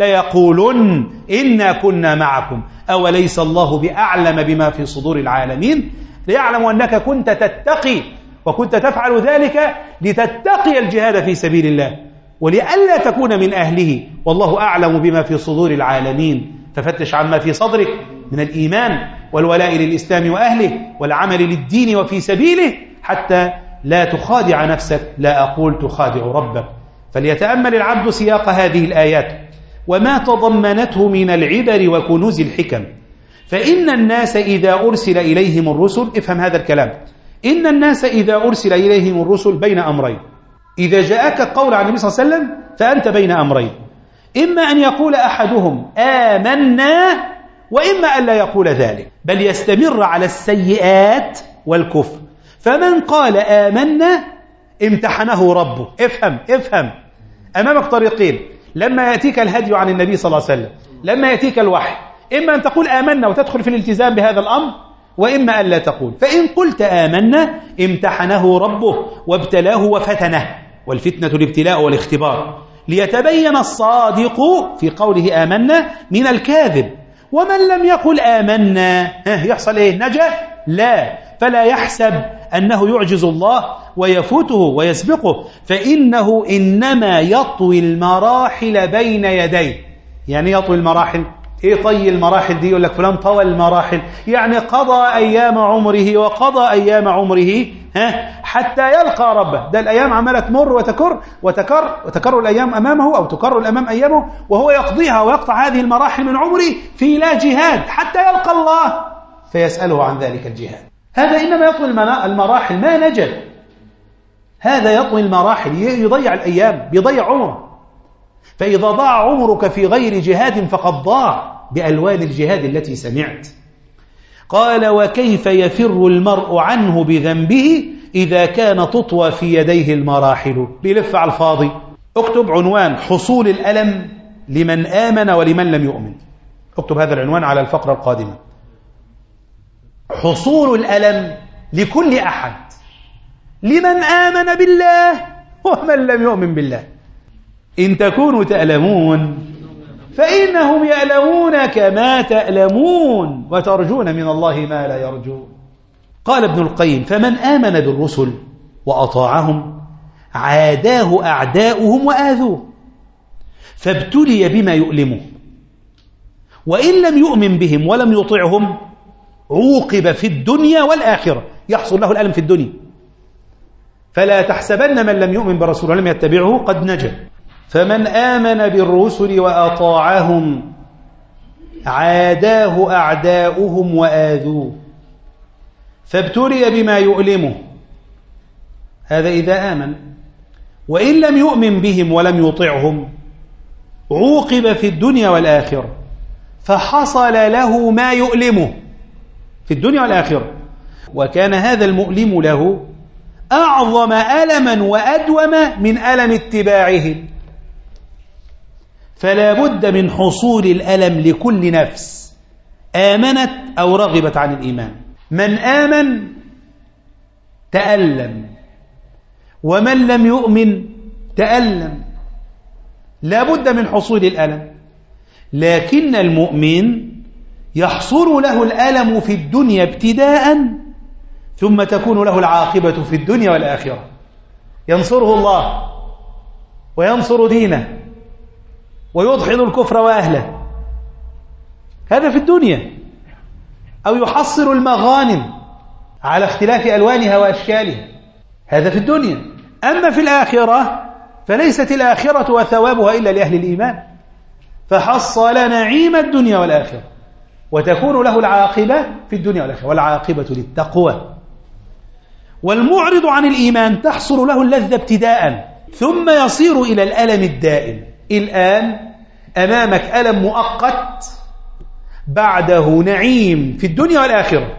ليقولن إنا كنا معكم أوليس الله بأعلم بما في صدور العالمين. ليعلم أنك كنت تتقي وكنت تفعل ذلك لتتقي الجهاد في سبيل الله ولئلا تكون من أهله، والله أعلم بما في صدور العالمين. ففتش عما في صدرك من الإيمان والولاء للإسلام وأهله والعمل للدين وفي سبيله حتى لا تخادع نفسك، لا أقول تخادع ربك. فليتأمل العبد سياق هذه الآيات وما تضمنته من العبر وكنوز الحكم. فإن الناس إذا أرسل إليهم الرسل، افهم هذا الكلام، إن الناس إذا أرسل إليهم الرسل بين أمرين. إذا جاءك قول عن النبي صلى الله عليه وسلم فأنت بين أمرين، إما أن يقول أحدهم آمنا، وإما أن لا يقول ذلك بل يستمر على السيئات والكفر. فمن قال آمنا امتحنه ربه. افهم افهم أمامك طريقين لما يأتيك الهدي عن النبي صلى الله عليه وسلم، لما يأتيك الوحي، إما أن تقول آمنا وتدخل في الالتزام بهذا الأمر، وإما أن لا تقول. فإن قلت آمنا امتحنه ربه وابتلاه وفتنه، والفتنة الابتلاء والاختبار، ليتبين الصادق في قوله آمنا من الكاذب. ومن لم يقل آمنا يحصل إيه؟ نجا؟ لا. فلا يحسب أنه يعجز الله ويفوته ويسبقه، فإنه إنما يطوي المراحل بين يديه. يعني يطوي المراحل إيه؟ طي المراحل دي يقول لك فلان طوى المراحل، يعني قضى أيام عمره وقضى أيام عمره ها حتى يلقى ربه. ده الأيام عمالة تمر وتكر وتكر وتكر الأيام أمامه أو تكر الأمام أيامه، وهو يقضيها ويقطع هذه المراحل من عمره في لا جهاد حتى يلقى الله فيسأله عن ذلك الجهاد. هذا إنما يطوي المراحل ما نجد، هذا يطوي المراحل يضيع الأيام، بيضيع عمره. فإذا ضاع عمرك في غير جهاد فقد ضاع بألوان الجهاد التي سمعت. قال: وكيف يفر المرء عنه بذنبه إذا كان تطوى في يديه المراحل. بيلف على الفاضي. اكتب عنوان: حصول الألم لمن آمن ولمن لم يؤمن. اكتب هذا العنوان على الفقرة القادمة. حصول الألم لكل أحد، لمن آمن بالله ومن لم يؤمن بالله. إن تكونوا تألمون فإنهم يألمون كما تألمون وترجون من الله ما لا يرجون. قال ابن القيم: فمن آمن بالرسل وأطاعهم عاداه أعداؤهم وآذوه فابتلي بما يؤلمه، وإن لم يؤمن بهم ولم يطعهم عوقب في الدنيا والآخرة، يحصل له الألم في الدنيا. فلا تحسبن من لم يؤمن بالرسول ولم يتبعه قد نجا. فمن آمن بالرسل وأطاعهم عاداه أعداؤهم وآذوه فابتلي بما يؤلمه، هذا إذا آمن. وإن لم يؤمن بهم ولم يطعهم عوقب في الدنيا والآخرة فحصل له ما يؤلمه، في الدنيا والآخرة. وكان هذا المؤلم له أعظم ألما وأدوم من ألم اتباعه. فلا بد من حصول الألم لكل نفس آمنت أو رغبت عن الإيمان. من آمن تألم، ومن لم يؤمن تألم. لا بد من حصول الألم، لكن المؤمن يحصل له الألم في الدنيا ابتداء، ثم تكون له العاقبة في الدنيا والآخرة. ينصره الله وينصر دينه ويدحض الكفر وأهله، هذا في الدنيا. أو يحصل المغانم على اختلاف ألوانها وأشكالها، هذا في الدنيا. أما في الآخرة فليست الآخرة وثوابها إلا لأهل الإيمان، فحصل نعيم الدنيا والآخرة، وتكون له العاقبة في الدنيا والآخرة، والعاقبة للتقوى. والمعرض عن الإيمان تحصل له اللذة ابتداء، ثم يصير إلى الألم الدائم. الآن أمامك ألم مؤقت، بعده نعيم في الدنيا والآخرة،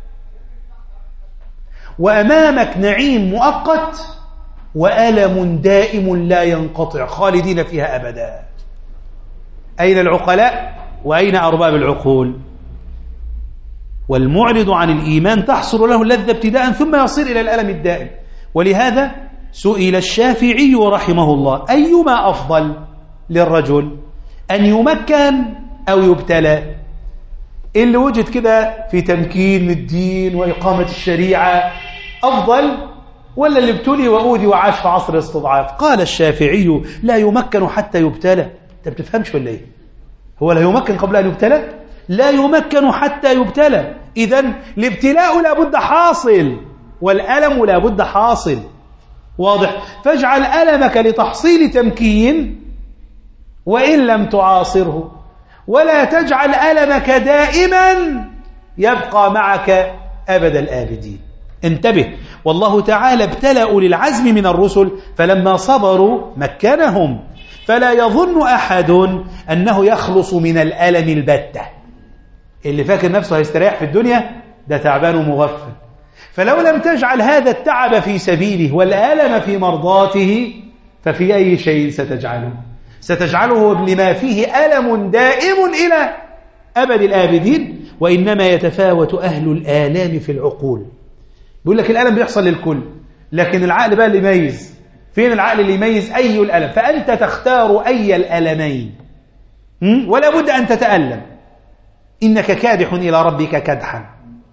وأمامك نعيم مؤقت وألم دائم لا ينقطع خالدين فيها أبدا. أين العقلاء وأين أرباب العقول؟ والمعرض عن الإيمان تحصل له اللذة ابتداء، ثم يصير إلى الألم الدائم. ولهذا سئل الشافعي رحمه الله: أيما أفضل للرجل، أن يمكن أو يبتلى؟ اللي وجد كده في تمكين الدين وإقامة الشريعة أفضل، ولا اللي ابتلي وأوذي وعاش في عصر الاستضعاف؟ قال الشافعي: لا يمكن حتى يبتلى. أنت بتفهمش ولا إيه؟ هو لا يمكن قبل أن يبتلى؟ لا يمكن حتى يبتلى. إذن الابتلاء لا بد حاصل، والألم لا بد حاصل. واضح؟ فاجعل ألمك لتحصيل تمكين وإن لم تعاصره، ولا تجعل ألمك دائما يبقى معك أبد الآبدين. انتبه، والله تعالى ابتلى أولي العزم من الرسل فلما صبروا مكنهم. فلا يظن أحد أنه يخلص من الألم البتة. اللي فاكر نفسه هيستريح في الدنيا ده تعبان ومغفل. فلو لم تجعل هذا التعب في سبيله والألم في مرضاته، ففي أي شيء ستجعله؟ ستجعله لما فيه ألم دائم إلى أبد الآبدين. وإنما يتفاوت أهل الآلام في العقول. بيقول لك الألم بيحصل للكل، لكن العقل بقى اللي يميز. فين العقل اللي يميز أي الألم؟ فأنت تختار أي الألمين، ولا بد أن تتألم. إنك كادح إلى ربك كدحا.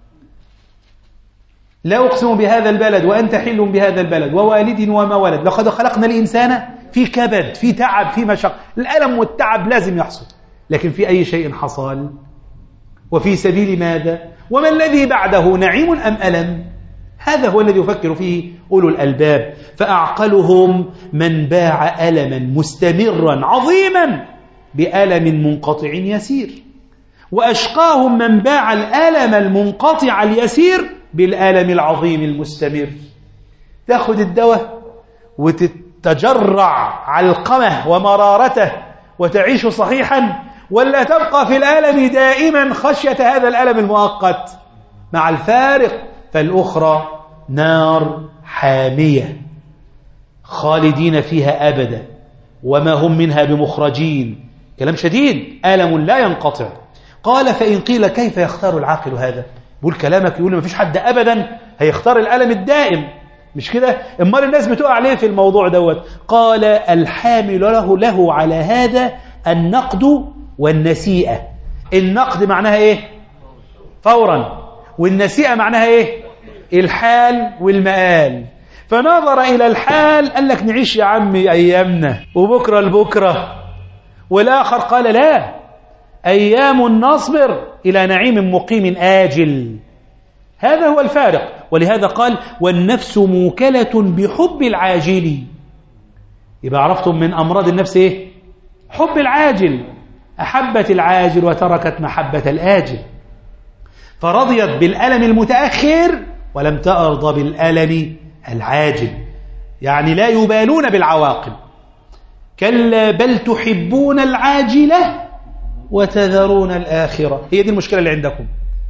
لا أقسم بهذا البلد وأنت حل بهذا البلد ووالد وما ولد، لقد خلقنا الإنسان في كبد، في تعب، في مشق. الألم والتعب لازم يحصل، لكن في أي شيء حصل؟ وفي سبيل ماذا؟ وما الذي بعده، نعيم أم ألم؟ هذا هو الذي يفكر فيه أولو الألباب. فأعقلهم من باع ألما مستمرا عظيما بألم منقطع يسير، وأشقاهم من باع الألم المنقطع اليسير بالألم العظيم المستمر. تأخذ الدواء وتتجرع علقمه ومرارته وتعيش صحيحا، ولا تبقى في الألم دائما خشية هذا الألم المؤقت؟ مع الفارق، فالأخرى نار حامية خالدين فيها أبدا وما هم منها بمخرجين. كلام شديد، ألم لا ينقطع. قال: فإن قيل كيف يختار العاقل هذا؟ بقول كلامك يقول ما فيش حد أبدا هيختار الألم الدائم، مش كده؟ امال الناس بتقع عليه في الموضوع دوت. قال: الحامل له له على هذا النقد والنسيئة. النقد معناها ايه؟ فورا. والنسيئة معناها ايه؟ الحال والمآل. فنظر إلى الحال قال لك نعيش يا عمي أيامنا وبكرة لبكرة، والآخر قال لا، أيام نصبر إلى نعيم مقيم آجل. هذا هو الفارق. ولهذا قال: والنفس موكلة بحب العاجل. يبقى عرفتم من أمراض النفس إيه؟ حب العاجل. أحبت العاجل وتركت محبة الآجل، فرضيت بالألم المتأخر ولم ترضى بالألم العاجل. يعني لا يبالون بالعواقب. كلا بل تحبون العاجلة وتذرون الآخرة. هي دي المشكلة اللي عندكم.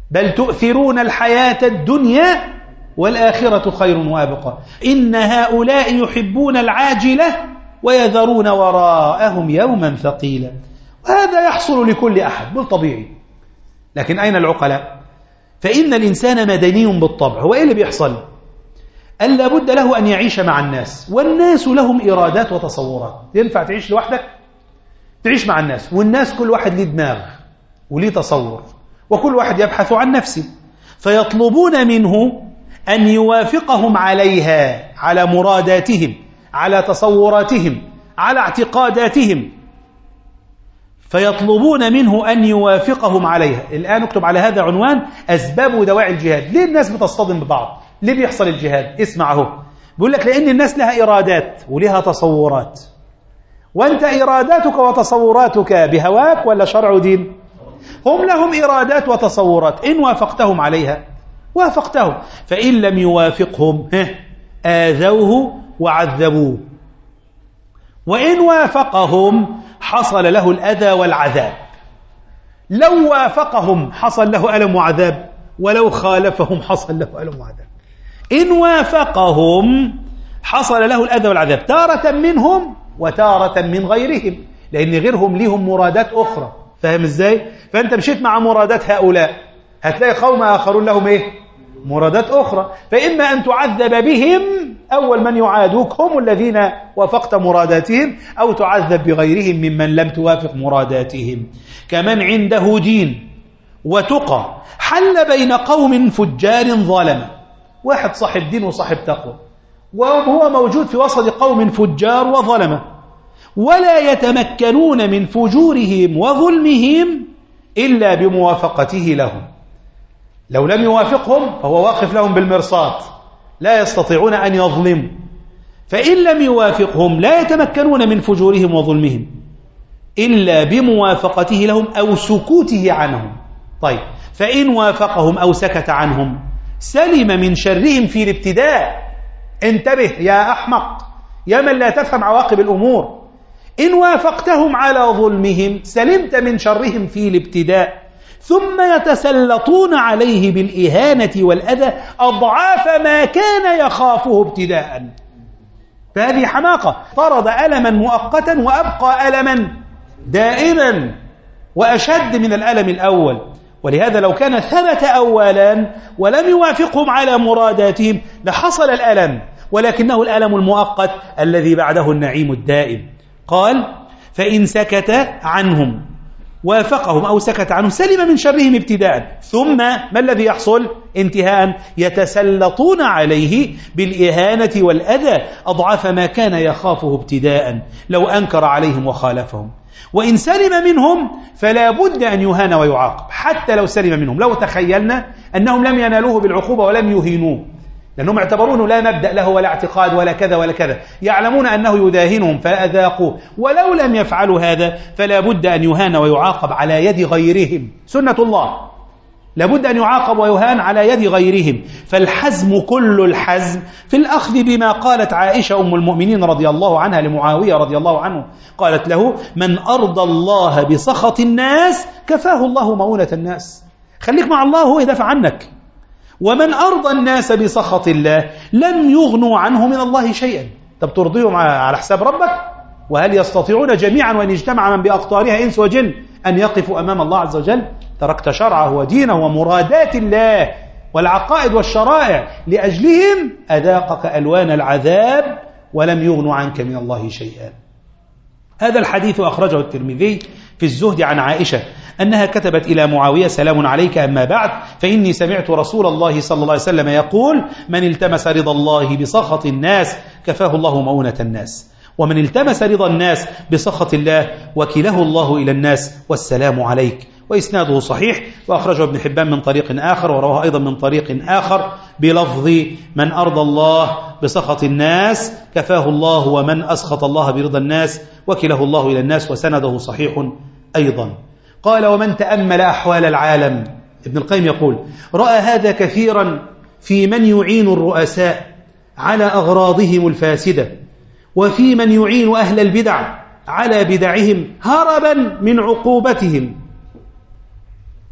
بل تؤثرون الحياة الدنيا والآخرة خير وأبقى إن هؤلاء يحبون العاجلة ويذرون وراءهم يوما ثقيلا. وهذا يحصل لكل أحد بالطبيعي، لكن أين العقلاء؟ فإن الإنسان مدني بالطبع. هو إيه اللي بيحصل؟ أن لابد له أن يعيش مع الناس، والناس لهم إرادات وتصورات. ينفع تعيش لوحدك؟ تعيش مع الناس، والناس كل واحد ليه دماغ وليه تصور، وكل واحد يبحث عن نفسه، فيطلبون منه أن يوافقهم عليها، على مراداتهم، على تصوراتهم، على اعتقاداتهم، فيطلبون منه أن يوافقهم عليها. الآن اكتب على هذا عنوان: أسباب ودواعي الجهاد. ليه الناس بتصطدم ببعض؟ ليه بيحصل الجهاد؟ اسمعه، بيقول لك لأن الناس لها إرادات ولها تصورات، وأنت إراداتك وتصوراتك بهواك ولا شرع ودين؟ هم لهم إرادات وتصورات، إن وافقتهم عليها وافقتهم، فإن لم يوافقهم آذوه وعذبوه، وإن وافقهم حصل له الأذى والعذاب. لو وافقهم حصل له ألم وعذاب، ولو خالفهم حصل له ألم وعذاب. إن وافقهم حصل له الأذى والعذاب، تارة منهم وتارة من غيرهم، لأن غيرهم لهم مرادات أخرى. فاهم إزاي؟ فأنت مشيت مع مرادات هؤلاء، هتلاقي قوم آخرون لهم إيه؟ مرادات أخرى، فإما أن تعذب بهم، أول من يعادوك هم الذين وافقت مراداتهم، أو تعذب بغيرهم ممن لم توافق مراداتهم. كمن عنده دين وتقى حل بين قوم فجار ظلمة. واحد صاحب دين وصاحب تقوى، وهو موجود في وسط قوم فجار وظلمة، ولا يتمكنون من فجورهم وظلمهم إلا بموافقته لهم. لو لم يوافقهم فهو واقف لهم بالمرصاد، لا يستطيعون أن يظلموا. فإن لم يوافقهم لا يتمكنون من فجورهم وظلمهم إلا بموافقته لهم أو سكوته عنهم. طيب، فإن وافقهم أو سكت عنهم سلم من شرهم في الابتداء. انتبه يا أحمق، يا من لا تفهم عواقب الأمور. إن وافقتهم على ظلمهم سلمت من شرهم في الابتداء، ثم يتسلطون عليه بالإهانة والأذى أضعاف ما كان يخافه ابتداء. فهذه حماقة. طرد ألما مؤقتا وأبقى ألما دائما وأشد من الألم الأول. ولهذا لو كان ثبت أولا ولم يوافقهم على مراداتهم لحصل الألم، ولكنه الألم المؤقت الذي بعده النعيم الدائم. قال: فإن سكت عنهم وافقهم أو سكت عنهم سلم من شرهم ابتداء، ثم ما الذي يحصل؟ انتهاء يتسلطون عليه بالإهانة والأذى أضعاف ما كان يخافه ابتداء لو أنكر عليهم وخالفهم. وإن سلم منهم فلا بد أن يهان ويعاقب، حتى لو سلم منهم. لو تخيلنا أنهم لم ينالوه بالعقوبة ولم يهينوه، لأنهم اعتبرونه لا مبدأ له ولا اعتقاد ولا كذا ولا كذا، يعلمون أنه يداهنهم فأذاقوه. ولو لم يفعلوا هذا فلا بد أن يهان ويعاقب على يد غيرهم، سنة الله، لابد أن يعاقب ويهان على يد غيرهم. فالحزم كل الحزم في الأخذ بما قالت عائشة أم المؤمنين رضي الله عنها لمعاوية رضي الله عنه، قالت له: من أرضى الله بسخط الناس كفاه الله مؤونة الناس. خليك مع الله هو يدافع عنك. ومن أرضى الناس بسخط الله لم يغنوا عنه من الله شيئا. طب ترضيهم على حساب ربك؟ وهل يستطيعون جميعا وإن اجتمع من بأقطارها إنس وجن أن يقفوا أمام الله عز وجل؟ تركت شرعه ودينه ومرادات الله والعقائد والشرائع لأجلهم أذاقك ألوان العذاب ولم يغنوا عنك من الله شيئا. هذا الحديث أخرجه الترمذي في الزهد عن عائشة أنها كتبت إلى معاوية: سلام عليك، أما بعد، فإني سمعت رسول الله صلى الله عليه وسلم يقول: من التمس رضا الله بسخط الناس كفاه الله مؤونة الناس، ومن التمس رضا الناس بسخط الله وكله الله إلى الناس والسلام عليك. وإسناده صحيح، وأخرجه ابن حبان من طريق آخر، ورواه أيضا من طريق آخر بلفظ: من أرضى الله بسخط الناس كفاه الله، ومن أسخط الله برضا الناس وكله الله إلى الناس، وسنده صحيح أيضا. قال: ومن تأمل أحوال العالم، ابن القيم يقول: رأى هذا كثيرا في من يعين الرؤساء على أغراضهم الفاسدة، وفي من يعين أهل البدع على بدعهم هربا من عقوبتهم.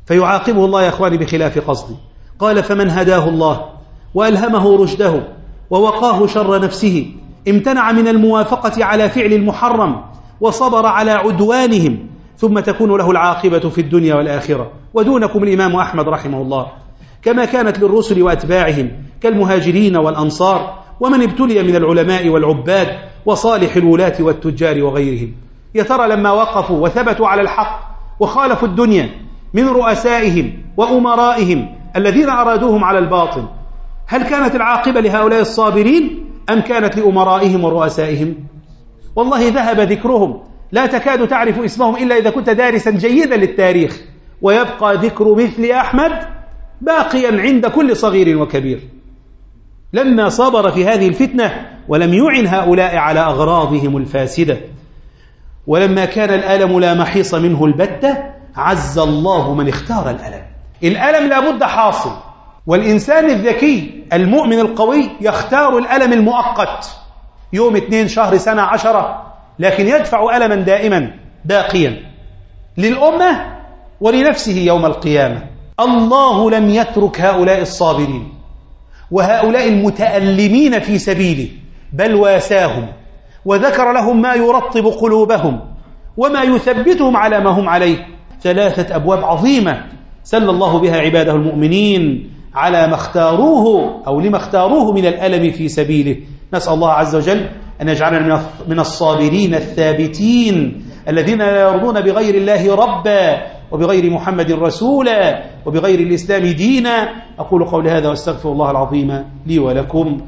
فيعاقبه الله يا أخواني بخلاف قصده. قال فمن هداه الله وألهمه رشده ووقاه شر نفسه، امتنع من الموافقة على فعل المحرم وصبر على عدوانهم، ثم تكون له العاقبة في الدنيا والآخرة. ودونكم الإمام أحمد رحمه الله، كما كانت للرسل وأتباعهم كالمهاجرين والأنصار ومن ابتلي من العلماء والعباد وصالح الولاة والتجار وغيرهم. يا ترى لما وقفوا وثبتوا على الحق وخالفوا الدنيا من رؤسائهم وأمرائهم الذين أرادوهم على الباطل، هل كانت العاقبة لهؤلاء الصابرين أم كانت لأمرائهم ورؤسائهم؟ والله ذهب ذكرهم، لا تكاد تعرف اسمهم إلا إذا كنت دارسا جيدا للتاريخ، ويبقى ذكر مثل أحمد باقيا عند كل صغير وكبير. لما صبر في هذه الفتنة ولم يعن هؤلاء على أغراضهم الفاسدة، ولما كان الألم لا محيص منه البتة، عز الله من اختار الألم. الألم لابد حاصل، والإنسان الذكي المؤمن القوي يختار الألم المؤقت، يوم اثنين شهر سنة عشرة، لكن يدفع ألما دائما باقيا للأمة ولنفسه يوم القيامة. الله لم يترك هؤلاء الصابرين وهؤلاء المتألمين في سبيله، بل واساهم وذكر لهم ما يرطب قلوبهم وما يثبتهم على ما هم عليه. ثلاثة أبواب عظيمة سل الله بها عباده المؤمنين على ما اختاروه أو لما اختاروه من الألم في سبيله. نسأل الله عز وجل أن يجعلنا من الصابرين الثابتين الذين لا يرضون بغير الله ربا وبغير محمد رسولا وبغير الإسلام دينا. أقول قولي هذا واستغفر الله العظيم لي ولكم.